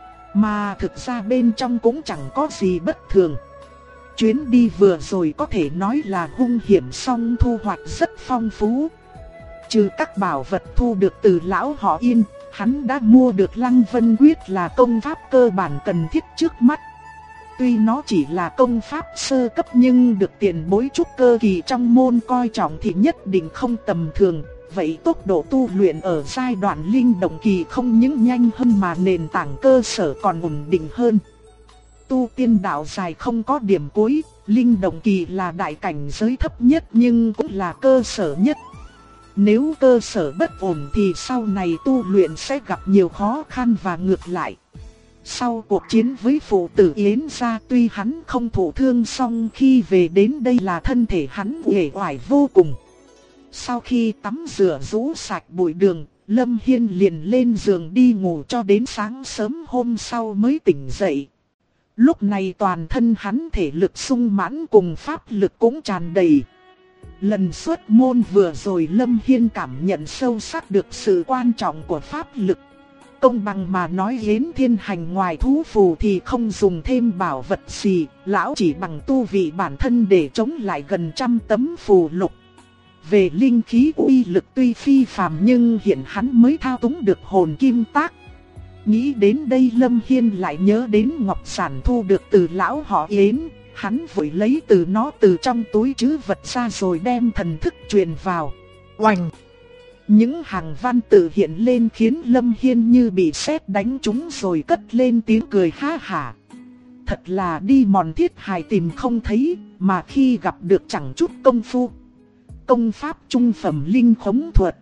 Mà thực ra bên trong cũng chẳng có gì bất thường. Chuyến đi vừa rồi có thể nói là hung hiểm song thu hoạch rất phong phú. Trừ các bảo vật thu được từ lão họ Yên, hắn đã mua được Lăng Vân Quyết là công pháp cơ bản cần thiết trước mắt. Tuy nó chỉ là công pháp sơ cấp nhưng được tiền bối trúc cơ kỳ trong môn coi trọng thì nhất định không tầm thường. Vậy tốc độ tu luyện ở giai đoạn linh động kỳ không những nhanh hơn mà nền tảng cơ sở còn ổn định hơn. Tu tiên đạo dài không có điểm cuối, linh động kỳ là đại cảnh giới thấp nhất nhưng cũng là cơ sở nhất. Nếu cơ sở bất ổn thì sau này tu luyện sẽ gặp nhiều khó khăn và ngược lại. Sau cuộc chiến với phụ tử Yến gia, tuy hắn không thụ thương, song khi về đến đây là thân thể hắn uể oải vô cùng. Sau khi tắm rửa rũ sạch bụi đường, Lâm Hiên liền lên giường đi ngủ cho đến sáng sớm hôm sau mới tỉnh dậy. Lúc này toàn thân hắn thể lực sung mãn cùng pháp lực cũng tràn đầy. Lần xuất môn vừa rồi Lâm Hiên cảm nhận sâu sắc được sự quan trọng của pháp lực. Công bằng mà nói, Yến Thiên Hành ngoài thú phù thì không dùng thêm bảo vật gì, lão chỉ bằng tu vị bản thân để chống lại gần 100 tấm phù lục. Về linh khí uy lực tuy phi phàm nhưng hiện hắn mới thao túng được hồn kim tác. Nghĩ đến đây Lâm Hiên lại nhớ đến ngọc sản thu được từ lão họ Yến. Hắn vội lấy từ nó từ trong túi trữ vật ra rồi đem thần thức truyền vào. Oành! Những hàng văn tự hiện lên khiến Lâm Hiên như bị sét đánh trúng rồi cất lên tiếng cười ha hả. Thật là đi mòn thiết hài tìm không thấy, mà khi gặp được chẳng chút công phu. Công pháp trung phẩm linh khống thuật.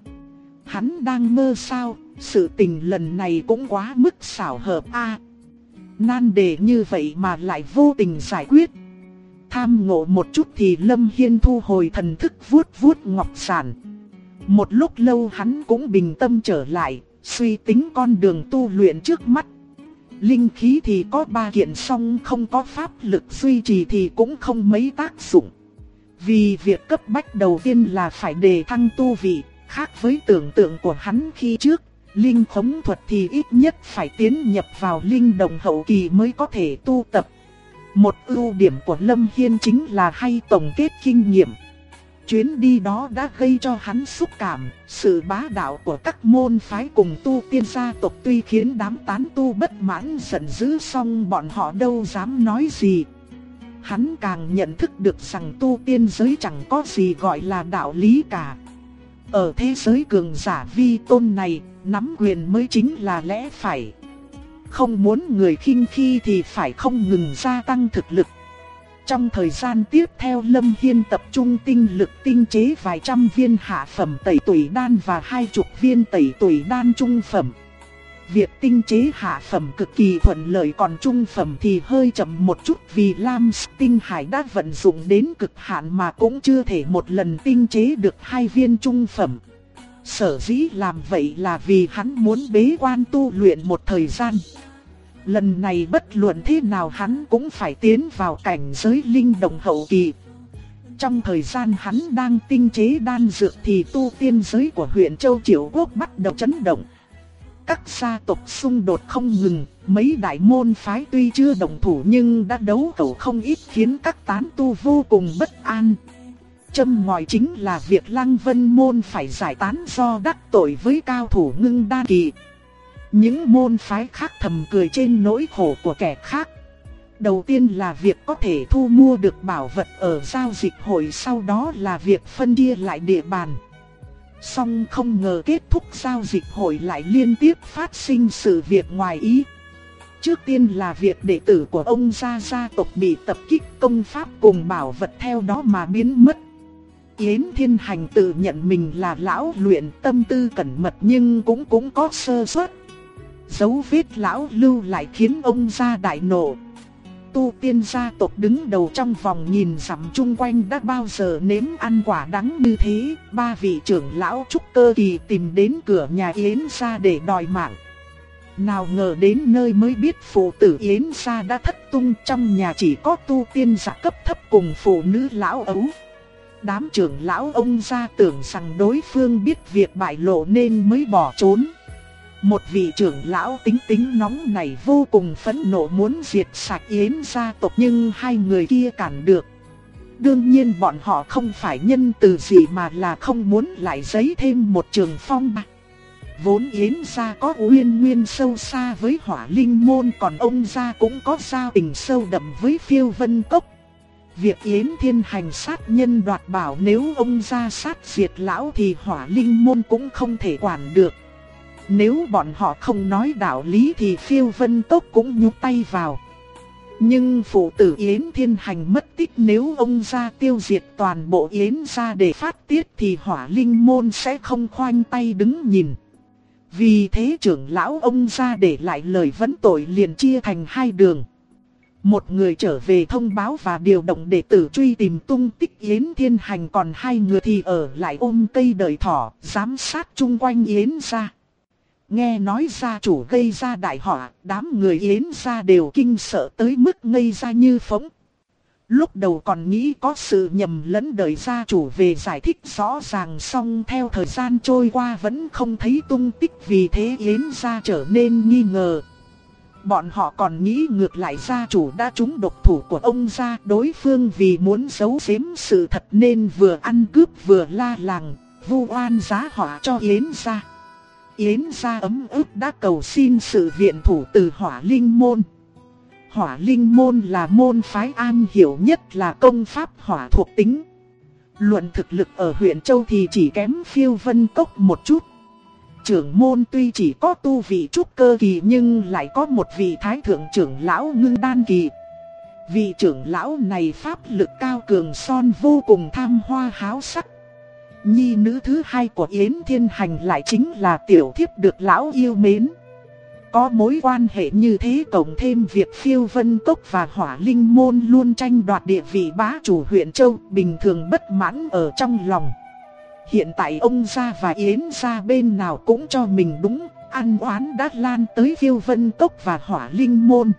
Hắn đang mơ sao, sự tình lần này cũng quá mức xảo hợp a. Nan đề như vậy mà lại vô tình giải quyết. Tham ngộ một chút thì Lâm Hiên thu hồi thần thức vuốt vuốt ngọc sản. Một lúc lâu hắn cũng bình tâm trở lại, suy tính con đường tu luyện trước mắt. Linh khí thì có 3 kiện song không có pháp lực duy trì thì cũng không mấy tác dụng. Vì việc cấp bách đầu tiên là phải đề thăng tu vị, khác với tưởng tượng của hắn khi trước. Linh khống thuật thì ít nhất phải tiến nhập vào linh đồng hậu kỳ mới có thể tu tập. Một ưu điểm của Lâm Hiên chính là hay tổng kết kinh nghiệm. Chuyến đi đó đã gây cho hắn xúc cảm, sự bá đạo của các môn phái cùng tu tiên gia tộc tuy khiến đám tán tu bất mãn giận dữ, song bọn họ đâu dám nói gì. Hắn càng nhận thức được rằng tu tiên giới chẳng có gì gọi là đạo lý cả. Ở thế giới cường giả vi tôn này, nắm quyền mới chính là lẽ phải. Không muốn người khinh khi thì phải không ngừng gia tăng thực lực. Trong thời gian tiếp theo Lâm Hiên tập trung tinh lực tinh chế vài trăm viên hạ phẩm tẩy tủy đan và 20 viên tẩy tủy đan trung phẩm. Việc tinh chế hạ phẩm cực kỳ thuận lợi, còn trung phẩm thì hơi chậm một chút vì Lam Tinh Hải đã vận dụng đến cực hạn mà cũng chưa thể một lần tinh chế được 2 viên trung phẩm. Sở dĩ làm vậy là vì hắn muốn bế quan tu luyện một thời gian. Lần này bất luận thế nào hắn cũng phải tiến vào cảnh giới linh đồng hậu kỳ. Trong thời gian hắn đang tinh chế đan dược thì tu tiên giới của huyện Châu Triệu Quốc bắt đầu chấn động. Các gia tộc xung đột không ngừng, mấy đại môn phái tuy chưa động thủ nhưng đã đấu khẩu không ít khiến các tán tu vô cùng bất an. Châm ngòi chính là việc Lăng Vân môn phải giải tán do đắc tội với cao thủ ngưng đan kỳ. Những môn phái khác thầm cười trên nỗi khổ của kẻ khác. Đầu tiên là việc có thể thu mua được bảo vật ở giao dịch hội, sau đó là việc phân chia lại địa bàn. Song không ngờ kết thúc giao dịch hội lại liên tiếp phát sinh sự việc ngoài ý. Trước tiên là việc đệ tử của ông gia tộc bị tập kích, công pháp cùng bảo vật theo đó mà biến mất. Yến Thiên Hành tự nhận mình là lão luyện, tâm tư cẩn mật nhưng cũng có sơ suất. Dấu vết lão lưu lại khiến ông gia đại nộ. Tu tiên gia tộc đứng đầu trong vòng nhìn dặm chung quanh đã bao giờ nếm ăn quả đắng như thế. 3 vị trưởng lão trúc cơ kỳ tìm đến cửa nhà Yến gia để đòi mạng. Nào ngờ đến nơi mới biết phụ tử Yến gia đã thất tung, trong nhà chỉ có tu tiên giả cấp thấp cùng phụ nữ lão ấu. Đám trưởng lão ông gia tưởng rằng đối phương biết việc bại lộ nên mới bỏ trốn. Một vị trưởng lão tính nóng này vô cùng phẫn nộ muốn diệt sạch Yến gia tộc nhưng 2 người kia cản được. Đương nhiên bọn họ không phải nhân từ gì mà là không muốn lại giấy thêm một trường phong bạc. Vốn Yến gia có uyên nguyên sâu xa với Hỏa Linh môn, còn ông gia cũng có giao tình sâu đậm với Phiêu Vân Cốc. Việc Yến Thiên Hành sát nhân đoạt bảo, nếu ông gia sát diệt lão thì Hỏa Linh môn cũng không thể quản được. Nếu bọn họ không nói đạo lý thì Phiêu Vân Cốc cũng nhúc tay vào. Nhưng phụ tử Yến Thiên Hành mất tích, nếu ông gia tiêu diệt toàn bộ Yến gia để phát tiết thì Hỏa Linh môn sẽ không khoanh tay đứng nhìn. Vì thế trưởng lão ông gia để lại lời vấn tội liền chia thành hai đường. Một người trở về thông báo và điều động đệ tử truy tìm tung tích Yến Thiên Hành, còn hai người thì ở lại ôm cây đợi thỏ, giám sát chung quanh Yến gia. Nghe nói gia chủ gây ra đại họa, đám người Yến gia đều kinh sợ tới mức ngây ra như phỗng. Lúc đầu còn nghĩ có sự nhầm lẫn, đợi gia chủ về giải thích rõ ràng, xong theo thời gian trôi qua vẫn không thấy tung tích, vì thế Yến gia trở nên nghi ngờ. Bọn họ còn nghĩ ngược lại gia chủ đã trúng độc thủ của ông gia, đối phương vì muốn giấu giếm sự thật nên vừa ăn cướp vừa la làng, vu oan giá họa cho Yến gia. Yến gia ấm ức đã cầu xin sự viện thủ từ Hỏa Linh môn. Hỏa Linh môn là môn phái am hiểu nhất là công pháp hỏa thuộc tính. Luận thực lực ở huyện Châu thì chỉ kém Phiêu Vân Cốc một chút. Trưởng môn tuy chỉ có tu vị trúc cơ kỳ nhưng lại có một vị thái thượng trưởng lão ngưng đan kỳ. Vị trưởng lão này pháp lực cao cường son, vô cùng tham hoa háo sắc. Nhi nữ thứ hai của Yến Thiên Hành lại chính là tiểu thiếp được lão yêu mến. Có mối quan hệ như thế, cộng thêm việc Phiêu Vân Cốc và Hỏa Linh môn luôn tranh đoạt địa vị bá chủ huyện Châu, bình thường bất mãn ở trong lòng. Hiện tại ông gia và Yến gia bên nào cũng cho mình đúng, ăn oán đã lan tới Phiêu Vân Cốc và Hỏa Linh môn.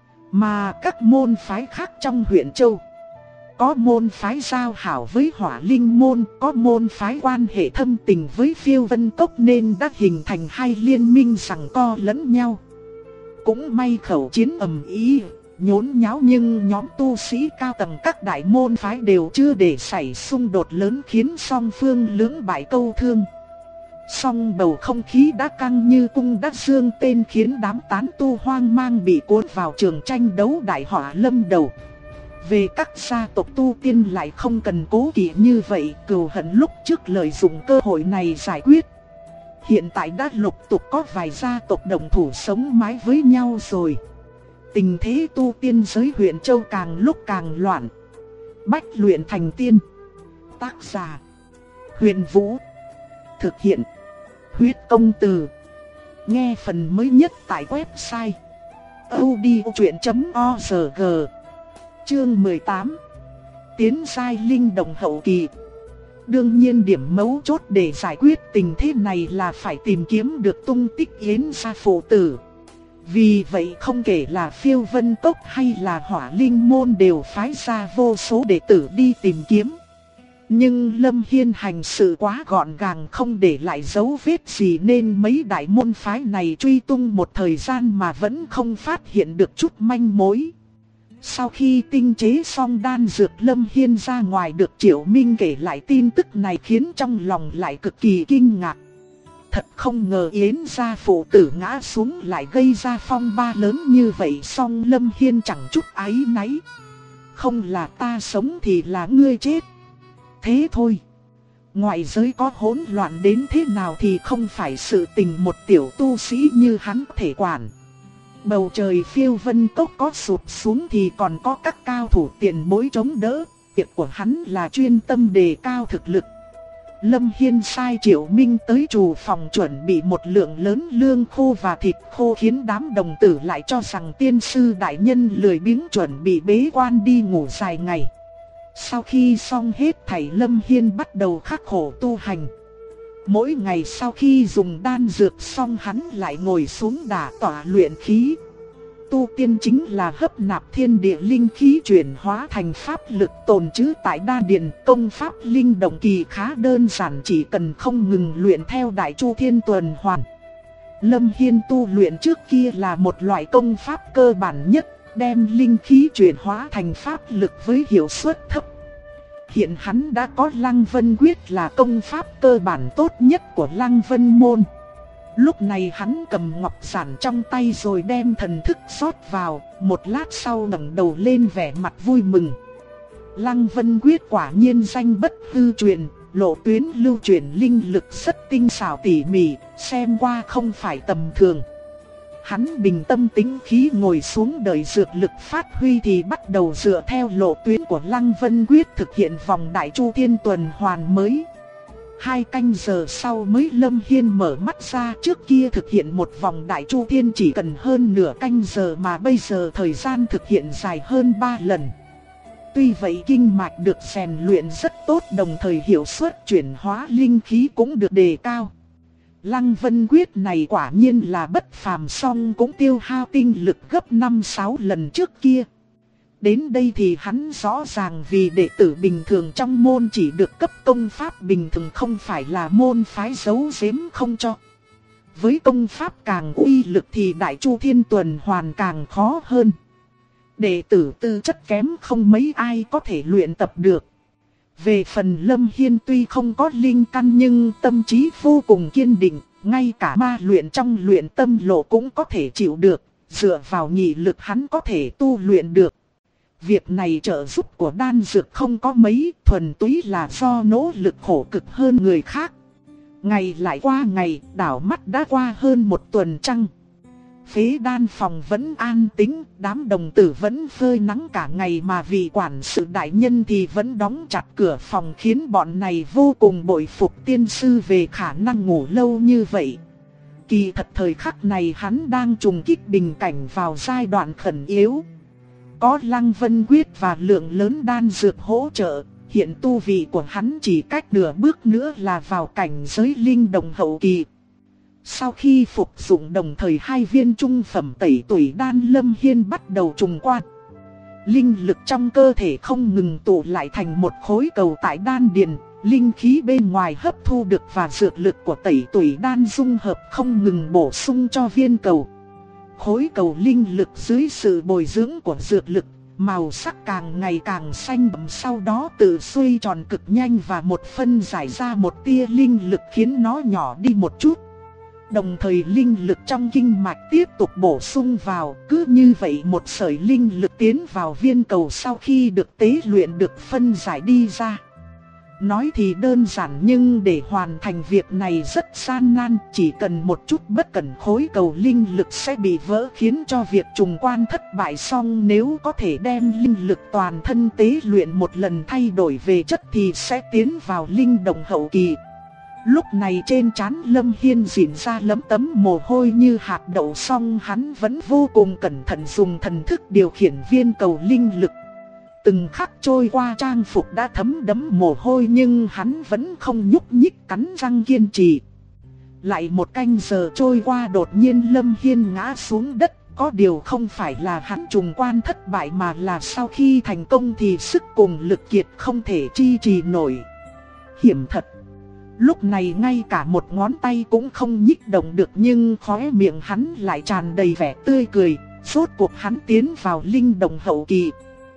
Mà các môn phái khác trong huyện Châu, có môn phái giao hảo với Hỏa Linh môn, có môn phái quan hệ thâm tình với Phiêu Vân Cốc, nên đã hình thành hai liên minh giằng co lẫn nhau. Cũng may khẩu chiến ầm ĩ, nhốn nháo, nhưng nhóm tu sĩ cao tầng các đại môn phái đều chưa để xảy xung đột lớn khiến song phương lưỡng bại câu thương. Song bầu không khí đã căng như cung đắc dương tên, khiến đám tán tu hoang mang bị cuốn vào trường tranh đấu đại họa lâm đầu. Về các gia tộc tu tiên lại không cần cố kỵ như vậy, cừu hận lúc trước lợi dụng cơ hội này giải quyết. Hiện tại đã lục tục có vài gia tộc đồng thủ sống mái với nhau rồi. Tình thế tu tiên giới huyện Châu càng lúc càng loạn. Bách luyện thành tiên. Tác giả: Huyền Vũ. Thực hiện: Huyết Công Từ. Nghe phần mới nhất tại website audiochuyện.org. Chương 18. Tiến giai linh đồng hậu kỳ. Đương nhiên điểm mấu chốt để giải quyết tình thế này là phải tìm kiếm được tung tích Yến gia phụ tử. Vì vậy không kể là Phiêu Vân Cốc hay là Hỏa Linh môn đều phái ra vô số đệ tử đi tìm kiếm. Nhưng Lâm Hiên hành sự quá gọn gàng, không để lại dấu vết gì, nên mấy đại môn phái này truy tung một thời gian mà vẫn không phát hiện được chút manh mối. Sau khi tinh chế xong đan dược, Lâm Hiên ra ngoài được Triệu Minh kể lại tin tức này khiến trong lòng lại cực kỳ kinh ngạc. Thật không ngờ Yến gia phụ tử ngã xuống lại gây ra phong ba lớn như vậy, song Lâm Hiên chẳng chút áy náy. Không là ta sống thì là ngươi chết. Thế thôi. Ngoại giới có hỗn loạn đến thế nào thì không phải sự tình một tiểu tu sĩ như hắn có thể quản. Bầu trời Phiêu Vân Cốc có sụp xuống thì còn có các cao thủ tiền bối chống đỡ. Việc của hắn là chuyên tâm đề cao thực lực. Lâm Hiên sai Triệu Minh tới trù phòng chuẩn bị một lượng lớn lương khô và thịt khô, khiến đám đồng tử lại cho rằng tiên sư đại nhân lười biếng chuẩn bị bế quan đi ngủ dài ngày. Sau khi xong hết thảy, Lâm Hiên bắt đầu khắc khổ tu hành. Mỗi ngày sau khi dùng đan dược xong, hắn lại ngồi xuống đả tọa luyện khí. Tu tiên chính là hấp nạp thiên địa linh khí chuyển hóa thành pháp lực tồn trữ tại đan điền. Công pháp linh động kỳ khá đơn giản, chỉ cần không ngừng luyện theo Đại Chu Thiên tuần hoàn. Lâm Hiên tu luyện trước kia là một loại công pháp cơ bản nhất, đem linh khí chuyển hóa thành pháp lực với hiệu suất thấp. Hiện hắn đã có Lăng Vân Quyết là công pháp cơ bản tốt nhất của Lăng Vân môn. Lúc này hắn cầm ngọc giản trong tay rồi đem thần thức rót vào, một lát sau ngẩng đầu lên vẻ mặt vui mừng. Lăng Vân Quyết quả nhiên danh bất hư truyền, lộ tuyến lưu truyền linh lực rất tinh xảo tỉ mỉ, xem qua không phải tầm thường. Hắn bình tâm tĩnh khí ngồi xuống đợi dược lực phát huy thì bắt đầu dựa theo lộ tuyến của Lăng Vân Quyết thực hiện vòng Đại Chu Thiên tuần hoàn mới. 2 canh giờ sau mới Lâm Hiên mở mắt ra, trước kia thực hiện một vòng Đại Chu Thiên chỉ cần hơn nửa canh giờ mà bây giờ thời gian thực hiện dài hơn 3 lần. Tuy vậy kinh mạch được rèn luyện rất tốt, đồng thời hiệu suất chuyển hóa linh khí cũng được đề cao. Lăng Vân Quyết này quả nhiên là bất phàm, song cũng tiêu hao tinh lực gấp 5-6 lần trước kia. Đến đây thì hắn rõ ràng vì đệ tử bình thường trong môn chỉ được cấp công pháp bình thường, không phải là môn phái giấu giếm không cho. Với công pháp càng uy lực thì Đại Chu Thiên tuần hoàn càng khó hơn. Đệ tử tư chất kém không mấy ai có thể luyện tập được. Về phần Lâm Hiên tuy không có linh căn nhưng tâm trí vô cùng kiên định, ngay cả ma luyện trong luyện tâm lộ cũng có thể chịu được, dựa vào nghị lực hắn có thể tu luyện được. Việc này trợ giúp của đan dược không có mấy, thuần túy là do nỗ lực khổ cực hơn người khác. Ngày lại qua ngày, đảo mắt đã qua hơn 1 tuần trăng. Phế đan phòng vẫn an tĩnh, đám đồng tử vẫn phơi nắng cả ngày mà vị quản sự đại nhân thì vẫn đóng chặt cửa phòng, khiến bọn này vô cùng bội phục tiên sư về khả năng ngủ lâu như vậy. Kỳ thật thời khắc này hắn đang trùng kích bình cảnh vào giai đoạn khẩn yếu. Có Lăng Vân Quyết và lượng lớn đan dược hỗ trợ, hiện tu vị của hắn chỉ cách nửa bước nữa là vào cảnh giới linh đồng hậu kỳ. Sau khi phục dụng đồng thời 2 viên trung phẩm tẩy tủy đan, Lâm Hiên bắt đầu trùng quan. Linh lực trong cơ thể không ngừng tụ lại thành một khối cầu tại đan điền, linh khí bên ngoài hấp thu được và dược lực của tẩy tủy đan dung hợp không ngừng bổ sung cho viên cầu. Khối cầu linh lực dưới sự bồi dưỡng của dược lực, màu sắc càng ngày càng xanh bầm, sau đó tự xoay tròn cực nhanh và một phân giải ra một tia linh lực khiến nó nhỏ đi một chút. Đồng thời linh lực trong kinh mạch tiếp tục bổ sung vào, cứ như vậy một sợi linh lực tiến vào viên cầu sau khi được tế luyện được phân giải đi ra. Nói thì đơn giản nhưng để hoàn thành việc này rất gian nan, chỉ cần một chút bất cẩn khối cầu linh lực sẽ bị vỡ khiến cho việc trùng quan thất bại. Song nếu có thể đem linh lực toàn thân tế luyện một lần thay đổi về chất thì sẽ tiến vào linh đồng hậu kỳ. Lúc này trên trán Lâm Hiên rỉn ra lấm tấm mồ hôi như hạt đậu, song hắn vẫn vô cùng cẩn thận dùng thần thức điều khiển viên cầu linh lực. Từng khắc trôi qua trang phục đã thấm đẫm mồ hôi nhưng hắn vẫn không nhúc nhích, cắn răng kiên trì. Lại 1 canh giờ trôi qua, đột nhiên Lâm Hiên ngã xuống đất. Có điều không phải là hắn trùng quan thất bại mà là sau khi thành công thì sức cùng lực kiệt không thể chi trì nổi. Hiểm thật! Lúc này ngay cả một ngón tay cũng không nhích động được nhưng khóe miệng hắn lại tràn đầy vẻ tươi cười. Rốt cuộc hắn tiến vào linh đồng hậu kỳ.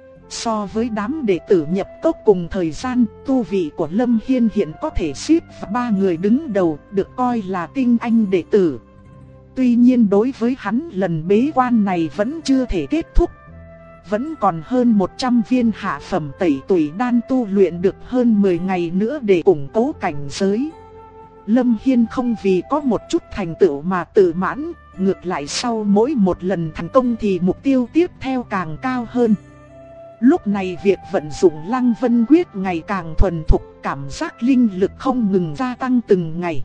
So với đám đệ tử nhập cốc cùng thời gian, tu vị của Lâm Hiên hiện có thể xếp vào 3 người đứng đầu, được coi là tinh anh đệ tử. Tuy nhiên đối với hắn lần bế quan này vẫn chưa thể kết thúc. Vẫn còn hơn 100 viên hạ phẩm tẩy tủy đan tu luyện được hơn 10 ngày nữa để củng cố cảnh giới. Lâm Hiên không vì có một chút thành tựu mà tự mãn, ngược lại sau mỗi một lần thành công thì mục tiêu tiếp theo càng cao hơn. Lúc này việc vận dụng Lăng Vân Quyết ngày càng thuần thục, cảm giác linh lực không ngừng gia tăng từng ngày.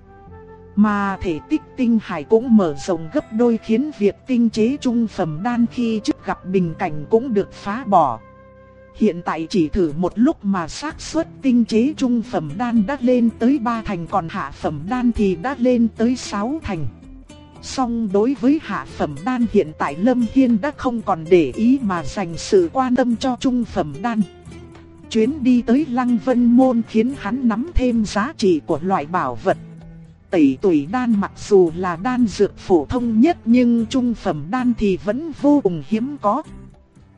Mà thể tích tinh hải cũng mở rộng gấp đôi khiến việc tinh chế trung phẩm đan khi trước gặp bình cảnh cũng được phá bỏ. Hiện tại chỉ thử một lúc mà xác suất tinh chế trung phẩm đan đã lên tới 3 thành, còn hạ phẩm đan thì đã lên tới 6 thành. Song đối với hạ phẩm đan hiện tại Lâm Hiên đã không còn để ý mà dành sự quan tâm cho trung phẩm đan. Chuyến đi tới Lăng Vân Môn khiến hắn nắm thêm giá trị của loại bảo vật. Tẩy tủy đan mặc dù là đan dược phổ thông nhất nhưng trung phẩm đan thì vẫn vô cùng hiếm có.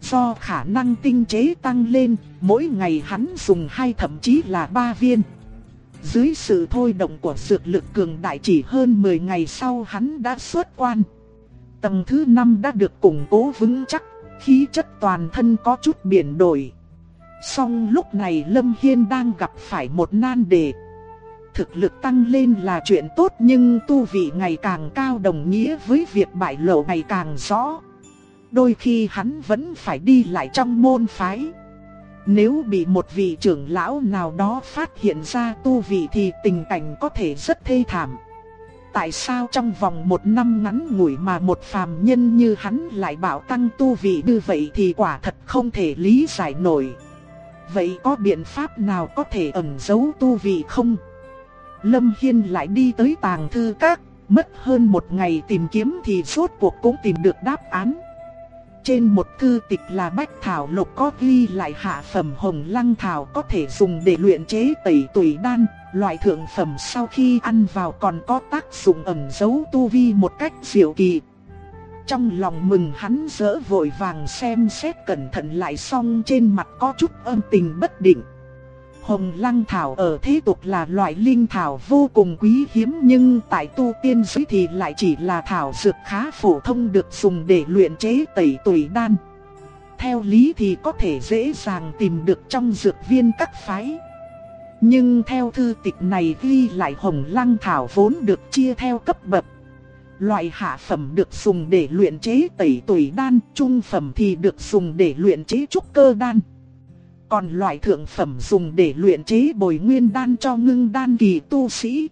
Do khả năng tinh chế tăng lên, mỗi ngày hắn dùng 2 thậm chí là 3 viên. Dưới sự thôi động của dược lực cường đại, chỉ hơn 10 ngày sau hắn đã xuất quan. Tầng thứ 5 đã được củng cố vững chắc, khí chất toàn thân có chút biến đổi. Song lúc này Lâm Hiên đang gặp phải một nan đề. Thực lực tăng lên là chuyện tốt, nhưng tu vị ngày càng cao đồng nghĩa với việc bại lộ ngày càng rõ. Đôi khi hắn vẫn phải đi lại trong môn phái. Nếu bị một vị trưởng lão nào đó phát hiện ra tu vị thì tình cảnh có thể rất thê thảm. Tại sao trong vòng 1 năm ngắn ngủi mà một phàm nhân như hắn lại bảo tăng tu vị như vậy thì quả thật không thể lý giải nổi. Vậy có biện pháp nào có thể ẩn giấu tu vị không? Lâm Hiên lại đi tới tàng thư các, mất hơn 1 ngày tìm kiếm thì rốt cuộc cũng tìm được đáp án. Trên một thư tịch là bách thảo lục có ghi lại hạ phẩm hồng lăng thảo có thể dùng để luyện chế tẩy tủy đan. Loại thượng phẩm sau khi ăn vào còn có tác dụng ẩn giấu tu vi một cách diệu kỳ. Trong lòng mừng hắn rỡ vội vàng xem xét cẩn thận lại, xong trên mặt có chút âm tình bất định. Hồng lăng thảo ở thế tục là loại linh thảo vô cùng quý hiếm, nhưng tại tu tiên giới thì lại chỉ là thảo dược khá phổ thông được dùng để luyện chế tẩy tủy đan. Theo lý thì có thể dễ dàng tìm được trong dược viên các phái. Nhưng theo thư tịch này ghi lại hồng lăng thảo vốn được chia theo cấp bậc. Loại hạ phẩm được dùng để luyện chế tẩy tủy đan, trung phẩm thì được dùng để luyện chế trúc cơ đan. Còn loại thượng phẩm dùng để luyện chế bồi nguyên đan cho ngưng đan kỳ tu sĩ.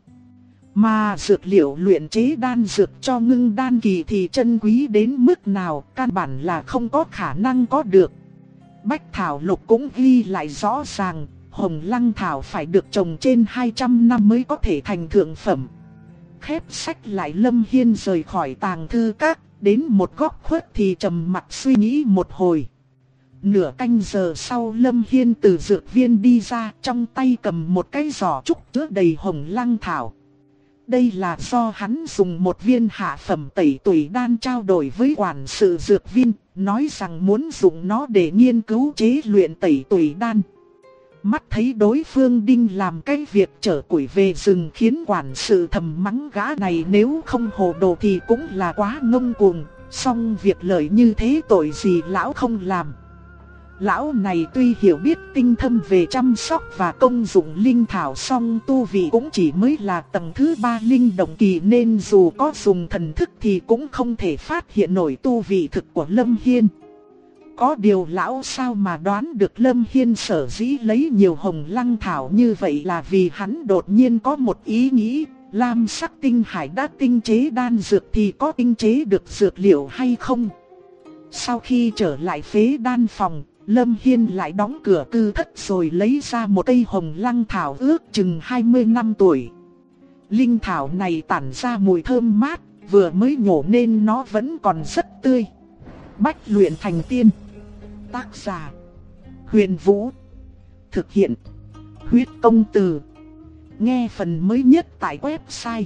Mà dược liệu luyện chế đan dược cho ngưng đan kỳ thì chân quý đến mức nào, căn bản là không có khả năng có được. Bách thảo lục cũng ghi lại rõ ràng, hồng lăng thảo phải được trồng trên 200 năm mới có thể thành thượng phẩm. Khép sách lại, Lâm Hiên rời khỏi tàng thư các, đến một góc khuất thì trầm mặt suy nghĩ một hồi. Nửa canh giờ sau, Lâm Hiên từ dược viên đi ra, trong tay cầm một cái giỏ trúc chứa đầy hồng lăng thảo. Đây là do hắn dùng một viên hạ phẩm tẩy tủy đan trao đổi với quản sự dược viên, nói rằng muốn dùng nó để nghiên cứu chế luyện tẩy tủy đan. Mắt thấy đối phương định làm cái việc chở củi về rừng, khiến quản sự thầm mắng gã này nếu không hồ đồ thì cũng là quá ngông cuồng. Song việc lợi như thế tội gì lão không làm. Lão này tuy hiểu biết tinh thâm về chăm sóc và công dụng linh thảo, song tu vị cũng chỉ mới là tầng thứ 3 linh động kỳ, nên dù có dùng thần thức thì cũng không thể phát hiện nổi tu vị thực của Lâm Hiên. Có điều lão sao mà đoán được Lâm Hiên sở dĩ lấy nhiều hồng lăng thảo như vậy là vì hắn đột nhiên có một ý nghĩ. Lam sắc tinh hải đã tinh chế đan dược thì có tinh chế được dược liệu hay không? Sau khi trở lại phế đan phòng, Lâm Hiên lại đóng cửa cư thất rồi lấy ra một cây hồng lăng thảo ước chừng 20 năm tuổi. Linh thảo này tản ra mùi thơm mát, vừa mới nhổ nên nó vẫn còn rất tươi. Bách luyện thành tiên. Tác giả: Huyền Vũ. Thực hiện: Huyết Công Từ. Nghe phần mới nhất tại website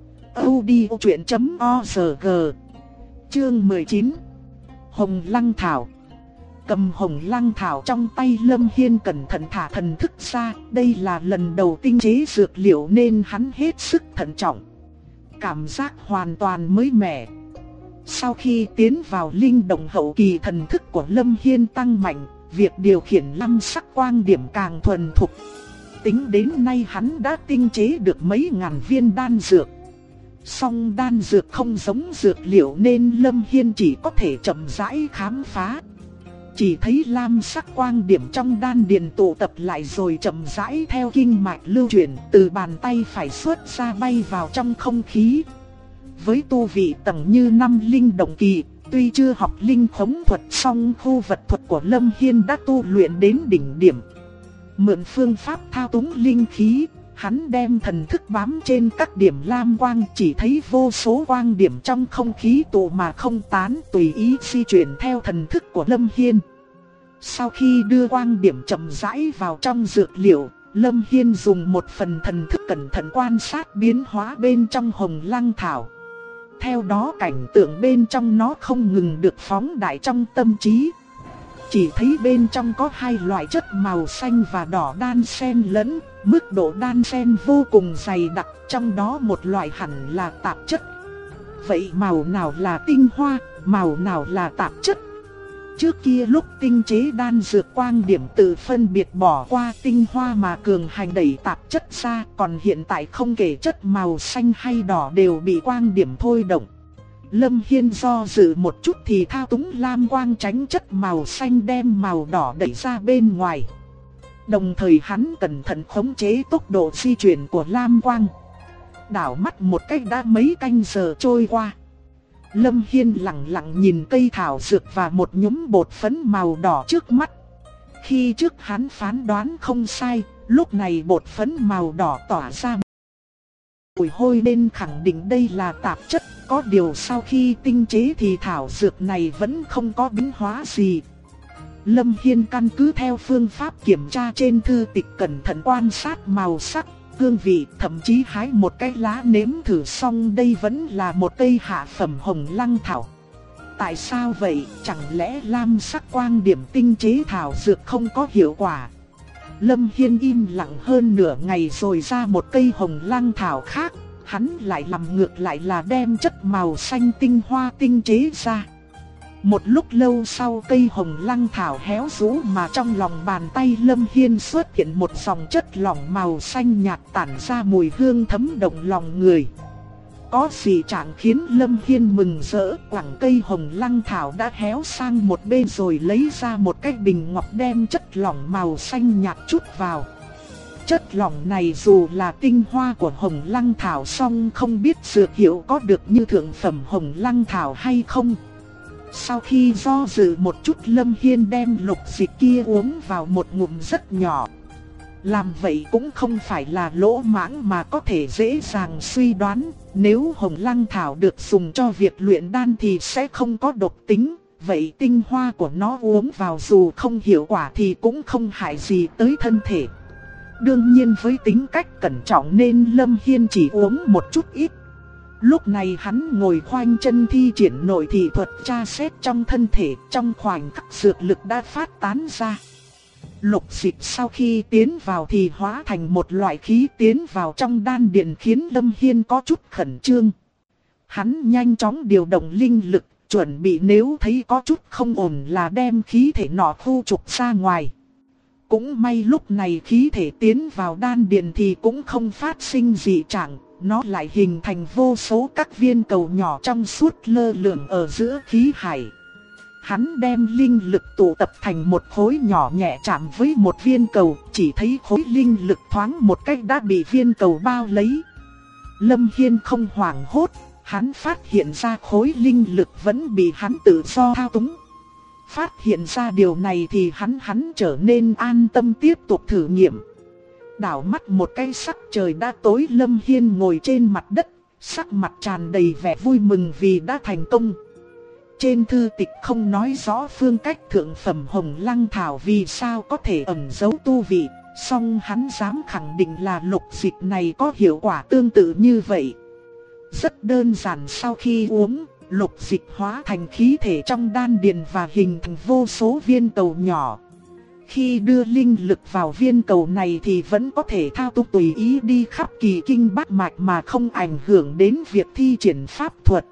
audiochuyen.org. Chương 19. Hồng lăng thảo. Cầm hồng lăng thảo trong tay, Lâm Hiên cẩn thận thả thần thức ra. Đây là lần đầu tinh chế dược liệu nên hắn hết sức thận trọng. Cảm giác hoàn toàn mới mẻ. Sau khi tiến vào linh động hậu kỳ, thần thức của Lâm Hiên tăng mạnh, việc điều khiển lam sắc quang điểm càng thuần thục. Tính đến nay hắn đã tinh chế được mấy ngàn viên đan dược. Song đan dược không giống dược liệu nên Lâm Hiên chỉ có thể chậm rãi khám phá. Chỉ thấy lam sắc quang điểm trong đan điền tụ tập lại rồi chậm rãi theo kinh mạch lưu chuyển, từ bàn tay phải xuất ra bay vào trong không khí. Với tu vị tầng như 5 linh động kỳ, tuy chưa học linh khống thuật, song khu vật thuật của Lâm Hiên đã tu luyện đến đỉnh điểm. Mượn phương pháp thao túng linh khí, hắn đem thần thức bám trên các điểm lam quang, chỉ thấy vô số quang điểm trong không khí tụ mà không tán, tùy ý di chuyển theo thần thức của Lâm Hiên. Sau khi đưa quang điểm chậm rãi vào trong dược liệu, Lâm Hiên dùng một phần thần thức cẩn thận quan sát biến hóa bên trong hồng lăng thảo. Theo đó cảnh tượng bên trong nó không ngừng được phóng đại trong tâm trí. chỉ thấy bên trong có hai loại chất màu xanh và đỏ đan xen lẫn, mức độ đan xen vô cùng dày đặc, trong đó một loại hẳn là tạp chất. Vậy màu nào là tinh hoa, màu nào là tạp chất? Trước kia lúc tinh chế đan dược quang điểm tự phân biệt bỏ qua tinh hoa mà cường hành đẩy tạp chất ra, còn hiện tại không kể chất màu xanh hay đỏ đều bị quang điểm thôi động. Lâm Hiên do dự một chút thì thao túng lam quang tránh chất màu xanh đem màu đỏ đẩy ra bên ngoài. Đồng thời hắn cẩn thận khống chế tốc độ di chuyển của lam quang. Đảo mắt một cách đã mấy canh giờ trôi qua. Lâm Hiên lặng lặng nhìn cây thảo dược và một nhúm bột phấn màu đỏ trước mắt. Khi trước hắn phán đoán không sai, lúc này bột phấn màu đỏ tỏa ra mùi hôi nên khẳng định đây là tạp chất. Có điều sau khi tinh chế thì thảo dược này vẫn không có biến hóa gì. Lâm Hiên căn cứ theo phương pháp kiểm tra trên thư tịch cẩn thận quan sát màu sắc, hương vị, thậm chí hái một cái lá nếm thử xong đây vẫn là một cây hạ phẩm hồng lăng thảo. Tại sao vậy? Chẳng lẽ lam sắc quang điểm tinh chế thảo dược không có hiệu quả? Lâm Hiên im lặng hơn nửa ngày rồi ra một cây hồng lăng thảo khác. Hắn lại làm ngược lại là đem chất màu xanh tinh hoa tinh chế ra. Một lúc lâu sau cây hồng lăng thảo héo rũ mà trong lòng bàn tay Lâm Hiên xuất hiện một dòng chất lỏng màu xanh nhạt tản ra mùi hương thấm động lòng người. Có gì chẳng khiến Lâm Hiên mừng rỡ, quẳng cây hồng lăng thảo đã héo sang một bên rồi lấy ra một cái bình ngọc đem chất lỏng màu xanh nhạt chút vào. Chất lỏng này dù là tinh hoa của hồng lăng thảo song không biết dược hiệu có được như thượng phẩm hồng lăng thảo hay không. Sau khi do dự một chút Lâm Hiên đem lục dịch kia uống vào một ngụm rất nhỏ. Làm vậy cũng không phải là lỗ mãng mà có thể dễ dàng suy đoán. Nếu hồng lăng thảo được dùng cho việc luyện đan thì sẽ không có độc tính. Vậy tinh hoa của nó uống vào dù không hiệu quả thì cũng không hại gì tới thân thể. Đương nhiên với tính cách cẩn trọng nên Lâm Hiên chỉ uống một chút ít. Lúc này hắn ngồi khoanh chân thi triển nội thị thuật tra xét trong thân thể, trong khoảnh khắc dược lực đã phát tán ra. Lục dịch sau khi tiến vào thì hóa thành một loại khí tiến vào trong đan điền khiến Lâm Hiên có chút khẩn trương. Hắn nhanh chóng điều động linh lực, chuẩn bị nếu thấy có chút không ổn là đem khí thể nọ thu trục ra ngoài. Cũng may lúc này khí thể tiến vào đan điền thì cũng không phát sinh dị trạng, nó lại hình thành vô số các viên cầu nhỏ trong suốt lơ lửng ở giữa khí hải. Hắn đem linh lực tụ tập thành một khối nhỏ nhẹ chạm với một viên cầu, chỉ thấy khối linh lực thoáng một cách đã bị viên cầu bao lấy. Lâm Hiên không hoảng hốt, hắn phát hiện ra khối linh lực vẫn bị hắn tự do thao túng. Phát hiện ra điều này thì hắn trở nên an tâm tiếp tục thử nghiệm. Đảo mắt một cái sắc trời đã tối, Lâm Hiên ngồi trên mặt đất, sắc mặt tràn đầy vẻ vui mừng vì đã thành công. Trên thư tịch không nói rõ phương cách thượng phẩm hồng lăng thảo vì sao có thể ẩn giấu tu vị, song hắn dám khẳng định là lục dịch này có hiệu quả tương tự như vậy. Rất đơn giản, sau khi uống, lục dịch hóa thành khí thể trong đan điền và hình thành vô số viên cầu nhỏ. Khi đưa linh lực vào viên cầu này thì vẫn có thể thao túng tùy ý đi khắp kỳ kinh bát mạch mà không ảnh hưởng đến việc thi triển pháp thuật.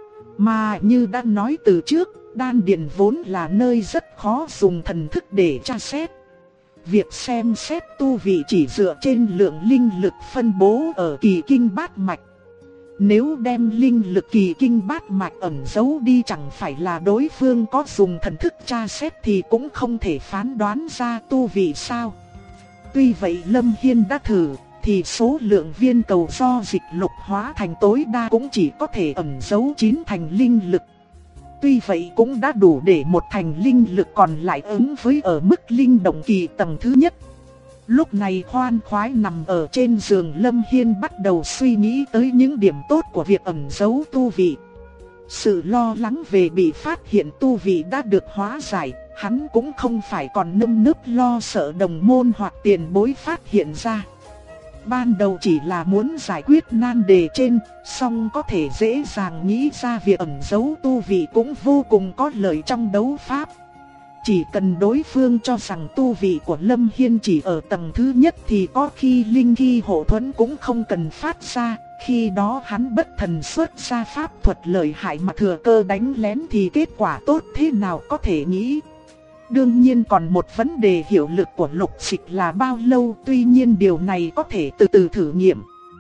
Mà như đã nói từ trước, đan điền vốn là nơi rất khó dùng thần thức để tra xét. Việc xem xét tu vị chỉ dựa trên lượng linh lực phân bố ở kỳ kinh bát mạch. Nếu đem linh lực kỳ kinh bát mạch ẩn giấu đi, chẳng phải là đối phương có dùng thần thức tra xét thì cũng không thể phán đoán ra tu vị sao. Tuy vậy Lâm Hiên đã thử, thì số lượng viên cầu do dịch lục hóa thành tối đa cũng chỉ có thể ẩn giấu 9 thành linh lực. Tuy vậy cũng đã đủ để một thành linh lực còn lại ứng với ở mức linh động kỳ tầng thứ nhất. Lúc này khoan khoái nằm ở trên giường, Lâm Hiên bắt đầu suy nghĩ tới những điểm tốt của việc ẩn giấu tu vị. Sự lo lắng về bị phát hiện tu vị đã được hóa giải, hắn cũng không phải còn nơm nớp lo sợ đồng môn hoặc tiền bối phát hiện ra. Ban đầu chỉ là muốn giải quyết nan đề trên, song có thể dễ dàng nghĩ ra việc ẩn giấu tu vị cũng vô cùng có lợi trong đấu pháp. Chỉ cần đối phương cho rằng tu vị của Lâm Hiên chỉ ở tầng thứ nhất thì có khi linh khí hộ thuẫn cũng không cần phát ra. Khi đó hắn bất thần xuất ra pháp thuật lợi hại mà thừa cơ đánh lén thì kết quả tốt thế nào có thể nghĩ. Đương nhiên còn một vấn đề hiệu lực của lục xịch là bao lâu, tuy nhiên điều này có thể từ từ thử nghiệm.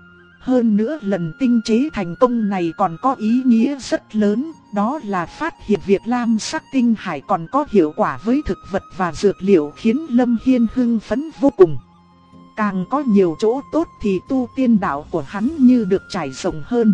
Hơn nữa lần tinh chế thành công này còn có ý nghĩa rất lớn, đó là phát hiện việc lam sắc tinh hải còn có hiệu quả với thực vật và dược liệu, khiến Lâm Hiên hưng phấn vô cùng. Càng có nhiều chỗ tốt thì tu tiên đạo của hắn như được trải rộng hơn.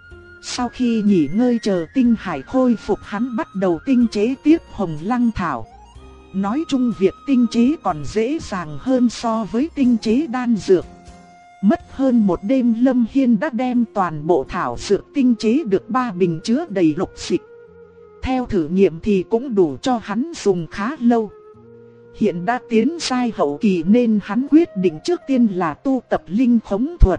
Sau khi nghỉ ngơi chờ tinh hải khôi phục, hắn bắt đầu tinh chế tiếp hồng lăng thảo. Nói chung việc tinh chế còn dễ dàng hơn so với tinh chế đan dược. Mất hơn một đêm Lâm Hiên đã đem toàn bộ thảo dược tinh chế được 3 bình chứa đầy lục xịch. Theo thử nghiệm thì cũng đủ cho hắn dùng khá lâu. Hiện đã tiến giai hậu kỳ nên hắn quyết định trước tiên là tu tập linh khống thuật.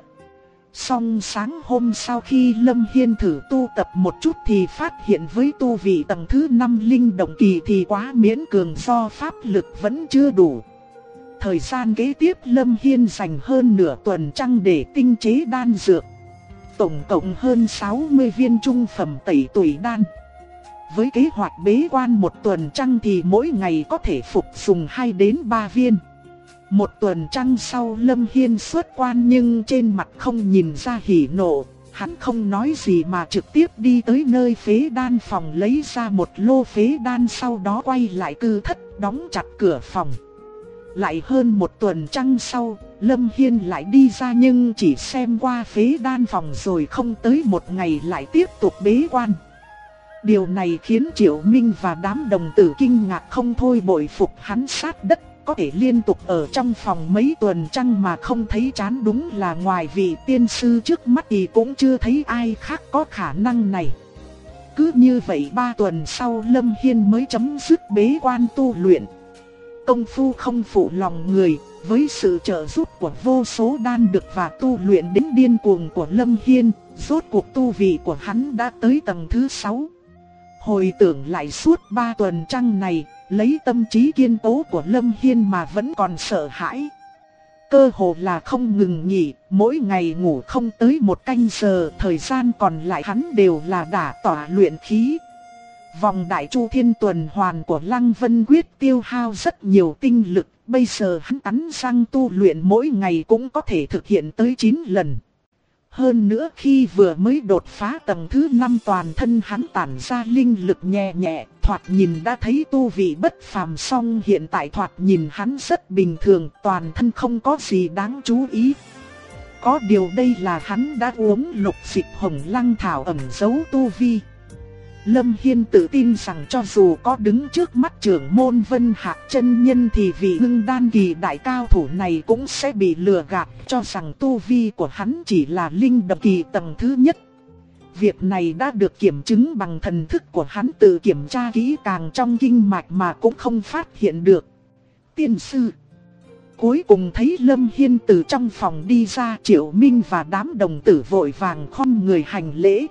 Song sáng hôm sau khi Lâm Hiên thử tu tập một chút thì phát hiện với tu vị tầng thứ 5 linh động kỳ thì quá miễn cường, do pháp lực vẫn chưa đủ. Thời gian kế tiếp Lâm Hiên dành hơn nửa tuần trăng để tinh chế đan dược. Tổng cộng hơn 60 viên trung phẩm tẩy tủy đan. Với kế hoạch bế quan một tuần trăng thì mỗi ngày có thể phục dùng 2 đến 3 viên. Một tuần trăng sau Lâm Hiên xuất quan nhưng trên mặt không nhìn ra hỉ nộ. Hắn không nói gì mà trực tiếp đi tới nơi phế đan phòng lấy ra một lô phế đan, sau đó quay lại cư thất đóng chặt cửa phòng. Lại hơn một tuần trăng sau, Lâm Hiên lại đi ra nhưng chỉ xem qua phế đan phòng rồi không tới một ngày lại tiếp tục bế quan. Điều này khiến Triệu Minh và đám đồng tử kinh ngạc không thôi, bội phục hắn sát đất. Có thể liên tục ở trong phòng mấy tuần trăng mà không thấy chán, đúng là ngoài vị tiên sư trước mắt thì cũng chưa thấy ai khác có khả năng này. Cứ như vậy 3 tuần sau Lâm Hiên mới chấm dứt bế quan tu luyện. Công phu không phụ lòng người, với sự trợ giúp của vô số đan dược và tu luyện đến điên cuồng của Lâm Hiên, rốt cuộc tu vị của hắn đã tới tầng thứ 6. Hồi tưởng lại suốt 3 tuần trăng này, lấy tâm trí kiên cố của Lâm Hiên mà vẫn còn sợ hãi. Cơ hồ là không ngừng nghỉ, mỗi ngày ngủ không tới 1 canh giờ, thời gian còn lại hắn đều là đả tỏa luyện khí. Vòng đại chu thiên tuần hoàn của Lăng Vân Quyết tiêu hao rất nhiều tinh lực, bây giờ hắn cắn răng tu luyện mỗi ngày cũng có thể thực hiện tới 9 lần. Hơn nữa khi vừa mới đột phá tầng thứ 5 toàn thân hắn tản ra linh lực nhẹ nhẹ, thoạt nhìn đã thấy tu vị bất phàm, song hiện tại thoạt nhìn hắn rất bình thường, toàn thân không có gì đáng chú ý. Có điều đây là hắn đã uống lục dịch hồng lăng thảo ẩn giấu tu vi. Lâm Hiên tự tin rằng cho dù có đứng trước mắt trưởng môn Vân Hạc chân nhân thì vị ngưng đan kỳ đại cao thủ này cũng sẽ bị lừa gạt, cho rằng tu vi của hắn chỉ là linh động kỳ tầng thứ nhất. Việc này đã được kiểm chứng bằng thần thức của hắn tự kiểm tra kỹ càng trong kinh mạch mà cũng không phát hiện được. Tiên sư. Cuối cùng thấy Lâm Hiên từ trong phòng đi ra, Triệu Minh và đám đồng tử vội vàng khom người hành lễ.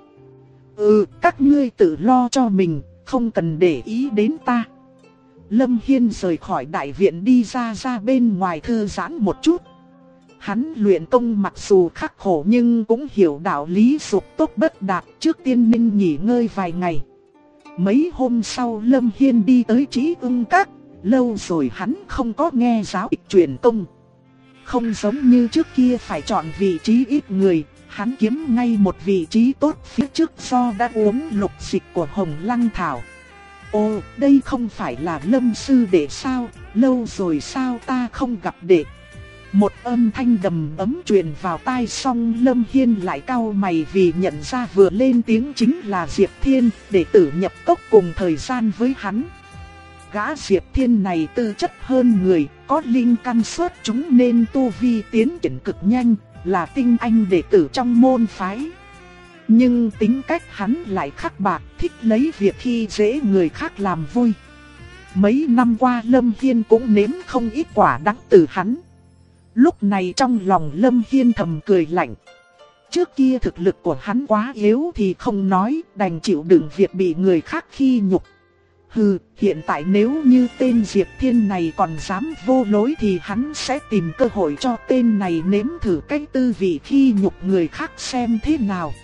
Các ngươi tự lo cho mình, không cần để ý đến ta. Lâm Hiên rời khỏi đại viện đi ra bên ngoài thư giãn một chút. Hắn luyện công mặc dù khắc khổ nhưng cũng hiểu đạo lý dục tốc bất đạt, trước tiên nên nghỉ ngơi vài ngày. Mấy hôm sau Lâm Hiên đi tới Trí Ưng Các, lâu rồi hắn không có nghe giáo ích truyền công. Không giống như trước kia phải chọn vị trí ít người, hắn kiếm ngay một vị trí tốt phía trước do đã uống lục dịch của hồng lăng thảo. Ồ, đây không phải là Lâm sư đệ sao, lâu rồi sao ta không gặp đệ. Một âm thanh đầm ấm truyền vào tai, xong Lâm Hiên lại cau mày vì nhận ra vừa lên tiếng chính là Diệp Thiên, đệ tử nhập cốc cùng thời gian với hắn. Gã Diệp Thiên này tư chất hơn người, có linh căn xuất chúng nên tu vi tiến triển cực nhanh, là tinh anh đệ tử trong môn phái. Nhưng tính cách hắn lại khắc bạc, thích lấy việc khi dễ người khác làm vui. Mấy năm qua Lâm Hiên cũng nếm không ít quả đắng từ hắn. Lúc này trong lòng Lâm Hiên thầm cười lạnh. Trước kia thực lực của hắn quá yếu thì không nói, đành chịu đựng việc bị người khác khi nhục. Hừ, hiện tại nếu như tên Diệp Thiên này còn dám vô lối thì hắn sẽ tìm cơ hội cho tên này nếm thử cái tư vị khi nhục người khác xem thế nào.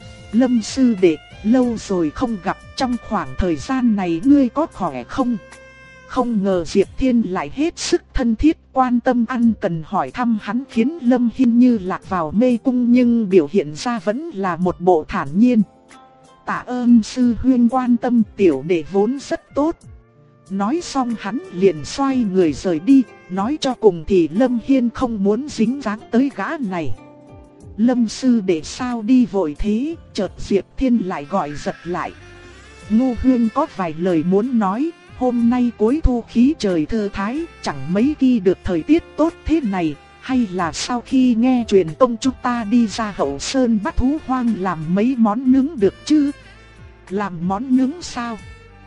Lâm sư đệ, lâu rồi không gặp, trong khoảng thời gian này ngươi có khỏe không? Không ngờ Diệp Thiên lại hết sức thân thiết, quan tâm ân cần hỏi thăm hắn, khiến Lâm Hiên như lạc vào mê cung nhưng biểu hiện ra vẫn là một bộ thản nhiên. Tạ ơn sư huynh quan tâm, tiểu đệ vốn rất tốt. Nói xong hắn liền xoay người rời đi, nói cho cùng thì Lâm Hiên không muốn dính dáng tới gã này. Lâm sư đệ sao đi vội thế, chợt Diệp Thiên lại gọi giật lại. Ngô huynh có vài lời muốn nói, hôm nay cuối thu khí trời thư thái, chẳng mấy khi được thời tiết tốt thế này. Hay là sau khi nghe truyền tông chúng ta đi ra hậu sơn bắt thú hoang làm mấy món nướng được chứ? Làm món nướng sao?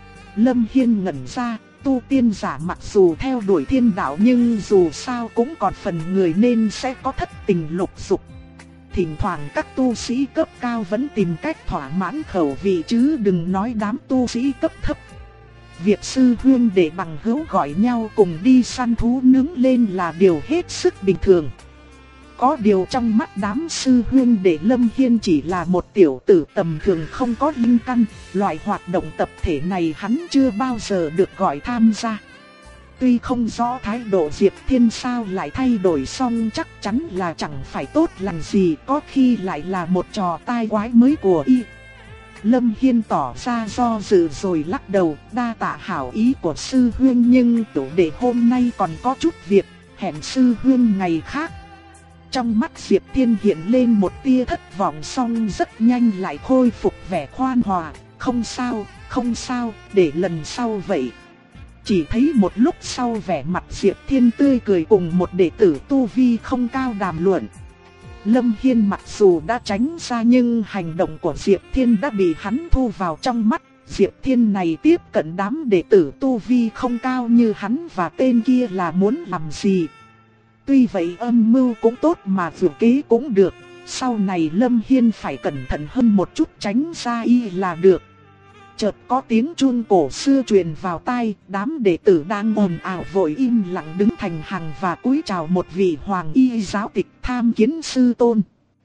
Lâm Hiên ngẩn ra, tu tiên giả mặc dù theo đuổi thiên đạo nhưng dù sao cũng còn phần người nên sẽ có thất tình lục dục. Thỉnh thoảng các tu sĩ cấp cao vẫn tìm cách thỏa mãn khẩu vị chứ đừng nói đám tu sĩ cấp thấp. Việc sư huynh đệ bằng hữu gọi nhau cùng đi săn thú nướng lên là điều hết sức bình thường. Có điều trong mắt đám sư huynh đệ Lâm Hiên chỉ là một tiểu tử tầm thường không có linh căn, loại hoạt động tập thể này hắn chưa bao giờ được gọi tham gia. Tuy không rõ thái độ Diệp Thiên sao lại thay đổi song chắc chắn là chẳng phải tốt lành gì, có khi lại là một trò tai quái mới của y. Lâm Hiên tỏ ra do dự rồi lắc đầu, đa tạ hảo ý của sư huynh nhưng tiểu đệ hôm nay còn có chút việc, hẹn sư huynh ngày khác. Trong mắt Diệp Thiên hiện lên một tia thất vọng song rất nhanh lại khôi phục vẻ khoan hòa, không sao, không sao, để lần sau vậy. Chỉ thấy một lúc sau vẻ mặt Diệp Thiên tươi cười cùng một đệ tử tu vi không cao đàm luận. Lâm Hiên mặc dù đã tránh ra nhưng hành động của Diệp Thiên đã bị hắn thu vào trong mắt. Diệp Thiên này tiếp cận đám đệ tử tu vi không cao như hắn và tên kia là muốn làm gì. Tuy vậy âm mưu cũng tốt mà vừa kế cũng được. Sau này Lâm Hiên phải cẩn thận hơn một chút, tránh ra y là được. Chợt có tiếng chuông cổ xưa truyền vào tai, đám đệ tử đang ồn ào vội im lặng đứng thành hàng và cúi chào một vị hoàng y giáo tịch tham kiến sư tôn.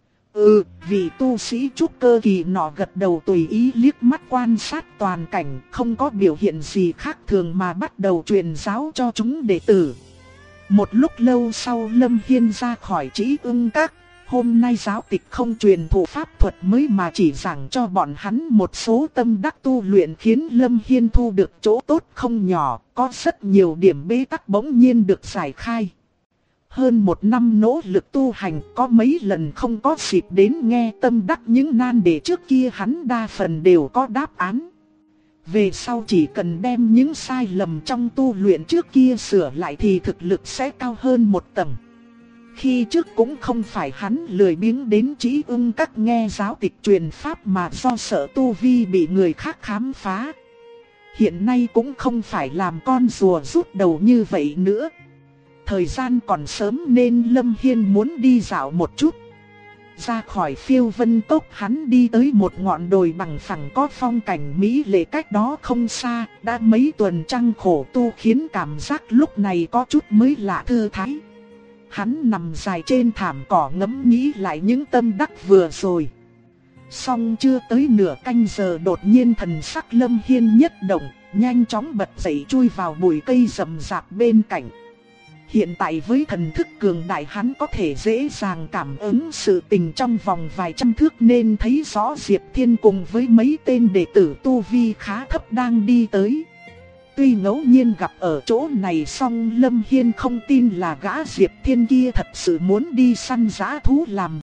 Vị tu sĩ trúc cơ kỳ nọ gật đầu tùy ý liếc mắt quan sát toàn cảnh, không có biểu hiện gì khác thường mà bắt đầu truyền giáo cho chúng đệ tử. Một lúc lâu sau Lâm Hiên ra khỏi Trĩ Ưng Các. Hôm nay giáo tịch không truyền thụ pháp thuật mới mà chỉ giảng cho bọn hắn một số tâm đắc tu luyện khiến Lâm Hiên thu được chỗ tốt không nhỏ, có rất nhiều điểm bế tắc bỗng nhiên được giải khai. Hơn một năm nỗ lực tu hành, có mấy lần không có dịp đến nghe tâm đắc những nan đề trước kia hắn đa phần đều có đáp án. Về sau chỉ cần đem những sai lầm trong tu luyện trước kia sửa lại thì thực lực sẽ cao hơn một tầng. Khi trước cũng không phải hắn lười biếng đến Trĩ Ưng Các nghe giáo tịch truyền pháp mà do sợ tu vi bị người khác khám phá. Hiện nay cũng không phải làm con rùa rút đầu như vậy nữa. Thời gian còn sớm nên Lâm Hiên muốn đi dạo một chút. Ra khỏi Phiêu Vân Cốc hắn đi tới một ngọn đồi bằng phẳng có phong cảnh mỹ lệ cách đó không xa. Đã mấy tuần trăng khổ tu khiến cảm giác lúc này có chút mới lạ thư thái. Hắn nằm dài trên thảm cỏ ngẫm nghĩ lại những tâm đắc vừa rồi. Xong chưa tới nửa canh giờ đột nhiên thần sắc Lâm Hiên nhất động, nhanh chóng bật dậy chui vào bụi cây rậm rạp bên cạnh. Hiện tại với thần thức cường đại hắn có thể dễ dàng cảm ứng sự tình trong vòng vài trăm thước nên thấy rõ Diệp Thiên cùng với mấy tên đệ tử tu vi khá thấp đang đi tới. Tuy ngẫu nhiên gặp ở chỗ này song Lâm Hiên không tin là gã Diệp Thiên kia thật sự muốn đi săn dã thú làm